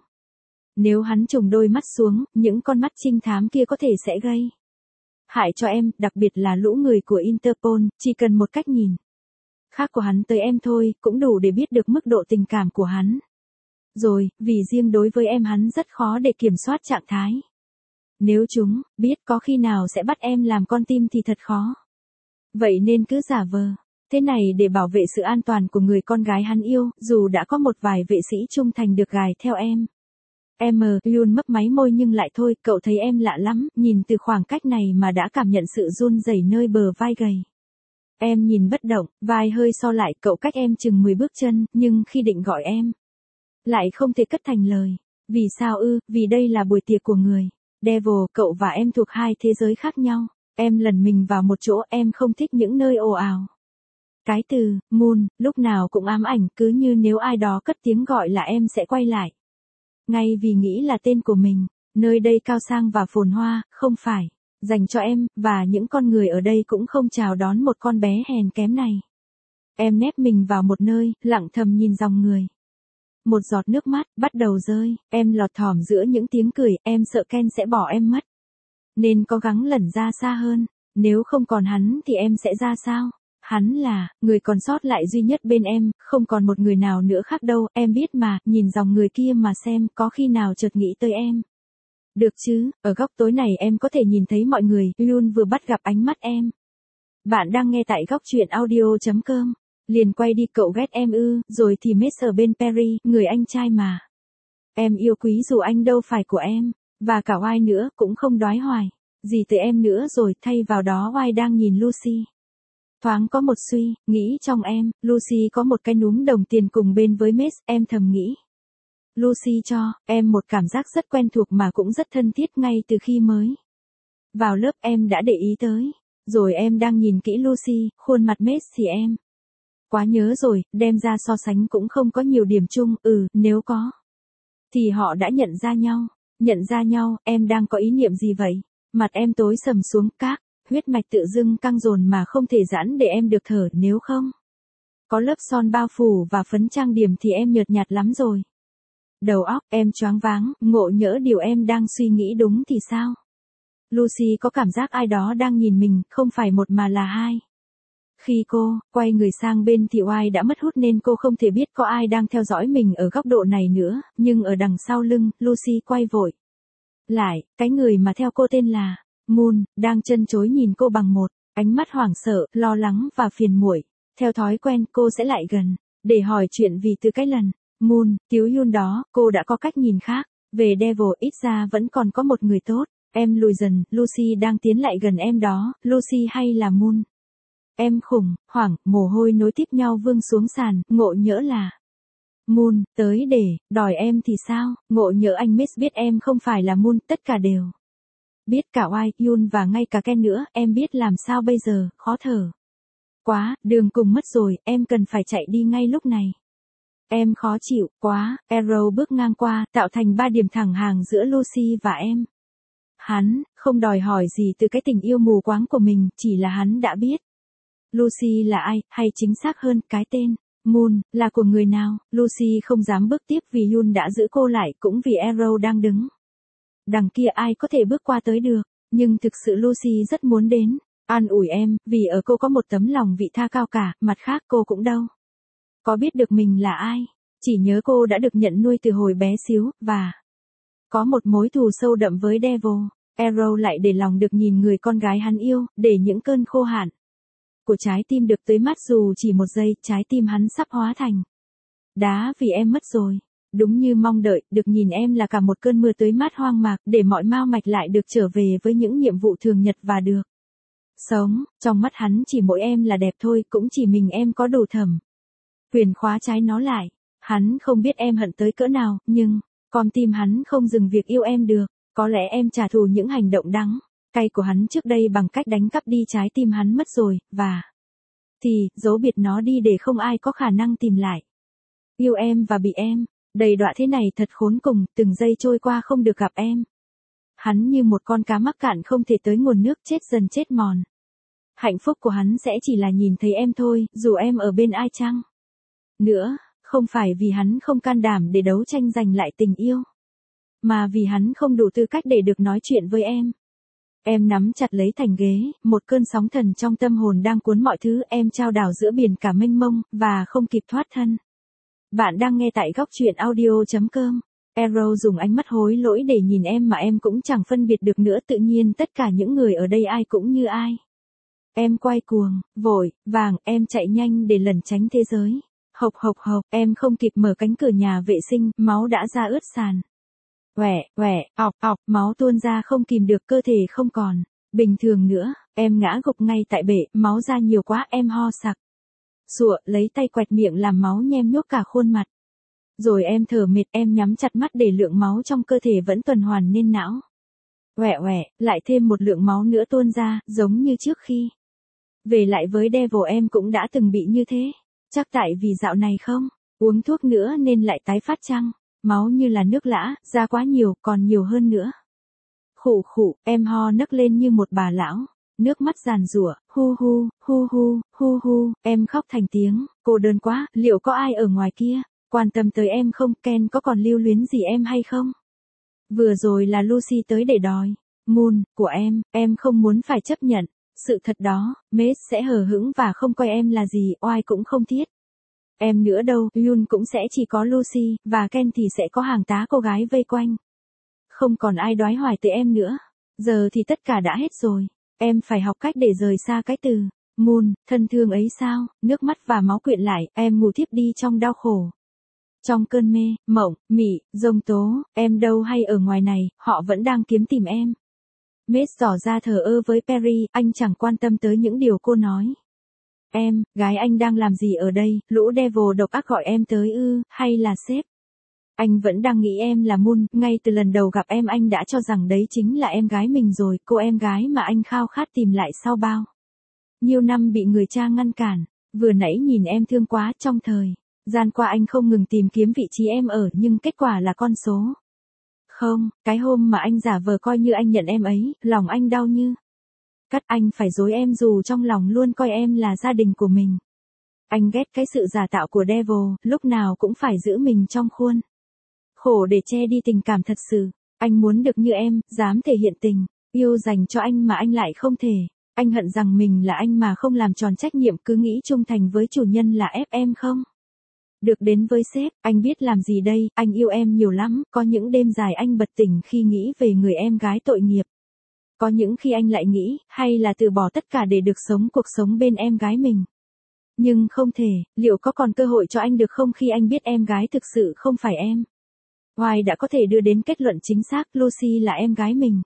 nếu hắn trùng đôi mắt xuống, những con mắt trinh thám kia có thể sẽ gây hại cho em, đặc biệt là lũ người của Interpol, chỉ cần một cách nhìn khác của hắn tới em thôi, cũng đủ để biết được mức độ tình cảm của hắn. Rồi, vì riêng đối với em hắn rất khó để kiểm soát trạng thái. Nếu chúng biết có khi nào sẽ bắt em làm con tim thì thật khó. Vậy nên cứ giả vờ thế này để bảo vệ sự an toàn của người con gái hắn yêu, dù đã có một vài vệ sĩ trung thành được gài theo em. Em Yoon mấp máy môi nhưng lại thôi, cậu thấy em lạ lắm, nhìn từ khoảng cách này mà đã cảm nhận sự run rẩy nơi bờ vai gầy. Em nhìn bất động, vai hơi so lại, cậu cách em chừng mười bước chân, nhưng khi định gọi em, lại không thể cất thành lời. Vì sao ư? Vì đây là buổi tiệc của người Devil, cậu và em thuộc hai thế giới khác nhau. Em lẩn mình vào một chỗ, em không thích những nơi ồn ào. Cái từ Moon lúc nào cũng ám ảnh, cứ như nếu ai đó cất tiếng gọi là em sẽ quay lại. Ngay vì nghĩ là tên của mình, nơi đây cao sang và phồn hoa, không phải dành cho em, và những con người ở đây cũng không chào đón một con bé hèn kém này. Em nép mình vào một nơi, lặng thầm nhìn dòng người. Một giọt nước mắt bắt đầu rơi, em lọt thỏm giữa những tiếng cười, em sợ Ken sẽ bỏ em mất. Nên cố gắng lẩn ra xa hơn, nếu không còn hắn thì em sẽ ra sao? Hắn là người còn sót lại duy nhất bên em, không còn một người nào nữa khác đâu, em biết mà, nhìn dòng người kia mà xem, có khi nào chợt nghĩ tới em. Được chứ, ở góc tối này em có thể nhìn thấy mọi người, Yoon vừa bắt gặp ánh mắt em. Bạn đang nghe tại góc truyện audio chấm com. Liền quay đi, cậu ghét em ư? Rồi thì Mess ở bên Perry, người anh trai mà em yêu quý dù anh đâu phải của em, và cả Oai nữa, cũng không đoái hoài gì tới em nữa rồi, thay vào đó Oai đang nhìn Lucy. Thoáng có một suy nghĩ trong em, Lucy có một cái núm đồng tiền cùng bên với Mess, em thầm nghĩ. Lucy cho em một cảm giác rất quen thuộc mà cũng rất thân thiết ngay từ khi mới vào lớp, em đã để ý tới. Rồi em đang nhìn kỹ Lucy, khuôn mặt Mess thì em quá nhớ rồi, đem ra so sánh cũng không có nhiều điểm chung, ừ, nếu có thì họ đã nhận ra nhau. Nhận ra nhau, em đang có ý niệm gì vậy? Mặt em tối sầm xuống, các huyết mạch tự dưng căng dồn mà không thể giãn để em được thở, nếu không có lớp son bao phủ và phấn trang điểm thì em nhợt nhạt lắm rồi. Đầu óc em choáng váng, ngộ nhỡ điều em đang suy nghĩ đúng thì sao? Lucy có cảm giác ai đó đang nhìn mình, không phải một mà là hai. Khi cô quay người sang bên thì Oai đã mất hút nên cô không thể biết có ai đang theo dõi mình ở góc độ này nữa, nhưng ở đằng sau lưng, Lucy quay vội lại, cái người mà theo cô tên là Moon, đang chân chối nhìn cô bằng một ánh mắt hoảng sợ, lo lắng và phiền muội. Theo thói quen, cô sẽ lại gần để hỏi chuyện, vì từ cái lần Moon cứu Yoon đó, cô đã có cách nhìn khác về Devil, ít ra vẫn còn có một người tốt. Em lùi dần, Lucy đang tiến lại gần em đó, Lucy hay là Moon? Em khủng hoảng, mồ hôi nối tiếp nhau vương xuống sàn, ngộ nhỡ là Moon tới để đòi em thì sao? Ngộ nhỡ anh Miss biết em không phải là Moon, tất cả đều biết, cả Oai, Yoon và ngay cả Ken nữa, em biết làm sao bây giờ, khó thở quá, đường cùng mất rồi, em cần phải chạy đi ngay lúc này. Em khó chịu quá. Arrow bước ngang qua, tạo thành ba điểm thẳng hàng giữa Lucy và em. Hắn không đòi hỏi gì từ cái tình yêu mù quáng của mình, chỉ là hắn đã biết Lucy là ai, hay chính xác hơn, cái tên Moon là của người nào. Lucy không dám bước tiếp vì Yoon đã giữ cô lại, cũng vì Arrow đang đứng đằng kia, ai có thể bước qua tới được. Nhưng thực sự Lucy rất muốn đến an ủi em, vì ở cô có một tấm lòng vị tha cao cả, mặt khác cô cũng đâu có biết được mình là ai, chỉ nhớ cô đã được nhận nuôi từ hồi bé xíu, và có một mối thù sâu đậm với Devil. Arrow lại để lòng được nhìn người con gái hắn yêu, để những cơn khô hạn của trái tim được tưới mát dù chỉ một giây, trái tim hắn sắp hóa thành đá vì em mất rồi. Đúng như mong đợi, được nhìn em là cả một cơn mưa tưới mát hoang mạc, để mọi mao mạch lại được trở về với những nhiệm vụ thường nhật và được sống, trong mắt hắn chỉ mỗi em là đẹp thôi, cũng chỉ mình em có đủ thẩm quyền khóa trái nó lại. Hắn không biết em hận tới cỡ nào, nhưng, con tim hắn không dừng việc yêu em được. Có lẽ em trả thù những hành động đắng cay của hắn trước đây bằng cách đánh cắp đi trái tim hắn mất rồi, và thì, giấu biệt nó đi để không ai có khả năng tìm lại. Yêu em và bị em, đầy đọa thế này thật khốn cùng, từng giây trôi qua không được gặp em. Hắn như một con cá mắc cạn không thể tới nguồn nước, chết dần chết mòn. Hạnh phúc của hắn sẽ chỉ là nhìn thấy em thôi, dù em ở bên ai chăng nữa, không phải vì hắn không can đảm để đấu tranh giành lại tình yêu, mà vì hắn không đủ tư cách để được nói chuyện với em. Em nắm chặt lấy thành ghế, một cơn sóng thần trong tâm hồn đang cuốn mọi thứ, em trao đảo giữa biển cả mênh mông, và không kịp thoát thân. Bạn đang nghe tại góc truyện audio chấm com. Arrow dùng ánh mắt hối lỗi để nhìn em mà em cũng chẳng phân biệt được nữa, tự nhiên tất cả những người ở đây ai cũng như ai. Em quay cuồng, vội, vàng, em chạy nhanh để lẩn tránh thế giới. Hộc hộc hộc, em không kịp mở cánh cửa nhà vệ sinh, máu đã ra ướt sàn. Quẻ, quẻ, ọc, ọc, máu tuôn ra không kìm được, cơ thể không còn bình thường nữa, em ngã gục ngay tại bể, máu ra nhiều quá, em ho sặc sụa, lấy tay quẹt miệng làm máu nhem nhuốc cả khuôn mặt. Rồi em thở mệt, em nhắm chặt mắt để lượng máu trong cơ thể vẫn tuần hoàn nên não. Quẻ quẻ, lại thêm một lượng máu nữa tuôn ra, giống như trước khi về lại với Devil em cũng đã từng bị như thế. Chắc tại vì dạo này không uống thuốc nữa nên lại tái phát chăng? Máu như là nước lã, ra quá nhiều, còn nhiều hơn nữa. Khụ khụ, em ho nấc lên như một bà lão. Nước mắt giàn giụa, hu hu, hu hu, hu hu, em khóc thành tiếng, cô đơn quá, liệu có ai ở ngoài kia quan tâm tới em không? Ken có còn lưu luyến gì em hay không? Vừa rồi là Lucy tới để đòi Moon của em, em không muốn phải chấp nhận sự thật đó. Mace sẽ hờ hững và không coi em là gì, oai cũng không thiết em nữa đâu. Yun cũng sẽ chỉ có Lucy, và Ken thì sẽ có hàng tá cô gái vây quanh. Không còn ai đoái hoài tới em nữa. Giờ thì tất cả đã hết rồi. Em phải học cách để rời xa cái từ Moon, thân thương ấy sao? Nước mắt và máu quyện lại, em ngủ thiếp đi trong đau khổ. Trong cơn mê, mộng, mị, giông tố, em đâu hay ở ngoài này, họ vẫn đang kiếm tìm em. Mace tỏ ra thờ ơ với Perry, anh chẳng quan tâm tới những điều cô nói. Em, gái anh đang làm gì ở đây? Lũ Devil độc ác gọi em tới ư, hay là sếp? Anh vẫn đang nghĩ em là Moon, ngay từ lần đầu gặp em anh đã cho rằng đấy chính là em gái mình rồi, cô em gái mà anh khao khát tìm lại sau bao nhiêu năm bị người cha ngăn cản. Vừa nãy nhìn em thương quá, trong thời gian qua anh không ngừng tìm kiếm vị trí em ở, nhưng kết quả là con số không. Cái hôm mà anh giả vờ coi như anh nhận em ấy, lòng anh đau như cắt. Anh phải dối em dù trong lòng luôn coi em là gia đình của mình. Anh ghét cái sự giả tạo của Devil, lúc nào cũng phải giữ mình trong khuôn khổ để che đi tình cảm thật sự. Anh muốn được như em, dám thể hiện tình yêu dành cho anh mà anh lại không thể. Anh hận rằng mình là anh mà không làm tròn trách nhiệm, cứ nghĩ trung thành với chủ nhân là ép em không được đến với sếp. Anh biết làm gì đây, anh yêu em nhiều lắm, có những đêm dài anh bật tỉnh khi nghĩ về người em gái tội nghiệp. Có những khi anh lại nghĩ, hay là từ bỏ tất cả để được sống cuộc sống bên em gái mình. Nhưng không thể, liệu có còn cơ hội cho anh được không khi anh biết em gái thực sự không phải em? Hoài đã có thể đưa đến kết luận chính xác, Lucy là em gái mình.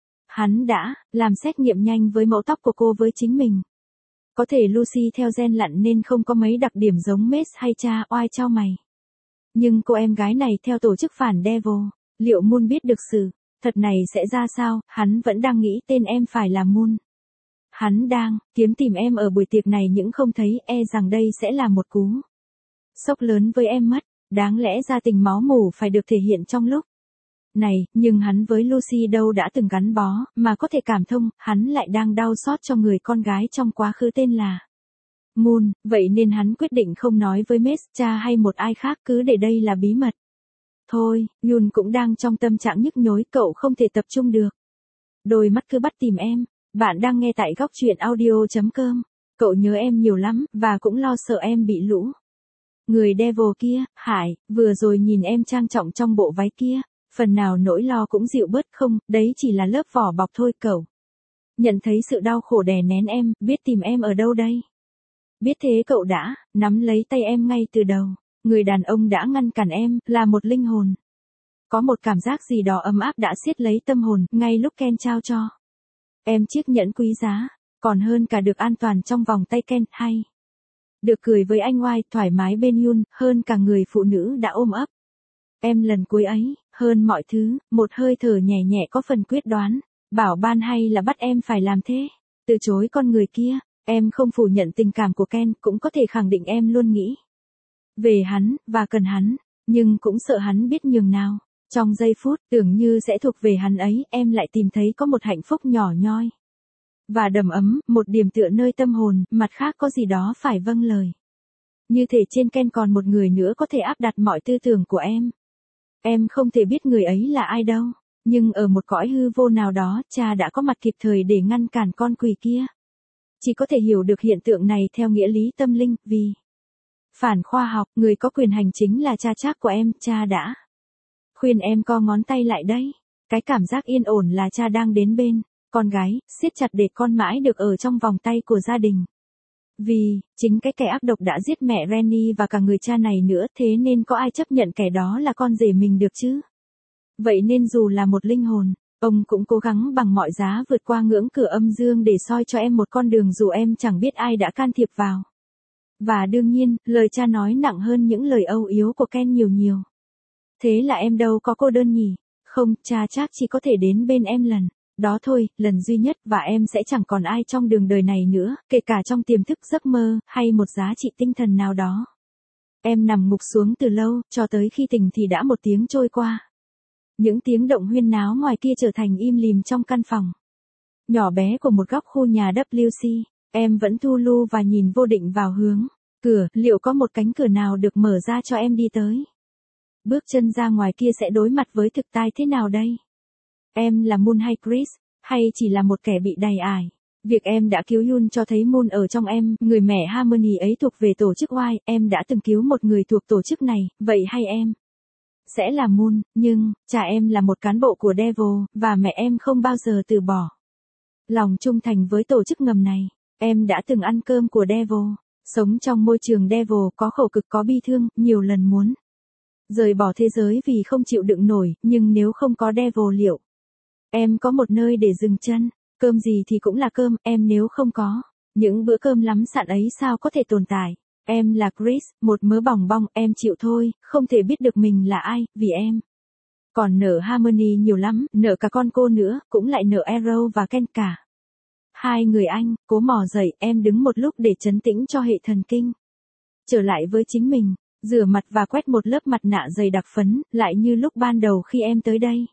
Hắn đã làm xét nghiệm nhanh với mẫu tóc của cô với chính mình. Có thể Lucy theo gen lặn nên không có mấy đặc điểm giống Mace hay cha, oai chao mày. Nhưng cô em gái này theo tổ chức phản Devil, liệu Moon biết được sự thật này sẽ ra sao? Hắn vẫn đang nghĩ tên em phải là Moon. Hắn đang kiếm tìm em ở buổi tiệc này nhưng không thấy, e rằng đây sẽ là một cú sốc lớn với em mất. Đáng lẽ ra tình máu mủ phải được thể hiện trong lúc này, nhưng hắn với Lucy đâu đã từng gắn bó, mà có thể cảm thông, hắn lại đang đau xót cho người con gái trong quá khứ tên là Moon, vậy nên hắn quyết định không nói với Mace, cha hay một ai khác, cứ để đây là bí mật. Thôi, Yun cũng đang trong tâm trạng nhức nhối, cậu không thể tập trung được. Đôi mắt cứ bắt tìm em. Bạn đang nghe tại góc truyện audio chấm com. Cậu nhớ em nhiều lắm, và cũng lo sợ em bị lũ người Devil kia hại. Vừa rồi nhìn em trang trọng trong bộ váy kia, phần nào nỗi lo cũng dịu bớt không? Đấy chỉ là lớp vỏ bọc thôi. Cậu nhận thấy sự đau khổ đè nén em, biết tìm em ở đâu đây. Biết thế cậu đã nắm lấy tay em ngay từ đầu. Người đàn ông đã ngăn cản em, là một linh hồn. Có một cảm giác gì đó ấm áp đã siết lấy tâm hồn, ngay lúc Ken trao cho em chiếc nhẫn quý giá. Còn hơn cả được an toàn trong vòng tay Ken, hay được cười với anh oai, thoải mái bên Yoon, hơn cả người phụ nữ đã ôm ấp em lần cuối ấy, hơn mọi thứ, một hơi thở nhẹ nhẹ có phần quyết đoán, bảo ban hay là bắt em phải làm thế, từ chối con người kia, em không phủ nhận tình cảm của Ken, cũng có thể khẳng định em luôn nghĩ về hắn, và cần hắn, nhưng cũng sợ hắn biết nhường nào. Trong giây phút, tưởng như sẽ thuộc về hắn ấy, em lại tìm thấy có một hạnh phúc nhỏ nhoi và đầm ấm, một điểm tựa nơi tâm hồn, mặt khác có gì đó phải vâng lời. Như thể trên Ken còn một người nữa có thể áp đặt mọi tư tưởng của em. Em không thể biết người ấy là ai đâu, nhưng ở một cõi hư vô nào đó, cha đã có mặt kịp thời để ngăn cản con quỷ kia. Chỉ có thể hiểu được hiện tượng này theo nghĩa lý tâm linh, vì phản khoa học, người có quyền hành chính là cha chắc của em, cha đã khuyên em co ngón tay lại đấy. Cái cảm giác yên ổn là cha đang đến bên con gái, siết chặt để con mãi được ở trong vòng tay của gia đình. Vì, chính cái kẻ ác độc đã giết mẹ Rennie và cả người cha này nữa, thế nên có ai chấp nhận kẻ đó là con rể mình được chứ? Vậy nên dù là một linh hồn, ông cũng cố gắng bằng mọi giá vượt qua ngưỡng cửa âm dương để soi cho em một con đường dù em chẳng biết ai đã can thiệp vào. Và đương nhiên, lời cha nói nặng hơn những lời âu yếm của Ken nhiều nhiều. Thế là em đâu có cô đơn nhỉ? Không, cha chắc chỉ có thể đến bên em lần đó thôi, lần duy nhất, và em sẽ chẳng còn ai trong đường đời này nữa, kể cả trong tiềm thức giấc mơ, hay một giá trị tinh thần nào đó. Em nằm ngục xuống từ lâu, cho tới khi tỉnh thì đã một tiếng trôi qua. Những tiếng động huyên náo ngoài kia trở thành im lìm trong căn phòng nhỏ bé của một góc khu nhà W C. Em vẫn thu lu và nhìn vô định vào hướng cửa, liệu có một cánh cửa nào được mở ra cho em đi tới. Bước chân ra ngoài kia sẽ đối mặt với thực tại thế nào đây? Em là Moon hay Chris, hay chỉ là một kẻ bị đầy ải? Việc em đã cứu Yoon cho thấy Moon ở trong em, người mẹ Harmony ấy thuộc về tổ chức Y, em đã từng cứu một người thuộc tổ chức này, vậy hay em sẽ là Moon, nhưng, cha em là một cán bộ của Devil, và mẹ em không bao giờ từ bỏ lòng trung thành với tổ chức ngầm này. Em đã từng ăn cơm của Devil, sống trong môi trường Devil, có khổ cực có bi thương, nhiều lần muốn rời bỏ thế giới vì không chịu đựng nổi, nhưng nếu không có Devil liệu em có một nơi để dừng chân? Cơm gì thì cũng là cơm, em nếu không có những bữa cơm lắm sạn ấy sao có thể tồn tại? Em là Chris, một mớ bòng bong, em chịu thôi, không thể biết được mình là ai, vì em còn nợ Harmony nhiều lắm, nợ cả con cô nữa, cũng lại nợ Arrow và Ken cả. Hai người anh, cố mò dậy, em đứng một lúc để trấn tĩnh cho hệ thần kinh. Trở lại với chính mình, rửa mặt và quét một lớp mặt nạ dày đặc phấn, lại như lúc ban đầu khi em tới đây.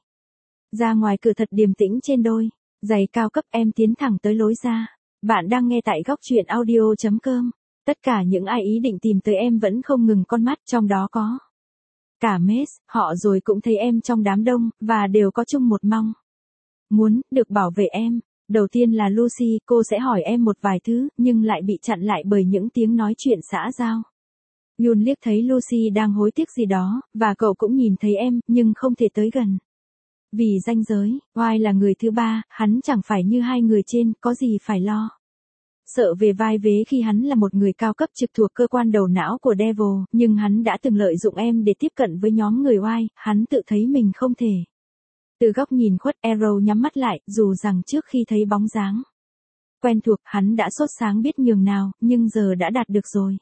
Ra ngoài cửa thật điềm tĩnh trên đôi giày cao cấp, em tiến thẳng tới lối ra. Bạn đang nghe tại góc truyện audio chấm com. Tất cả những ai ý định tìm tới em vẫn không ngừng con mắt, trong đó có cả Mace, họ rồi cũng thấy em trong đám đông, và đều có chung một mong muốn được bảo vệ em. Đầu tiên là Lucy, cô sẽ hỏi em một vài thứ, nhưng lại bị chặn lại bởi những tiếng nói chuyện xã giao. Yoon liếc thấy Lucy đang hối tiếc gì đó, và cậu cũng nhìn thấy em, nhưng không thể tới gần. Vì ranh giới, Y là người thứ ba, hắn chẳng phải như hai người trên, có gì phải lo sợ về vai vế khi hắn là một người cao cấp trực thuộc cơ quan đầu não của Devil, nhưng hắn đã từng lợi dụng em để tiếp cận với nhóm người Y, hắn tự thấy mình không thể. Từ góc nhìn khuất, Arrow nhắm mắt lại, dù rằng trước khi thấy bóng dáng quen thuộc, hắn đã sốt sáng biết nhường nào, nhưng giờ đã đạt được rồi.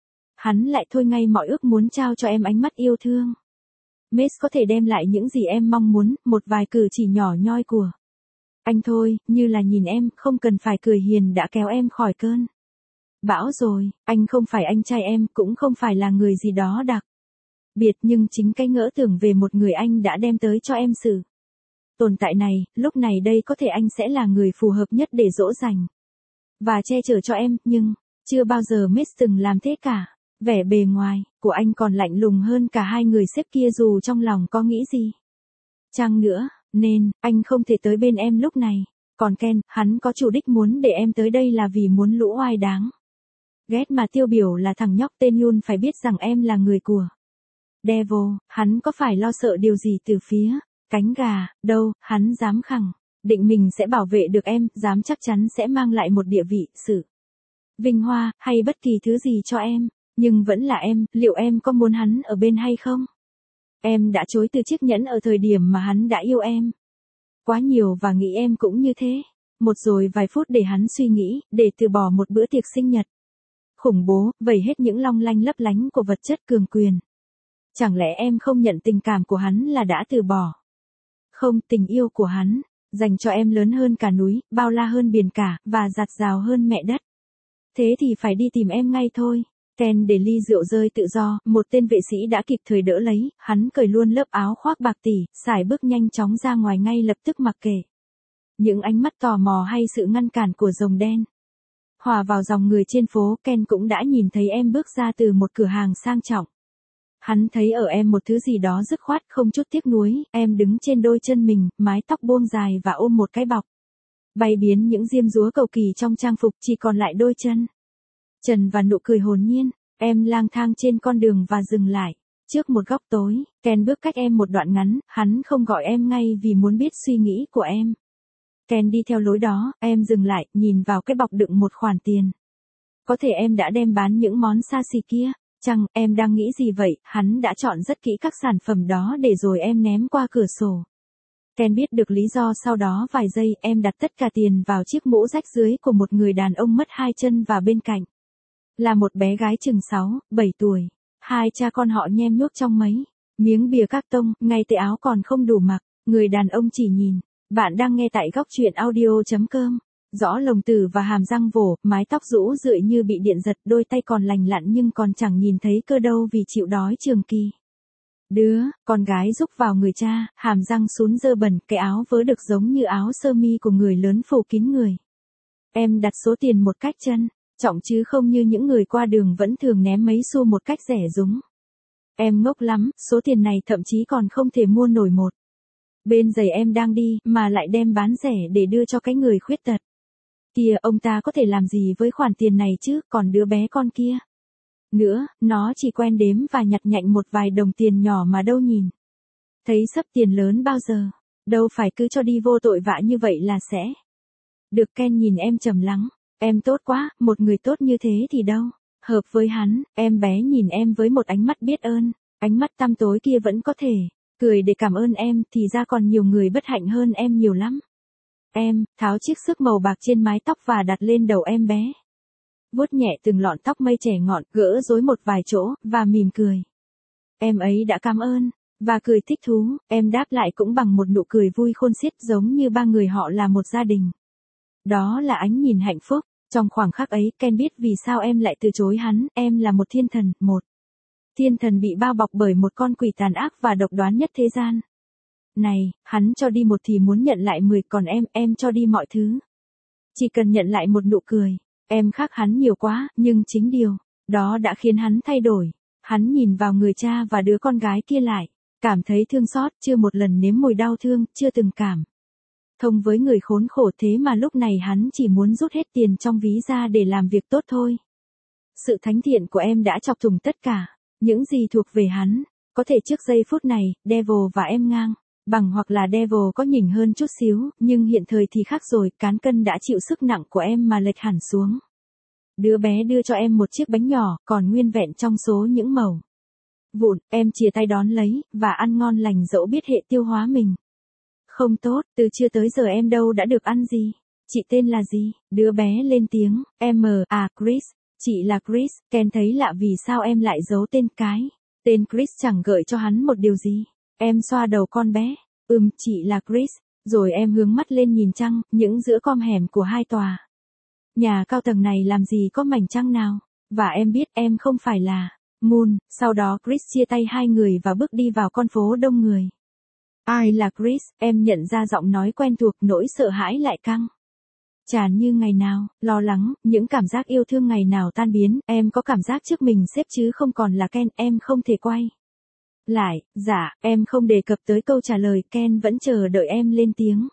Hắn lại thôi ngay mọi ước muốn trao cho em ánh mắt yêu thương. Mace có thể đem lại những gì em mong muốn, một vài cử chỉ nhỏ nhoi của anh thôi, như là nhìn em, không cần phải cười hiền đã kéo em khỏi cơn bão rồi. Anh không phải anh trai em, cũng không phải là người gì đó đặc biệt, nhưng chính cái ngỡ tưởng về một người anh đã đem tới cho em sự tồn tại này, lúc này đây có thể anh sẽ là người phù hợp nhất để dỗ dành và che chở cho em, nhưng chưa bao giờ Mace từng làm thế cả. Vẻ bề ngoài của anh còn lạnh lùng hơn cả hai người sếp kia dù trong lòng có nghĩ gì chăng nữa, nên anh không thể tới bên em lúc này. Còn Ken, hắn có chủ đích muốn để em tới đây là vì muốn lũ oai đáng ghét mà tiêu biểu là thằng nhóc tên Yoon phải biết rằng em là người của Devil. Hắn có phải lo sợ điều gì từ phía cánh gà đâu, hắn dám khẳng định mình sẽ bảo vệ được em, dám chắc chắn sẽ mang lại một địa vị, sự vinh hoa, hay bất kỳ thứ gì cho em. Nhưng vẫn là em, liệu em có muốn hắn ở bên hay không? Em đã chối từ chiếc nhẫn ở thời điểm mà hắn đã yêu em quá nhiều và nghĩ em cũng như thế. một rồi vài phút để hắn suy nghĩ, để từ bỏ một bữa tiệc sinh nhật. Khủng bố, vẩy hết những long lanh lấp lánh của vật chất cường quyền. Chẳng lẽ em không nhận tình cảm của hắn là đã từ bỏ? Không, tình yêu của hắn, dành cho em lớn hơn cả núi, bao la hơn biển cả, và dạt dào hơn mẹ đất. Thế thì phải đi tìm em ngay thôi. Ken để ly rượu rơi tự do, một tên vệ sĩ đã kịp thời đỡ lấy, hắn cởi luôn lớp áo khoác bạc tỉ, sải bước nhanh chóng ra ngoài ngay lập tức mặc kệ những ánh mắt tò mò hay sự ngăn cản của rồng đen. Hòa vào dòng người trên phố, Ken cũng đã nhìn thấy em bước ra từ một cửa hàng sang trọng. Hắn thấy ở em một thứ gì đó dứt khoát, không chút tiếc nuối, em đứng trên đôi chân mình, mái tóc buông dài và ôm một cái bọc. Bay biến những diêm dúa cầu kỳ trong trang phục, chỉ còn lại đôi chân trần và nụ cười hồn nhiên. Em lang thang trên con đường và dừng lại trước một góc tối. Ken bước cách em một đoạn ngắn, hắn không gọi em ngay vì muốn biết suy nghĩ của em. Ken đi theo lối đó, em dừng lại, nhìn vào cái bọc đựng một khoản tiền. Có thể em đã đem bán những món xa xỉ kia. Chăng, em đang nghĩ gì vậy? Hắn đã chọn rất kỹ các sản phẩm đó để rồi em ném qua cửa sổ. Ken biết được lý do sau đó vài giây, em đặt tất cả tiền vào chiếc mũ rách dưới của một người đàn ông mất hai chân và bên cạnh là một bé gái chừng sáu, bảy tuổi. Hai cha con họ nhem nhuốc trong mấy miếng bìa các tông, ngay tay áo còn không đủ mặc. Người đàn ông chỉ nhìn. Bạn đang nghe tại góc truyện audio chấm com. Rõ lồng tử và hàm răng vỗ, mái tóc rũ rượi như bị điện giật, đôi tay còn lành lặn nhưng còn chẳng nhìn thấy cơ đâu vì chịu đói trường kỳ. Đứa, con gái rúc vào người cha, hàm răng sún dơ bẩn, cái áo vớ được giống như áo sơ mi của người lớn phủ kín người. Em đặt số tiền một cách trân trọng chứ không như những người qua đường vẫn thường ném mấy xu một cách rẻ rúng. Em ngốc lắm, số tiền này thậm chí còn không thể mua nổi một bên giày em đang đi, mà lại đem bán rẻ để đưa cho cái người khuyết tật. Kìa, ông ta có thể làm gì với khoản tiền này chứ, còn đứa bé con kia nữa, nó chỉ quen đếm và nhặt nhạnh một vài đồng tiền nhỏ mà đâu nhìn thấy xấp tiền lớn bao giờ. Đâu phải cứ cho đi vô tội vạ như vậy là sẽ được. Ken nhìn em trầm lắng. Em tốt quá, một người tốt như thế thì đâu hợp với hắn. Em bé nhìn em với một ánh mắt biết ơn. Ánh mắt tăm tối kia vẫn có thể cười để cảm ơn em, thì ra còn nhiều người bất hạnh hơn em nhiều lắm. Em tháo chiếc xức màu bạc trên mái tóc và đặt lên đầu em bé. Vuốt nhẹ từng lọn tóc mây trẻ ngọn, gỡ rối một vài chỗ, và mỉm cười. Em ấy đã cảm ơn, và cười thích thú. Em đáp lại cũng bằng một nụ cười vui khôn xiết, giống như ba người họ là một gia đình. Đó là ánh nhìn hạnh phúc. Trong khoảng khắc ấy, Ken biết vì sao em lại từ chối hắn. Em là một thiên thần, một thiên thần bị bao bọc bởi một con quỷ tàn ác và độc đoán nhất thế gian này. Hắn cho đi một thì muốn nhận lại mười, còn em, em cho đi mọi thứ chỉ cần nhận lại một nụ cười. Em khác hắn nhiều quá, nhưng chính điều đó đã khiến hắn thay đổi. Hắn nhìn vào người cha và đứa con gái kia lại, cảm thấy thương xót, chưa một lần nếm mùi đau thương, chưa từng cảm thông với người khốn khổ, thế mà lúc này hắn chỉ muốn rút hết tiền trong ví ra để làm việc tốt thôi. Sự thánh thiện của em đã chọc thủng tất cả những gì thuộc về hắn. Có thể trước giây phút này, Devil và em ngang bằng, hoặc là Devil có nhỉnh hơn chút xíu, nhưng hiện thời thì khác rồi. Cán cân đã chịu sức nặng của em mà lệch hẳn xuống. Đứa bé đưa cho em một chiếc bánh nhỏ, còn nguyên vẹn trong số những mẩu vụn. Em chìa tay đón lấy, và ăn ngon lành, dẫu biết hệ tiêu hóa mình không tốt. Từ trưa tới giờ em đâu đã được ăn gì. Chị tên là gì? Đứa bé lên tiếng. Em à, Chris. Chị là Chris. Ken thấy lạ vì sao em lại giấu tên cái. Tên Chris chẳng gợi cho hắn một điều gì. Em xoa đầu con bé. Ừm, chị là Chris. Rồi em hướng mắt lên nhìn trăng, những giữa com hẻm của hai tòa nhà cao tầng này làm gì có mảnh trăng nào. Và em biết em không phải là Moon. Sau đó Chris chia tay hai người và bước đi vào con phố đông người. Ai là Chris? Em nhận ra giọng nói quen thuộc, nỗi sợ hãi lại căng tràn như ngày nào, lo lắng, những cảm giác yêu thương ngày nào tan biến. Em có cảm giác trước mình xếp chứ không còn là Ken. Em không thể quay lại. Dạ, em không đề cập tới câu trả lời. Ken vẫn chờ đợi em lên tiếng.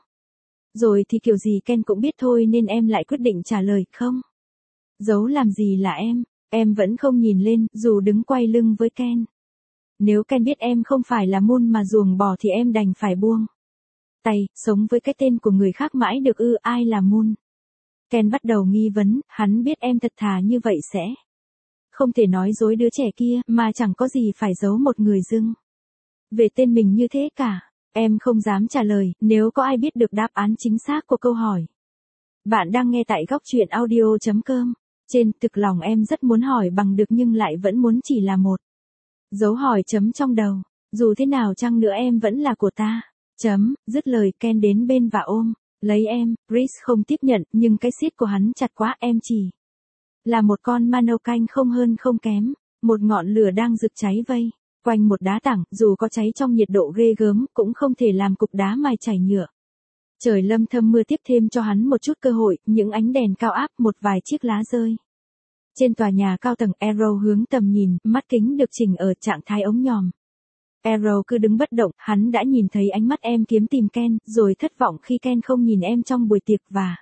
Rồi thì kiểu gì Ken cũng biết thôi, nên em lại quyết định trả lời. Không giấu làm gì là em. Em vẫn không nhìn lên, dù đứng quay lưng với Ken. Nếu Ken biết em không phải là Moon mà ruồng bỏ thì em đành phải buông tay, sống với cái tên của người khác mãi được ư. Ai là Moon? Ken bắt đầu nghi vấn. Hắn biết em thật thà như vậy sẽ không thể nói dối đứa trẻ kia, mà chẳng có gì phải giấu một người dưng về tên mình như thế cả. Em không dám trả lời. Nếu có ai biết được đáp án chính xác của câu hỏi Bạn đang nghe tại góc truyện audio.com. Trên thực lòng em rất muốn hỏi bằng được nhưng lại vẫn muốn chỉ là một dấu hỏi chấm trong đầu. Dù thế nào chăng nữa em vẫn là của ta. Chấm, dứt lời Ken đến bên và ôm lấy em. Chris không tiếp nhận nhưng cái siết của hắn chặt quá, em chỉ là một con ma nâu canh không hơn không kém. Một ngọn lửa đang rực cháy vây quanh một đá tảng, dù có cháy trong nhiệt độ ghê gớm cũng không thể làm cục đá mài chảy nhựa. Trời lâm thâm mưa tiếp thêm cho hắn một chút cơ hội, những ánh đèn cao áp, một vài chiếc lá rơi trên tòa nhà cao tầng. Arrow hướng tầm nhìn, mắt kính được chỉnh ở trạng thái ống nhòm. Arrow cứ đứng bất động, hắn đã nhìn thấy ánh mắt em kiếm tìm Ken, rồi thất vọng khi Ken không nhìn em trong buổi tiệc và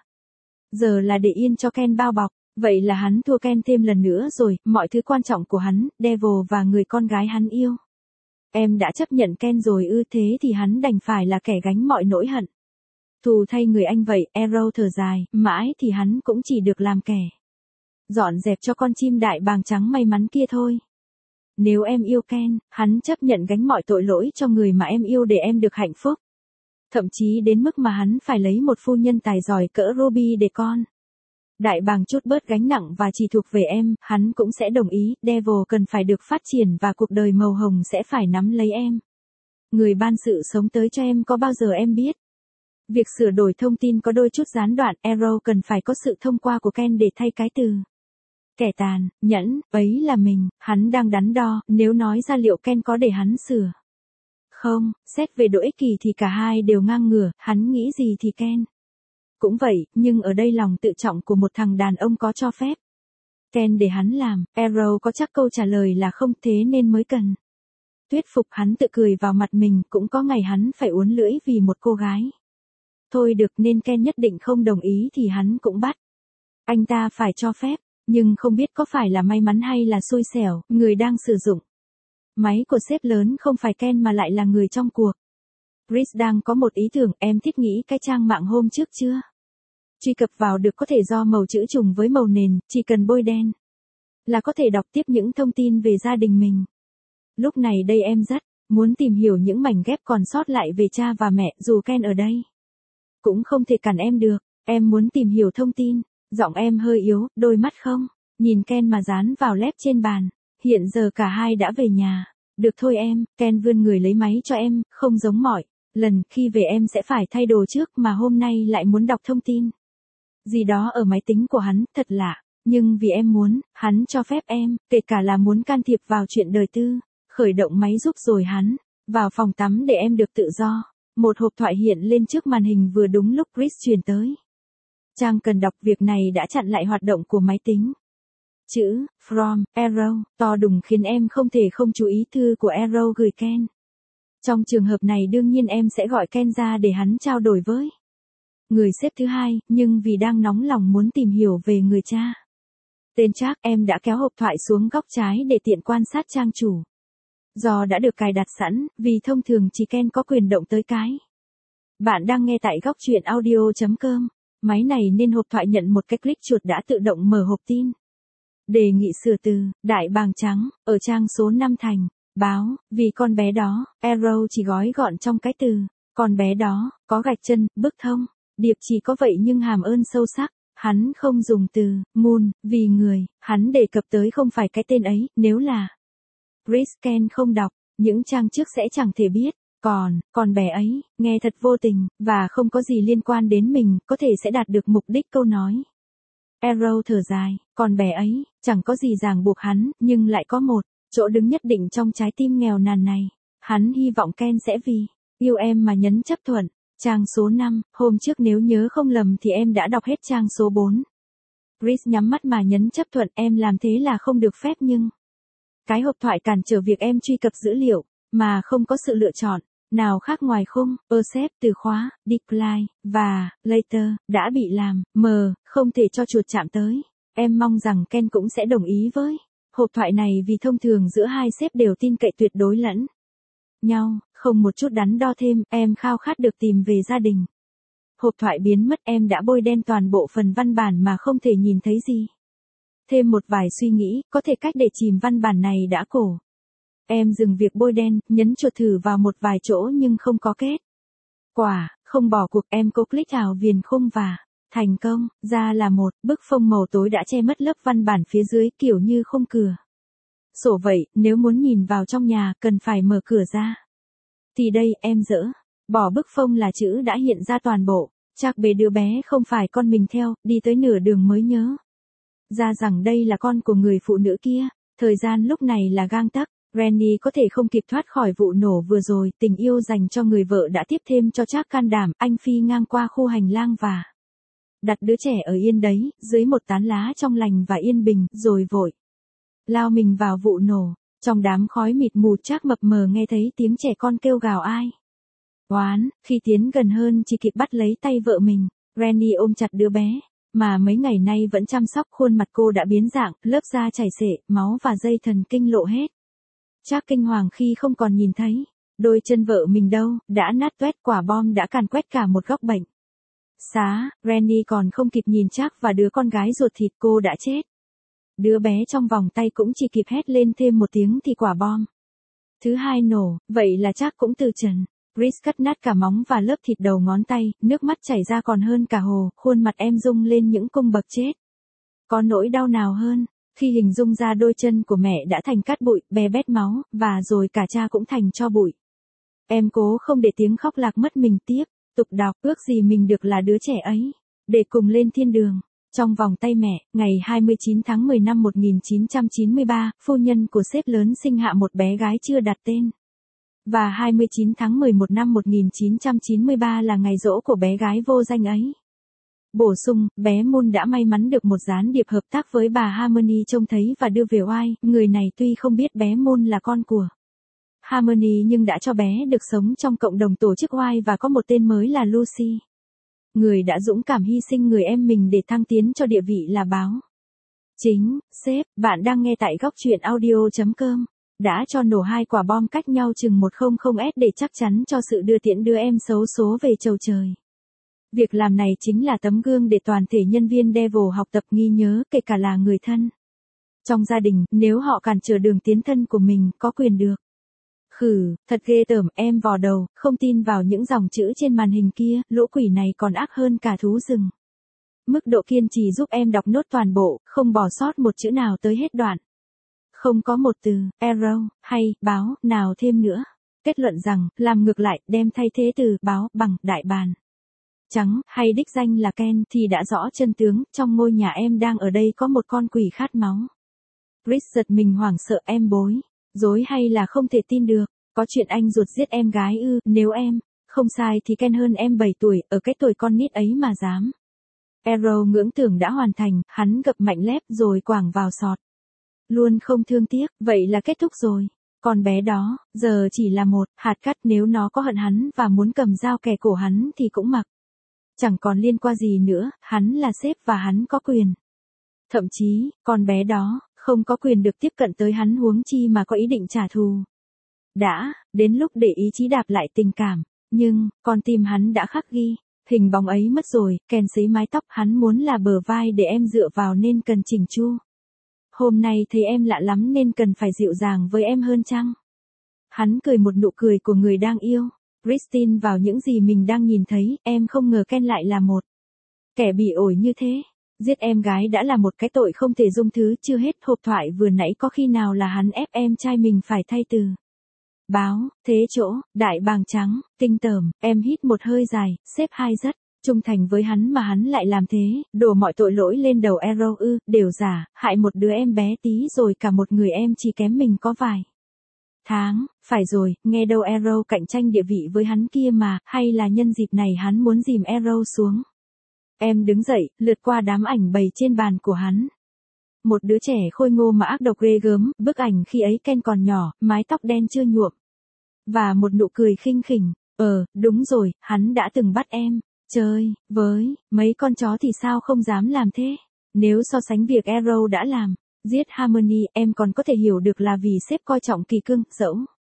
giờ là để yên cho Ken bao bọc. Vậy là hắn thua Ken thêm lần nữa rồi, mọi thứ quan trọng của hắn, Devil và người con gái hắn yêu. Em đã chấp nhận Ken rồi ư, thế thì hắn đành phải là kẻ gánh mọi nỗi hận thù thay người anh vậy. Arrow thở dài, mãi thì hắn cũng chỉ được làm kẻ dọn dẹp cho con chim đại bàng trắng may mắn kia thôi. Nếu em yêu Ken, hắn chấp nhận gánh mọi tội lỗi cho người mà em yêu để em được hạnh phúc. Thậm chí đến mức mà hắn phải lấy một phu nhân tài giỏi cỡ Ruby để con đại bàng trút bớt gánh nặng và chỉ thuộc về em, hắn cũng sẽ đồng ý. Devil cần phải được phát triển và cuộc đời màu hồng sẽ phải nắm lấy em. Người ban sự sống tới cho em có bao giờ em biết. Việc sửa đổi thông tin có đôi chút gián đoạn. Arrow cần phải có sự thông qua của Ken để thay cái từ kẻ tàn, nhẫn, ấy là mình. Hắn đang đắn đo, nếu nói ra liệu Ken có để hắn sửa không. Xét về độ ích kỷ thì cả hai đều ngang ngửa, hắn nghĩ gì thì Ken cũng vậy, nhưng ở đây lòng tự trọng của một thằng đàn ông có cho phép Ken để hắn làm. Arrow có chắc câu trả lời là không, thế nên mới cần thuyết phục hắn tự cười vào mặt mình. Cũng có ngày hắn phải uốn lưỡi vì một cô gái. Thôi được, nên Ken nhất định không đồng ý thì hắn cũng bắt anh ta phải cho phép. Nhưng không biết có phải là may mắn hay là xui xẻo, người đang sử dụng máy của sếp lớn không phải Ken mà lại là người trong cuộc. Chris đang có một ý tưởng. Em thích nghĩ cái trang mạng hôm trước chưa? Truy cập vào được có thể do màu chữ trùng với màu nền, chỉ cần bôi đen là có thể đọc tiếp những thông tin về gia đình mình. Lúc này đây em rất muốn tìm hiểu những mảnh ghép còn sót lại về cha và mẹ, dù Ken ở đây cũng không thể cản em được. Em muốn tìm hiểu thông tin. Giọng em hơi yếu, đôi mắt không nhìn Ken mà dán vào lép trên bàn. Hiện giờ cả hai đã về nhà. Được thôi em. Ken vươn người lấy máy cho em, không giống mọi lần khi về em sẽ phải thay đồ trước mà hôm nay lại muốn đọc thông tin gì đó ở máy tính của hắn, thật lạ. Nhưng vì em muốn, hắn cho phép em, kể cả là muốn can thiệp vào chuyện đời tư. Khởi động máy giúp rồi hắn vào phòng tắm để em được tự do. Một hộp thoại hiện lên trước màn hình vừa đúng lúc Chris truyền tới. Trang cần đọc việc này đã chặn lại hoạt động của máy tính. Chữ From Arrow to đùng khiến em không thể không chú ý thư của Arrow gửi Ken. Trong trường hợp này đương nhiên em sẽ gọi Ken ra để hắn trao đổi với người sếp thứ hai, nhưng vì đang nóng lòng muốn tìm hiểu về người cha tên Jack, em đã kéo hộp thoại xuống góc trái để tiện quan sát trang chủ. Do đã được cài đặt sẵn, vì thông thường chỉ Ken có quyền động tới cái. Bạn đang nghe tại góc truyện audio.com. Máy này nên hộp thoại nhận một cái click chuột đã tự động mở hộp tin. Đề nghị sửa từ đại bàng trắng ở trang số năm thành báo. Vì con bé đó, Arrow chỉ gói gọn trong cái từ con bé đó, có gạch chân, bức thông. Điệp chỉ có vậy nhưng hàm ơn sâu sắc. Hắn không dùng từ moon vì người, hắn đề cập tới không phải cái tên ấy. Nếu là Chris, Ken không đọc những trang trước sẽ chẳng thể biết. Còn, con bé ấy, nghe thật vô tình, và không có gì liên quan đến mình, có thể sẽ đạt được mục đích câu nói. Arrow thở dài, con bé ấy, chẳng có gì ràng buộc hắn, nhưng lại có một chỗ đứng nhất định trong trái tim nghèo nàn này. Hắn hy vọng Ken sẽ vì yêu em mà nhấn chấp thuận. Trang số năm, hôm trước nếu nhớ không lầm thì em đã đọc hết trang số bốn. Chris nhắm mắt mà nhấn chấp thuận. Em làm thế là không được phép nhưng cái hộp thoại cản trở việc em truy cập dữ liệu, mà không có sự lựa chọn nào khác ngoài khung, accept, từ khóa, decline, và later, đã bị làm mờ, không thể cho chuột chạm tới. Em mong rằng Ken cũng sẽ đồng ý với hộp thoại này vì thông thường giữa hai sếp đều tin cậy tuyệt đối lẫn nhau, không một chút đắn đo thêm. Em khao khát được tìm về gia đình. Hộp thoại biến mất. Em đã bôi đen toàn bộ phần văn bản mà không thể nhìn thấy gì. Thêm một vài suy nghĩ, có thể cách để chìm văn bản này đã cổ. Em dừng việc bôi đen, nhấn chuột thử vào một vài chỗ nhưng không có kết quả. Không bỏ cuộc, em cố click vào viền khung và Thành công, ra là một, bức phông màu tối đã che mất lớp văn bản phía dưới kiểu như khung cửa. Sổ vậy, nếu muốn nhìn vào trong nhà, cần phải mở cửa ra. Thì đây, em dỡ. Bỏ bức phông là chữ đã hiện ra toàn bộ. Chắc bề đứa bé không phải con mình theo, đi tới nửa đường mới nhớ ra rằng đây là con của người phụ nữ kia. Thời gian lúc này là gang tắc. Rennie có thể không kịp thoát khỏi vụ nổ vừa rồi, tình yêu dành cho người vợ đã tiếp thêm cho Trác can đảm, anh phi ngang qua khu hành lang và đặt đứa trẻ ở yên đấy, dưới một tán lá trong lành và yên bình, rồi vội lao mình vào vụ nổ. Trong đám khói mịt mù, Trác mập mờ nghe thấy tiếng trẻ con kêu gào ai oán, khi tiến gần hơn chỉ kịp bắt lấy tay vợ mình. Rennie ôm chặt đứa bé, mà mấy ngày nay vẫn chăm sóc, khuôn mặt cô đã biến dạng, lớp da chảy xệ, máu và dây thần kinh lộ hết. Trác kinh hoàng khi không còn nhìn thấy đôi chân vợ mình đâu, đã nát toét, quả bom đã càn quét cả một góc bệnh xá. Rennie còn không kịp nhìn Trác và đứa con gái ruột thịt, cô đã chết. Đứa bé trong vòng tay cũng chỉ kịp hét lên thêm một tiếng thì quả bom thứ hai nổ, vậy là Trác cũng từ trần. Chris cắt nát cả móng và lớp thịt đầu ngón tay, nước mắt chảy ra còn hơn cả hồ, khuôn mặt em rung lên những cung bậc chết. Có nỗi đau nào hơn khi hình dung ra đôi chân của mẹ đã thành cát bụi, bè bét máu, và rồi cả cha cũng thành tro bụi. Em cố không để tiếng khóc lạc mất mình tiếp, tục đọc, ước gì mình được là đứa trẻ ấy, để cùng lên thiên đường. Trong vòng tay mẹ, ngày hai mươi chín tháng mười năm một nghìn chín trăm chín mươi ba, phu nhân của sếp lớn sinh hạ một bé gái chưa đặt tên. Và hai mươi chín tháng mười một năm một nghìn chín trăm chín mươi ba là ngày giỗ của bé gái vô danh ấy. Bổ sung, bé Moon đã may mắn được một gián điệp hợp tác với bà Harmony trông thấy và đưa về oai. Người này tuy không biết bé Moon là con của Harmony nhưng đã cho bé được sống trong cộng đồng tổ chức oai và có một tên mới là Lucy. Người đã dũng cảm hy sinh người em mình để thăng tiến cho địa vị là báo chính. Sếp, bạn đang nghe tại góc truyện audio chấm com. Đã cho nổ hai quả bom cách nhau chừng một trăm s để chắc chắn cho sự đưa tiễn đưa em xấu số về chầu trời. Việc làm này chính là tấm gương để toàn thể nhân viên Devil học tập ghi nhớ, kể cả là người thân trong gia đình, nếu họ cản trở đường tiến thân của mình, có quyền được khử. Thật ghê tởm, em vò đầu, không tin vào những dòng chữ trên màn hình kia, lũ quỷ này còn ác hơn cả thú rừng. Mức độ kiên trì giúp em đọc nốt toàn bộ, không bỏ sót một chữ nào tới hết đoạn. Không có một từ, arrow, hay, báo, nào thêm nữa. Kết luận rằng, làm ngược lại, đem thay thế từ, báo, bằng, đại bàng trắng, hay đích danh là Ken, thì đã rõ chân tướng, trong ngôi nhà em đang ở đây có một con quỷ khát máu. Chris giật mình hoảng sợ, em bối rối hay là không thể tin được, có chuyện anh ruột giết em gái ư? Nếu em không sai thì Ken hơn em bảy tuổi, ở cái tuổi con nít ấy mà dám. Arrow ngưỡng tưởng đã hoàn thành, hắn gập mạnh lép rồi quảng vào sọt. Luôn không thương tiếc, vậy là kết thúc rồi. Con bé đó, giờ chỉ là một hạt cát, nếu nó có hận hắn và muốn cầm dao kẻ cổ hắn thì cũng mặc. Chẳng còn liên quan gì nữa, hắn là sếp và hắn có quyền. Thậm chí, con bé đó, không có quyền được tiếp cận tới hắn, huống chi mà có ý định trả thù. Đã, đến lúc để ý chí đạp lại tình cảm, nhưng, con tim hắn đã khắc ghi, hình bóng ấy mất rồi, Ken sấy mái tóc, hắn muốn là bờ vai để em dựa vào nên cần chỉnh chu. Hôm nay thấy em lạ lắm nên cần phải dịu dàng với em hơn chăng? Hắn cười một nụ cười của người đang yêu. Christine vào những gì mình đang nhìn thấy, em không ngờ Ken lại là một kẻ bị ổi như thế. Giết em gái đã là một cái tội không thể dung thứ, chưa hết hộp thoại vừa nãy có khi nào là hắn ép em trai mình phải thay từ báo, thế chỗ, đại bàng trắng, kinh tởm. Em hít một hơi dài, sếp hai rất trung thành với hắn mà hắn lại làm thế, đổ mọi tội lỗi lên đầu Arrow ư? Đều giả, hại một đứa em bé tí rồi cả một người em chỉ kém mình có vài tháng. Phải rồi, nghe đâu Arrow cạnh tranh địa vị với hắn kia mà, hay là nhân dịp này hắn muốn dìm Arrow xuống. Em đứng dậy, lướt qua đám ảnh bày trên bàn của hắn. Một đứa trẻ khôi ngô mà ác độc ghê gớm, bức ảnh khi ấy Ken còn nhỏ, mái tóc đen chưa nhuộm. Và một nụ cười khinh khỉnh, ờ, đúng rồi, hắn đã từng bắt em chơi với mấy con chó thì sao không dám làm thế. Nếu so sánh việc Arrow đã làm, giết Harmony, em còn có thể hiểu được là vì sếp coi trọng kỳ cương, dẫu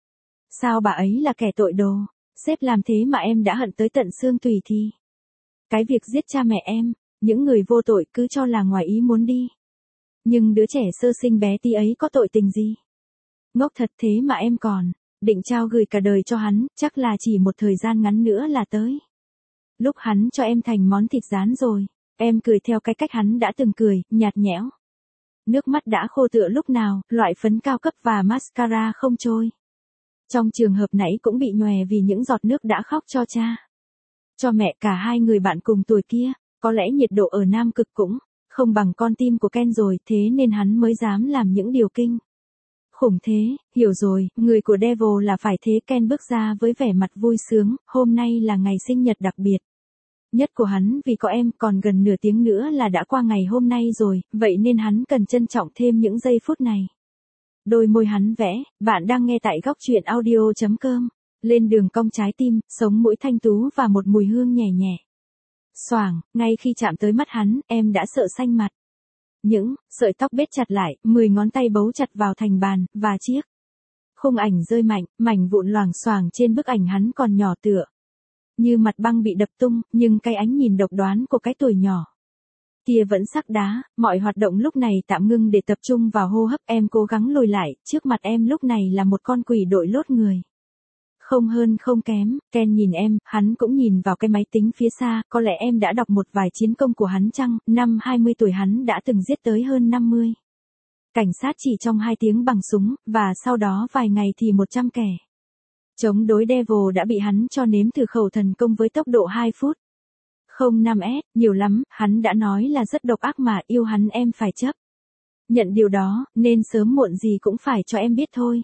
sao bà ấy là kẻ tội đồ, sếp làm thế mà em đã hận tới tận xương tủy thì cái việc giết cha mẹ em, những người vô tội cứ cho là ngoài ý muốn đi. Nhưng đứa trẻ sơ sinh bé tí ấy có tội tình gì? Ngốc thật, thế mà em còn định trao gửi cả đời cho hắn, chắc là chỉ một thời gian ngắn nữa là tới lúc hắn cho em thành món thịt rán rồi. Em cười theo cái cách hắn đã từng cười, nhạt nhẽo. Nước mắt đã khô tựa lúc nào, loại phấn cao cấp và mascara không trôi. Trong trường hợp nãy cũng bị nhòe vì những giọt nước đã khóc cho cha. Cho mẹ cả hai người bạn cùng tuổi kia, có lẽ nhiệt độ ở Nam Cực cũng không bằng con tim của Ken rồi, thế nên hắn mới dám làm những điều kinh khủng thế. Hiểu rồi, người của Devil là phải thế. Ken bước ra với vẻ mặt vui sướng, hôm nay là ngày sinh nhật đặc biệt nhất của hắn vì có em, còn gần nửa tiếng nữa là đã qua ngày hôm nay rồi, vậy nên hắn cần trân trọng thêm những giây phút này. Đôi môi hắn vẽ, bạn đang nghe tại góc truyện audio.com, lên đường cong trái tim, sống mũi thanh tú và một mùi hương nhẹ nhẹ. Xoàng, ngay khi chạm tới mắt hắn, em đã sợ xanh mặt. Những sợi tóc bết chặt lại, mười ngón tay bấu chặt vào thành bàn, và chiếc khung ảnh rơi mạnh, mảnh vụn loảng xoảng trên bức ảnh hắn còn nhỏ tựa như mặt băng bị đập tung, nhưng cái ánh nhìn độc đoán của cái tuổi nhỏ kia vẫn sắc đá. Mọi hoạt động lúc này tạm ngưng để tập trung vào hô hấp. Em cố gắng lùi lại, trước mặt em lúc này là một con quỷ đội lốt người. Không hơn không kém. Ken nhìn em, hắn cũng nhìn vào cái máy tính phía xa, có lẽ em đã đọc một vài chiến công của hắn chăng? Năm hai mươi tuổi hắn đã từng giết tới hơn năm mươi cảnh sát chỉ trong hai tiếng bằng súng, và sau đó vài ngày thì một trăm kẻ chống đối Devil đã bị hắn cho nếm thử khẩu thần công với tốc độ hai phút. Không năm S, nhiều lắm, hắn đã nói là rất độc ác mà, yêu hắn em phải chấp nhận điều đó, nên sớm muộn gì cũng phải cho em biết thôi.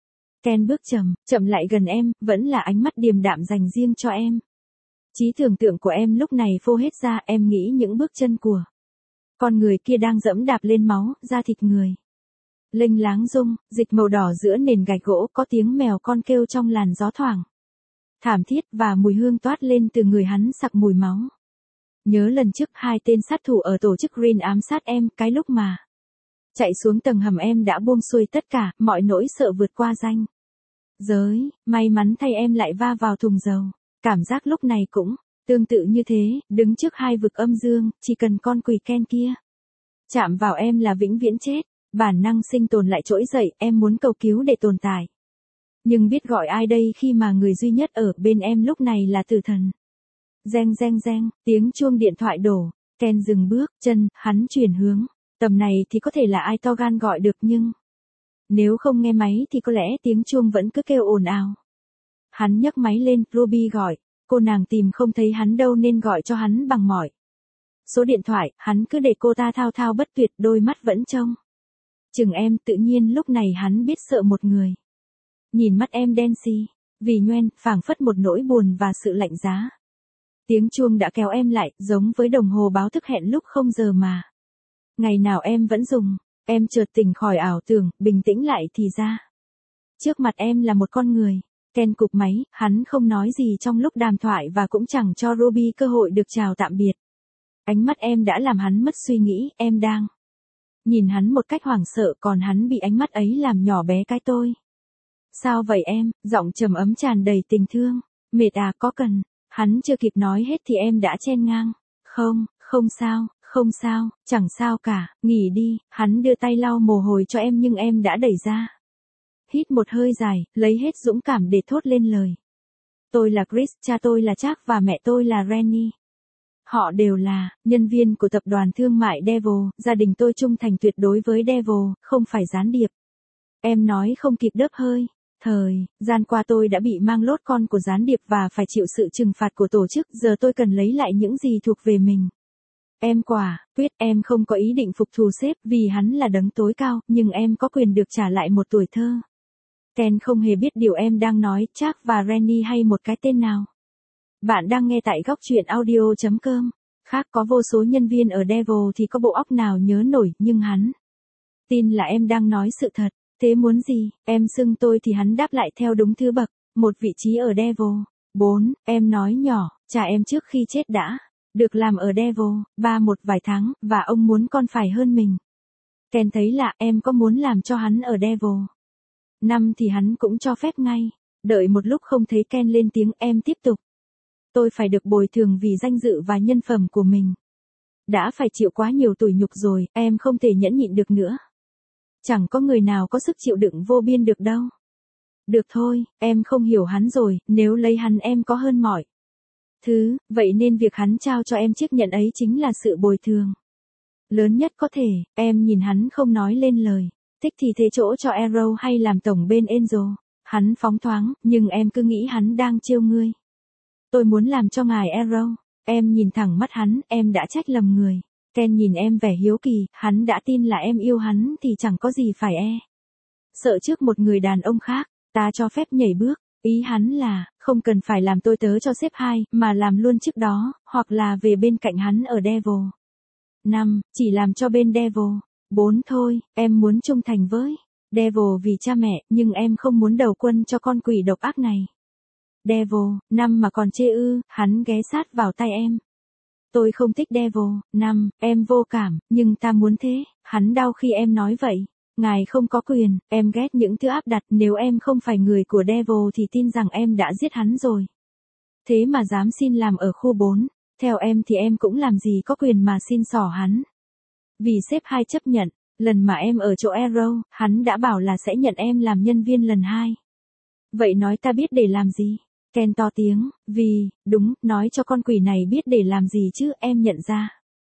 Ken bước chậm, chậm lại gần em, vẫn là ánh mắt điềm đạm dành riêng cho em. Trí tưởng tượng của em lúc này phô hết ra, em nghĩ những bước chân của con người kia đang dẫm đạp lên máu, da thịt người lênh láng rung, dịch màu đỏ giữa nền gạch gỗ, có tiếng mèo con kêu trong làn gió thoảng thảm thiết, và mùi hương toát lên từ người hắn sặc mùi máu. Nhớ lần trước hai tên sát thủ ở tổ chức Green ám sát em, cái lúc mà chạy xuống tầng hầm em đã buông xuôi tất cả, mọi nỗi sợ vượt qua ranh giới, may mắn thay em lại va vào thùng dầu. Cảm giác lúc này cũng tương tự như thế, đứng trước hai vực âm dương, chỉ cần con quỷ Ken kia chạm vào em là vĩnh viễn chết. Bản năng sinh tồn lại trỗi dậy, em muốn cầu cứu để tồn tại. Nhưng biết gọi ai đây khi mà người duy nhất ở bên em lúc này là tử thần. Reng reng reng, tiếng chuông điện thoại đổ. Ken dừng bước, chân, hắn chuyển hướng. Tầm này thì có thể là ai to gan gọi được, nhưng nếu không nghe máy thì có lẽ tiếng chuông vẫn cứ kêu ồn ào. Hắn nhấc máy lên, Ruby gọi. Cô nàng tìm không thấy hắn đâu nên gọi cho hắn bằng mọi số điện thoại. Hắn cứ để cô ta thao thao bất tuyệt, đôi mắt vẫn trông chừng em. Tự nhiên lúc này hắn biết sợ một người. Nhìn mắt em đen xì, vì nhoen, phảng phất một nỗi buồn và sự lạnh giá. Tiếng chuông đã kéo em lại, giống với đồng hồ báo thức hẹn lúc không giờ mà ngày nào em vẫn dùng. Em chợt tỉnh khỏi ảo tưởng, bình tĩnh lại thì ra trước mặt em là một con người. Ken cụp máy, hắn không nói gì trong lúc đàm thoại và cũng chẳng cho Ruby cơ hội được chào tạm biệt. Ánh mắt em đã làm hắn mất suy nghĩ, em đang nhìn hắn một cách hoảng sợ, còn hắn bị ánh mắt ấy làm nhỏ bé cái tôi. Sao vậy em? Giọng trầm ấm tràn đầy tình thương. Mệt à, có cần? Hắn chưa kịp nói hết thì em đã chen ngang. Không, không sao, không sao, chẳng sao cả, nghỉ đi. Hắn đưa tay lau mồ hôi cho em nhưng em đã đẩy ra. Hít một hơi dài, lấy hết dũng cảm để thốt lên lời. Tôi là Chris, cha tôi là Jack và mẹ tôi là Rennie. Họ đều là nhân viên của tập đoàn thương mại Devil, gia đình tôi trung thành tuyệt đối với Devil, không phải gián điệp. Em nói không kịp đớp hơi. Thời gian qua tôi đã bị mang lốt con của gián điệp và phải chịu sự trừng phạt của tổ chức, giờ tôi cần lấy lại những gì thuộc về mình. Em quả quyết em không có ý định phục thù sếp vì hắn là đấng tối cao, nhưng em có quyền được trả lại một tuổi thơ. Ken không hề biết điều em đang nói, Jack và Rennie hay một cái tên nào. Bạn đang nghe tại góc truyện audio.com. Khác có vô số nhân viên ở Devil thì có bộ óc nào nhớ nổi, nhưng hắn tin là em đang nói sự thật. Thế muốn gì? Em xưng tôi thì hắn đáp lại theo đúng thứ bậc, một vị trí ở Devil. bốn. Em nói nhỏ, cha em trước khi chết đã được làm ở Devil. ba. Một vài tháng, và ông muốn con phải hơn mình. Ken thấy lạ, em có muốn làm cho hắn ở Devil? năm. Thì hắn cũng cho phép ngay. Đợi một lúc không thấy Ken lên tiếng, em tiếp tục. Tôi phải được bồi thường vì danh dự và nhân phẩm của mình. Đã phải chịu quá nhiều tủi nhục rồi, em không thể nhẫn nhịn được nữa. Chẳng có người nào có sức chịu đựng vô biên được đâu. Được thôi, em không hiểu hắn rồi, nếu lấy hắn em có hơn mọi thứ, vậy nên việc hắn trao cho em chiếc nhẫn ấy chính là sự bồi thường lớn nhất có thể. Em nhìn hắn không nói lên lời. Thích thì thế chỗ cho Arrow hay làm tổng bên Angel. Hắn phóng thoáng, nhưng em cứ nghĩ hắn đang trêu ngươi. Tôi muốn làm cho ngài Arrow. Em nhìn thẳng mắt hắn, em đã trách lầm người. Ken nhìn em vẻ hiếu kỳ, hắn đã tin là em yêu hắn thì chẳng có gì phải e. Sợ trước một người đàn ông khác, ta cho phép nhảy bước. Ý hắn là, không cần phải làm tôi tớ cho sếp hai, mà làm luôn trước đó, hoặc là về bên cạnh hắn ở Devil. năm. Chỉ làm cho bên Devil. bốn. Thôi, em muốn trung thành với Devil vì cha mẹ, nhưng em không muốn đầu quân cho con quỷ độc ác này. Devil. năm. Mà còn chê ư, hắn ghé sát vào tay em. Tôi không thích Devil. năm. Em vô cảm, nhưng ta muốn thế. Hắn đau khi em nói vậy. Ngài không có quyền, em ghét những thứ áp đặt, nếu em không phải người của Devil thì tin rằng em đã giết hắn rồi. Thế mà dám xin làm ở khu bốn, theo em thì em cũng làm gì có quyền mà xin xỏ hắn. Vì sếp hai chấp nhận, lần mà em ở chỗ Arrow, hắn đã bảo là sẽ nhận em làm nhân viên lần hai. Vậy nói ta biết để làm gì? Ken to tiếng, vì, đúng, nói cho con quỷ này biết để làm gì chứ, em nhận ra.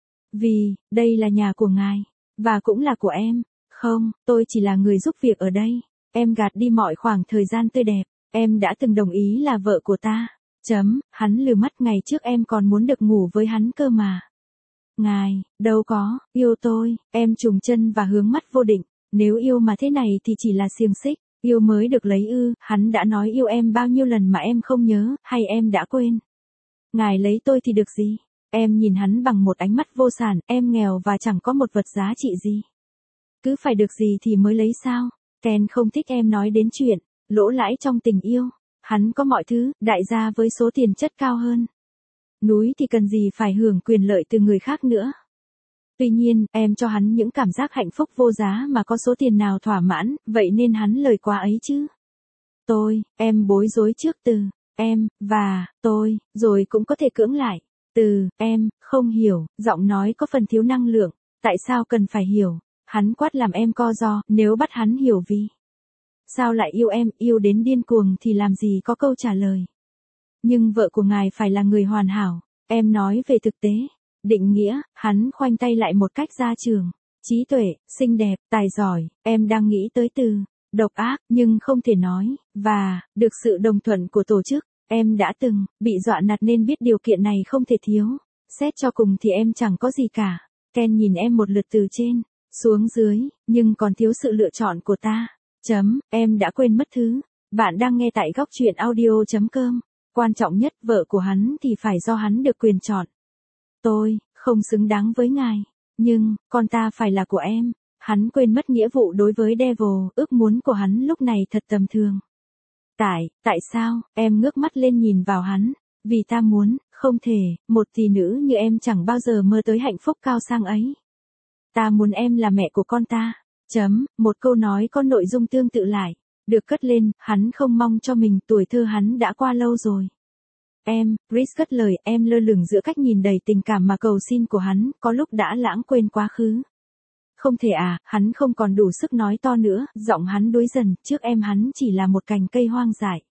Vì, đây là nhà của ngài, và cũng là của em. Không, tôi chỉ là người giúp việc ở đây. Em gạt đi mọi khoảng thời gian tươi đẹp. Em đã từng đồng ý là vợ của ta. Chấm, hắn lừ mắt, ngày trước em còn muốn được ngủ với hắn cơ mà. Ngài, đâu có, yêu tôi, em trùng chân và hướng mắt vô định. Nếu yêu mà thế này thì chỉ là xiềng xích. Yêu mới được lấy ư, hắn đã nói yêu em bao nhiêu lần mà em không nhớ, hay em đã quên. Ngài lấy tôi thì được gì? Em nhìn hắn bằng một ánh mắt vô sản, em nghèo và chẳng có một vật giá trị gì. Cứ phải được gì thì mới lấy sao? Ken không thích em nói đến chuyện lỗ lãi trong tình yêu. Hắn có mọi thứ, đại gia với số tiền chất cao hơn. Núi thì cần gì phải hưởng quyền lợi từ người khác nữa. Tuy nhiên, em cho hắn những cảm giác hạnh phúc vô giá mà có số tiền nào thỏa mãn, vậy nên hắn lời quá ấy chứ. Tôi, em bối rối trước từ, em, và, tôi, rồi cũng có thể cưỡng lại. Từ, em, không hiểu, giọng nói có phần thiếu năng lượng, tại sao cần phải hiểu. Hắn quát làm em co ro, nếu bắt hắn hiểu vì sao lại yêu em, yêu đến điên cuồng thì làm gì có câu trả lời. Nhưng vợ của ngài phải là người hoàn hảo, em nói về thực tế, định nghĩa, hắn khoanh tay lại một cách gia trưởng, trí tuệ, xinh đẹp, tài giỏi, em đang nghĩ tới từ độc ác, nhưng không thể nói, và, được sự đồng thuận của tổ chức, em đã từng bị dọa nạt nên biết điều kiện này không thể thiếu, xét cho cùng thì em chẳng có gì cả. Ken nhìn em một lượt từ trên xuống dưới, nhưng còn thiếu sự lựa chọn của ta. Chấm, em đã quên mất thứ. Bạn đang nghe tại góc truyện audio.com. Quan trọng nhất, vợ của hắn thì phải do hắn được quyền chọn. Tôi, không xứng đáng với ngài. Nhưng, con ta phải là của em. Hắn quên mất nghĩa vụ đối với Devil, ước muốn của hắn lúc này thật tầm thường. Tại, tại sao, em ngước mắt lên nhìn vào hắn. Vì ta muốn, không thể, một tỷ nữ như em chẳng bao giờ mơ tới hạnh phúc cao sang ấy. Ta muốn em là mẹ của con ta. Chấm, một câu nói có nội dung tương tự lại. Được cất lên, hắn không mong cho mình, tuổi thơ hắn đã qua lâu rồi. Em, Chris cất lời, em lơ lửng giữa cách nhìn đầy tình cảm mà cầu xin của hắn, có lúc đã lãng quên quá khứ. Không thể à, hắn không còn đủ sức nói to nữa, giọng hắn đuối dần, trước em hắn chỉ là một cành cây hoang dại.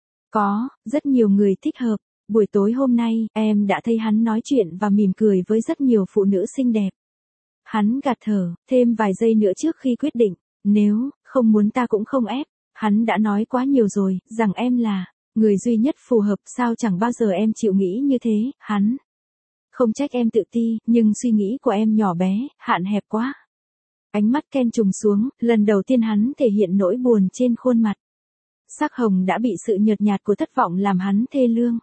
Có, rất nhiều người thích hợp. Buổi tối hôm nay, em đã thấy hắn nói chuyện và mỉm cười với rất nhiều phụ nữ xinh đẹp. Hắn gạt thở, thêm vài giây nữa trước khi quyết định, nếu, không muốn ta cũng không ép, hắn đã nói quá nhiều rồi, rằng em là người duy nhất phù hợp, sao chẳng bao giờ em chịu nghĩ như thế, hắn. Không trách em tự ti, nhưng suy nghĩ của em nhỏ bé, hạn hẹp quá. Ánh mắt Ken trùng xuống, lần đầu tiên hắn thể hiện nỗi buồn trên khuôn mặt. Sắc hồng đã bị sự nhợt nhạt của thất vọng làm hắn thê lương.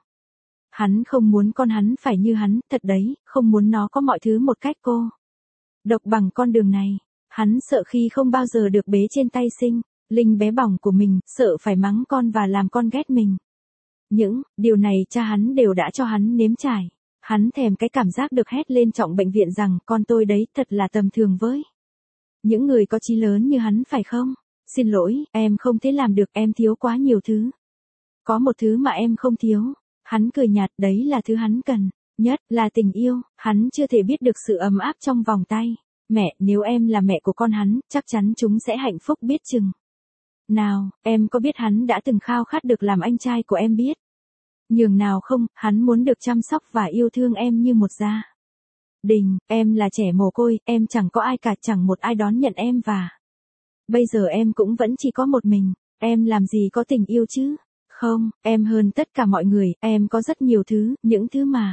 Hắn không muốn con hắn phải như hắn, thật đấy, không muốn nó có mọi thứ một cách cô độc bằng con đường này. Hắn sợ khi không bao giờ được bế trên tay sinh linh bé bỏng của mình, sợ phải mắng con và làm con ghét mình. Những điều này cha hắn đều đã cho hắn nếm trải. Hắn thèm cái cảm giác được hét lên trọng bệnh viện rằng con tôi đấy thật là tầm thường với những người có chí lớn như hắn, phải không? Xin lỗi, em không thể làm được, em thiếu quá nhiều thứ. Có một thứ mà em không thiếu. Hắn cười nhạt, đấy là thứ hắn cần nhất, là tình yêu. Hắn chưa thể biết được sự ấm áp trong vòng tay. Mẹ, nếu em là mẹ của con hắn, chắc chắn chúng sẽ hạnh phúc biết chừng nào. Em có biết hắn đã từng khao khát được làm anh trai của em biết Nhường nào không, hắn muốn được chăm sóc và yêu thương em như một gia đình, em là trẻ mồ côi, em chẳng có ai cả, chẳng một ai đón nhận em và bây giờ em cũng vẫn chỉ có một mình, em làm gì có tình yêu chứ? Không, em hơn tất cả mọi người, em có rất nhiều thứ, những thứ mà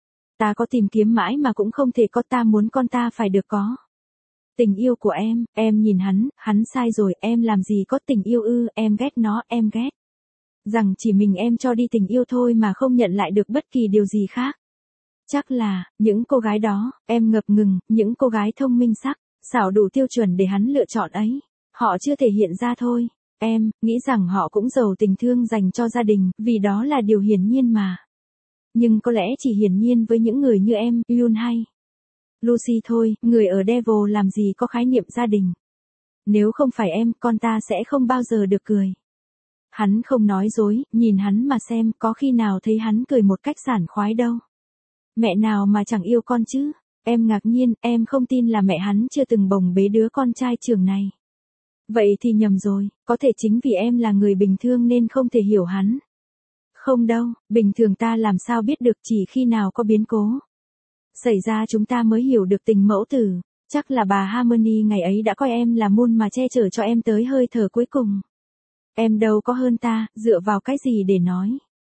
ta có tìm kiếm mãi mà cũng không thể có, ta muốn con ta phải được có. Tình yêu của em, em nhìn hắn, hắn sai rồi, em làm gì có tình yêu ư, em ghét nó, em ghét. Rằng chỉ mình em cho đi tình yêu thôi mà không nhận lại được bất kỳ điều gì khác. Chắc là, những cô gái đó, em ngập ngừng, những cô gái thông minh sắc, xảo đủ tiêu chuẩn để hắn lựa chọn ấy. Họ chưa thể hiện ra thôi. Em, nghĩ rằng họ cũng giàu tình thương dành cho gia đình, vì đó là điều hiển nhiên mà. Nhưng có lẽ chỉ hiển nhiên với những người như em, Yoon hay Lucy thôi, người ở Devil làm gì có khái niệm gia đình. Nếu không phải em, con ta sẽ không bao giờ được cười. Hắn không nói dối, nhìn hắn mà xem, có khi nào thấy hắn cười một cách sảng khoái đâu. Mẹ nào mà chẳng yêu con chứ? Em ngạc nhiên, em không tin là mẹ hắn chưa từng bồng bế đứa con trai trưởng này. Vậy thì nhầm rồi, có thể chính vì em là người bình thường nên không thể hiểu hắn. Không đâu, bình thường ta làm sao biết được, chỉ khi nào có biến cố xảy ra chúng ta mới hiểu được tình mẫu tử. Chắc là bà Harmony ngày ấy đã coi em là Moon mà che chở cho em tới hơi thở cuối cùng. Em đâu có hơn ta, dựa vào cái gì để nói.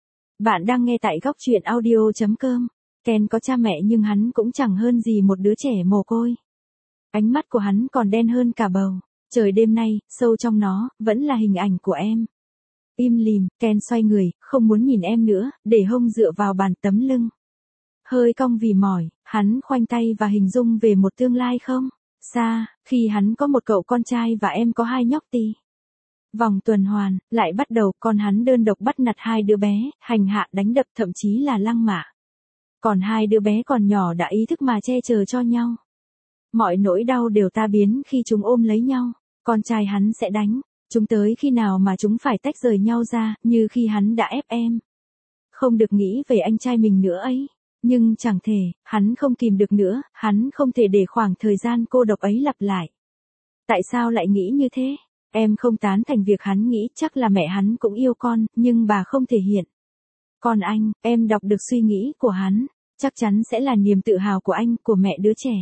Bạn đang nghe tại góc truyện audio chấm com. Ken có cha mẹ nhưng hắn cũng chẳng hơn gì một đứa trẻ mồ côi. Ánh mắt của hắn còn đen hơn cả bầu. Trời đêm nay, sâu trong nó, vẫn là hình ảnh của em. Im lìm, Ken xoay người, không muốn nhìn em nữa, để hông dựa vào bàn tấm lưng. Hơi cong vì mỏi, hắn khoanh tay và hình dung về một tương lai không xa, khi hắn có một cậu con trai và em có hai nhóc tì. Vòng tuần hoàn, lại bắt đầu, con hắn đơn độc bắt nạt hai đứa bé, hành hạ đánh đập thậm chí là lăng mạ. Còn hai đứa bé còn nhỏ đã ý thức mà che chở cho nhau. Mọi nỗi đau đều ta biến khi chúng ôm lấy nhau, con trai hắn sẽ đánh, chúng tới khi nào mà chúng phải tách rời nhau ra, như khi hắn đã ép em. Không được nghĩ về anh trai mình nữa ấy. Nhưng chẳng thể, hắn không kìm được nữa, hắn không thể để khoảng thời gian cô độc ấy lặp lại. Tại sao lại nghĩ như thế? Em không tán thành việc hắn nghĩ, chắc là mẹ hắn cũng yêu con, nhưng bà không thể hiện. Còn anh, em đọc được suy nghĩ của hắn, chắc chắn sẽ là niềm tự hào của anh, của mẹ đứa trẻ.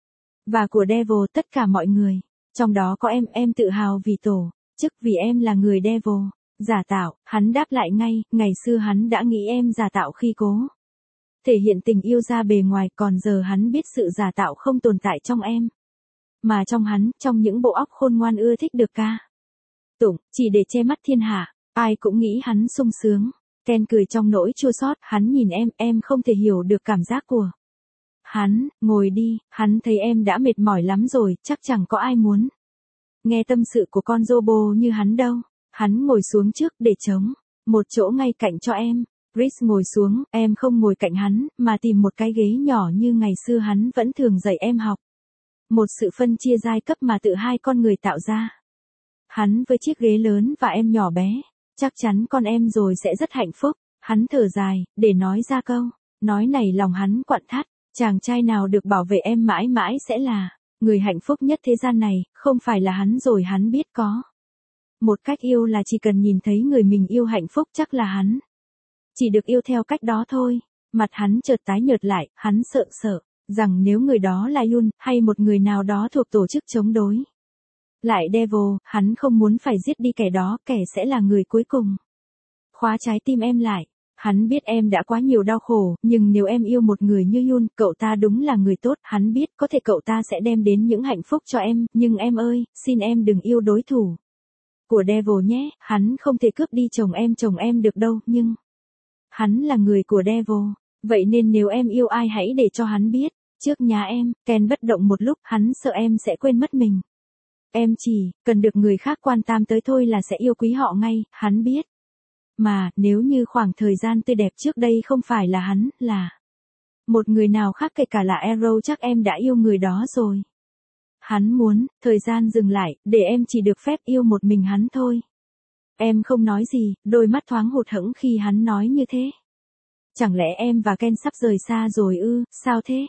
Và của Devil, tất cả mọi người. Trong đó có em, em tự hào vì tổ chức, vì em là người Devil. Giả tạo, hắn đáp lại ngay, ngày xưa hắn đã nghĩ em giả tạo khi cố thể hiện tình yêu ra bề ngoài, còn giờ hắn biết sự giả tạo không tồn tại trong em. Mà trong hắn, trong những bộ óc khôn ngoan ưa thích được ca tụng, chỉ để che mắt thiên hạ, ai cũng nghĩ hắn sung sướng. Ken cười trong nỗi chua xót, hắn nhìn em, em không thể hiểu được cảm giác của hắn, ngồi đi, hắn thấy em đã mệt mỏi lắm rồi, chắc chẳng có ai muốn nghe tâm sự của con Robo như hắn đâu. Hắn ngồi xuống trước để trống một chỗ ngay cạnh cho em. Chris ngồi xuống, em không ngồi cạnh hắn, mà tìm một cái ghế nhỏ như ngày xưa hắn vẫn thường dạy em học. Một sự phân chia giai cấp mà tự hai con người tạo ra. Hắn với chiếc ghế lớn và em nhỏ bé. Chắc chắn con em rồi sẽ rất hạnh phúc. Hắn thở dài, để nói ra câu. Nói này lòng hắn quặn thắt. Chàng trai nào được bảo vệ em mãi mãi sẽ là người hạnh phúc nhất thế gian này, không phải là hắn rồi hắn biết có. Một cách yêu là chỉ cần nhìn thấy người mình yêu hạnh phúc, chắc là hắn chỉ được yêu theo cách đó thôi. Mặt hắn chợt tái nhợt lại, hắn sợ sợ, rằng nếu người đó là Yoon, hay một người nào đó thuộc tổ chức chống đối lại Devil, hắn không muốn phải giết đi kẻ đó, kẻ sẽ là người cuối cùng khóa trái tim em lại. Hắn biết em đã quá nhiều đau khổ, nhưng nếu em yêu một người như Yoon, cậu ta đúng là người tốt, hắn biết có thể cậu ta sẽ đem đến những hạnh phúc cho em, nhưng em ơi, xin em đừng yêu đối thủ của Devil nhé, hắn không thể cướp đi chồng em, chồng em được đâu, nhưng hắn là người của Devil, vậy nên nếu em yêu ai hãy để cho hắn biết, trước nhà em. Ken bất động một lúc, hắn sợ em sẽ quên mất mình. Em chỉ cần được người khác quan tâm tới thôi là sẽ yêu quý họ ngay, hắn biết. Mà, nếu như khoảng thời gian tươi đẹp trước đây không phải là hắn, là một người nào khác kể cả là Arrow, chắc em đã yêu người đó rồi. Hắn muốn, thời gian dừng lại, để em chỉ được phép yêu một mình hắn thôi. Em không nói gì, đôi mắt thoáng hụt hẫng khi hắn nói như thế. Chẳng lẽ em và Ken sắp rời xa rồi ư, sao thế?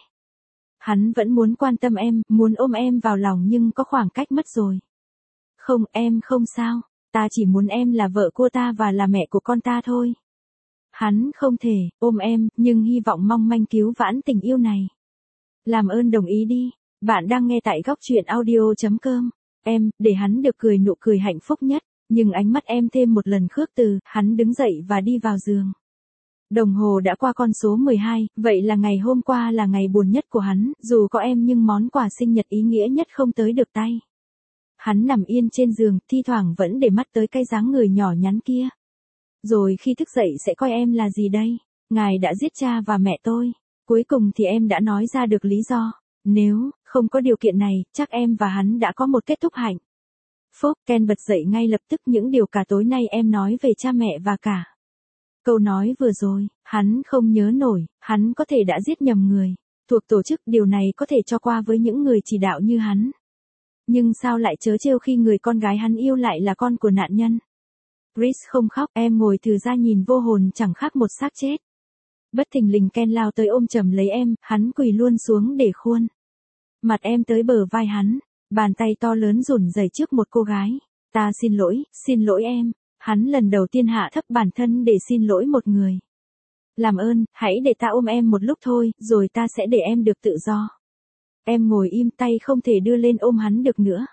Hắn vẫn muốn quan tâm em, muốn ôm em vào lòng nhưng có khoảng cách mất rồi. Không, em không sao, ta chỉ muốn em là vợ cô ta và là mẹ của con ta thôi. Hắn không thể ôm em, nhưng hy vọng mong manh cứu vãn tình yêu này. Làm ơn đồng ý đi. Bạn đang nghe tại góc truyện audio.com. Em, để hắn được cười nụ cười hạnh phúc nhất, nhưng ánh mắt em thêm một lần khước từ, hắn đứng dậy và đi vào giường. Đồng hồ đã qua con số mười hai, vậy là ngày hôm qua là ngày buồn nhất của hắn, dù có em nhưng món quà sinh nhật ý nghĩa nhất không tới được tay. Hắn nằm yên trên giường, thi thoảng vẫn để mắt tới cái dáng người nhỏ nhắn kia. Rồi khi thức dậy sẽ coi em là gì đây? Ngài đã giết cha và mẹ tôi. Cuối cùng thì em đã nói ra được lý do. Nếu không có điều kiện này, chắc em và hắn đã có một kết thúc hạnh phúc. Ken bật dậy ngay lập tức, những điều cả tối nay em nói về cha mẹ và cả câu nói vừa rồi, hắn không nhớ nổi, hắn có thể đã giết nhầm người. Thuộc tổ chức, điều này có thể cho qua với những người chỉ đạo như hắn. Nhưng sao lại trớ trêu khi người con gái hắn yêu lại là con của nạn nhân? Chris không khóc, em ngồi thừ ra nhìn vô hồn chẳng khác một xác chết. Bất thình lình Ken lao tới ôm chầm lấy em, hắn quỳ luôn xuống để khuôn mặt em tới bờ vai hắn, bàn tay to lớn run rẩy trước một cô gái. Ta xin lỗi, xin lỗi em. Hắn lần đầu tiên hạ thấp bản thân để xin lỗi một người. Làm ơn, hãy để ta ôm em một lúc thôi, rồi ta sẽ để em được tự do. Em ngồi im, tay không thể đưa lên ôm hắn được nữa.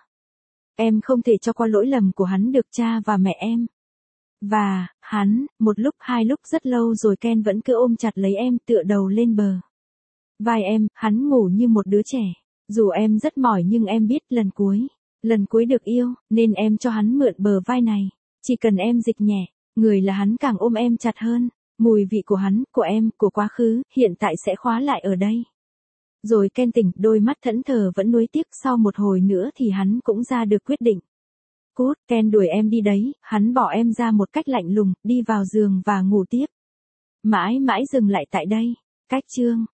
Em không thể cho qua lỗi lầm của hắn được, cha và mẹ em. Và, hắn, một lúc hai lúc rất lâu rồi Ken vẫn cứ ôm chặt lấy em, tựa đầu lên bờ vai em, hắn ngủ như một đứa trẻ. Dù em rất mỏi nhưng em biết lần cuối, lần cuối được yêu, nên em cho hắn mượn bờ vai này. Chỉ cần em dịch nhẹ, người là hắn càng ôm em chặt hơn. Mùi vị của hắn, của em, của quá khứ, hiện tại sẽ khóa lại ở đây. Rồi Ken tỉnh, đôi mắt thẫn thờ vẫn nuối tiếc, sau một hồi nữa thì hắn cũng ra được quyết định. Cút, Ken đuổi em đi đấy, hắn bỏ em ra một cách lạnh lùng, đi vào giường và ngủ tiếp. Mãi mãi dừng lại tại đây. Cách chương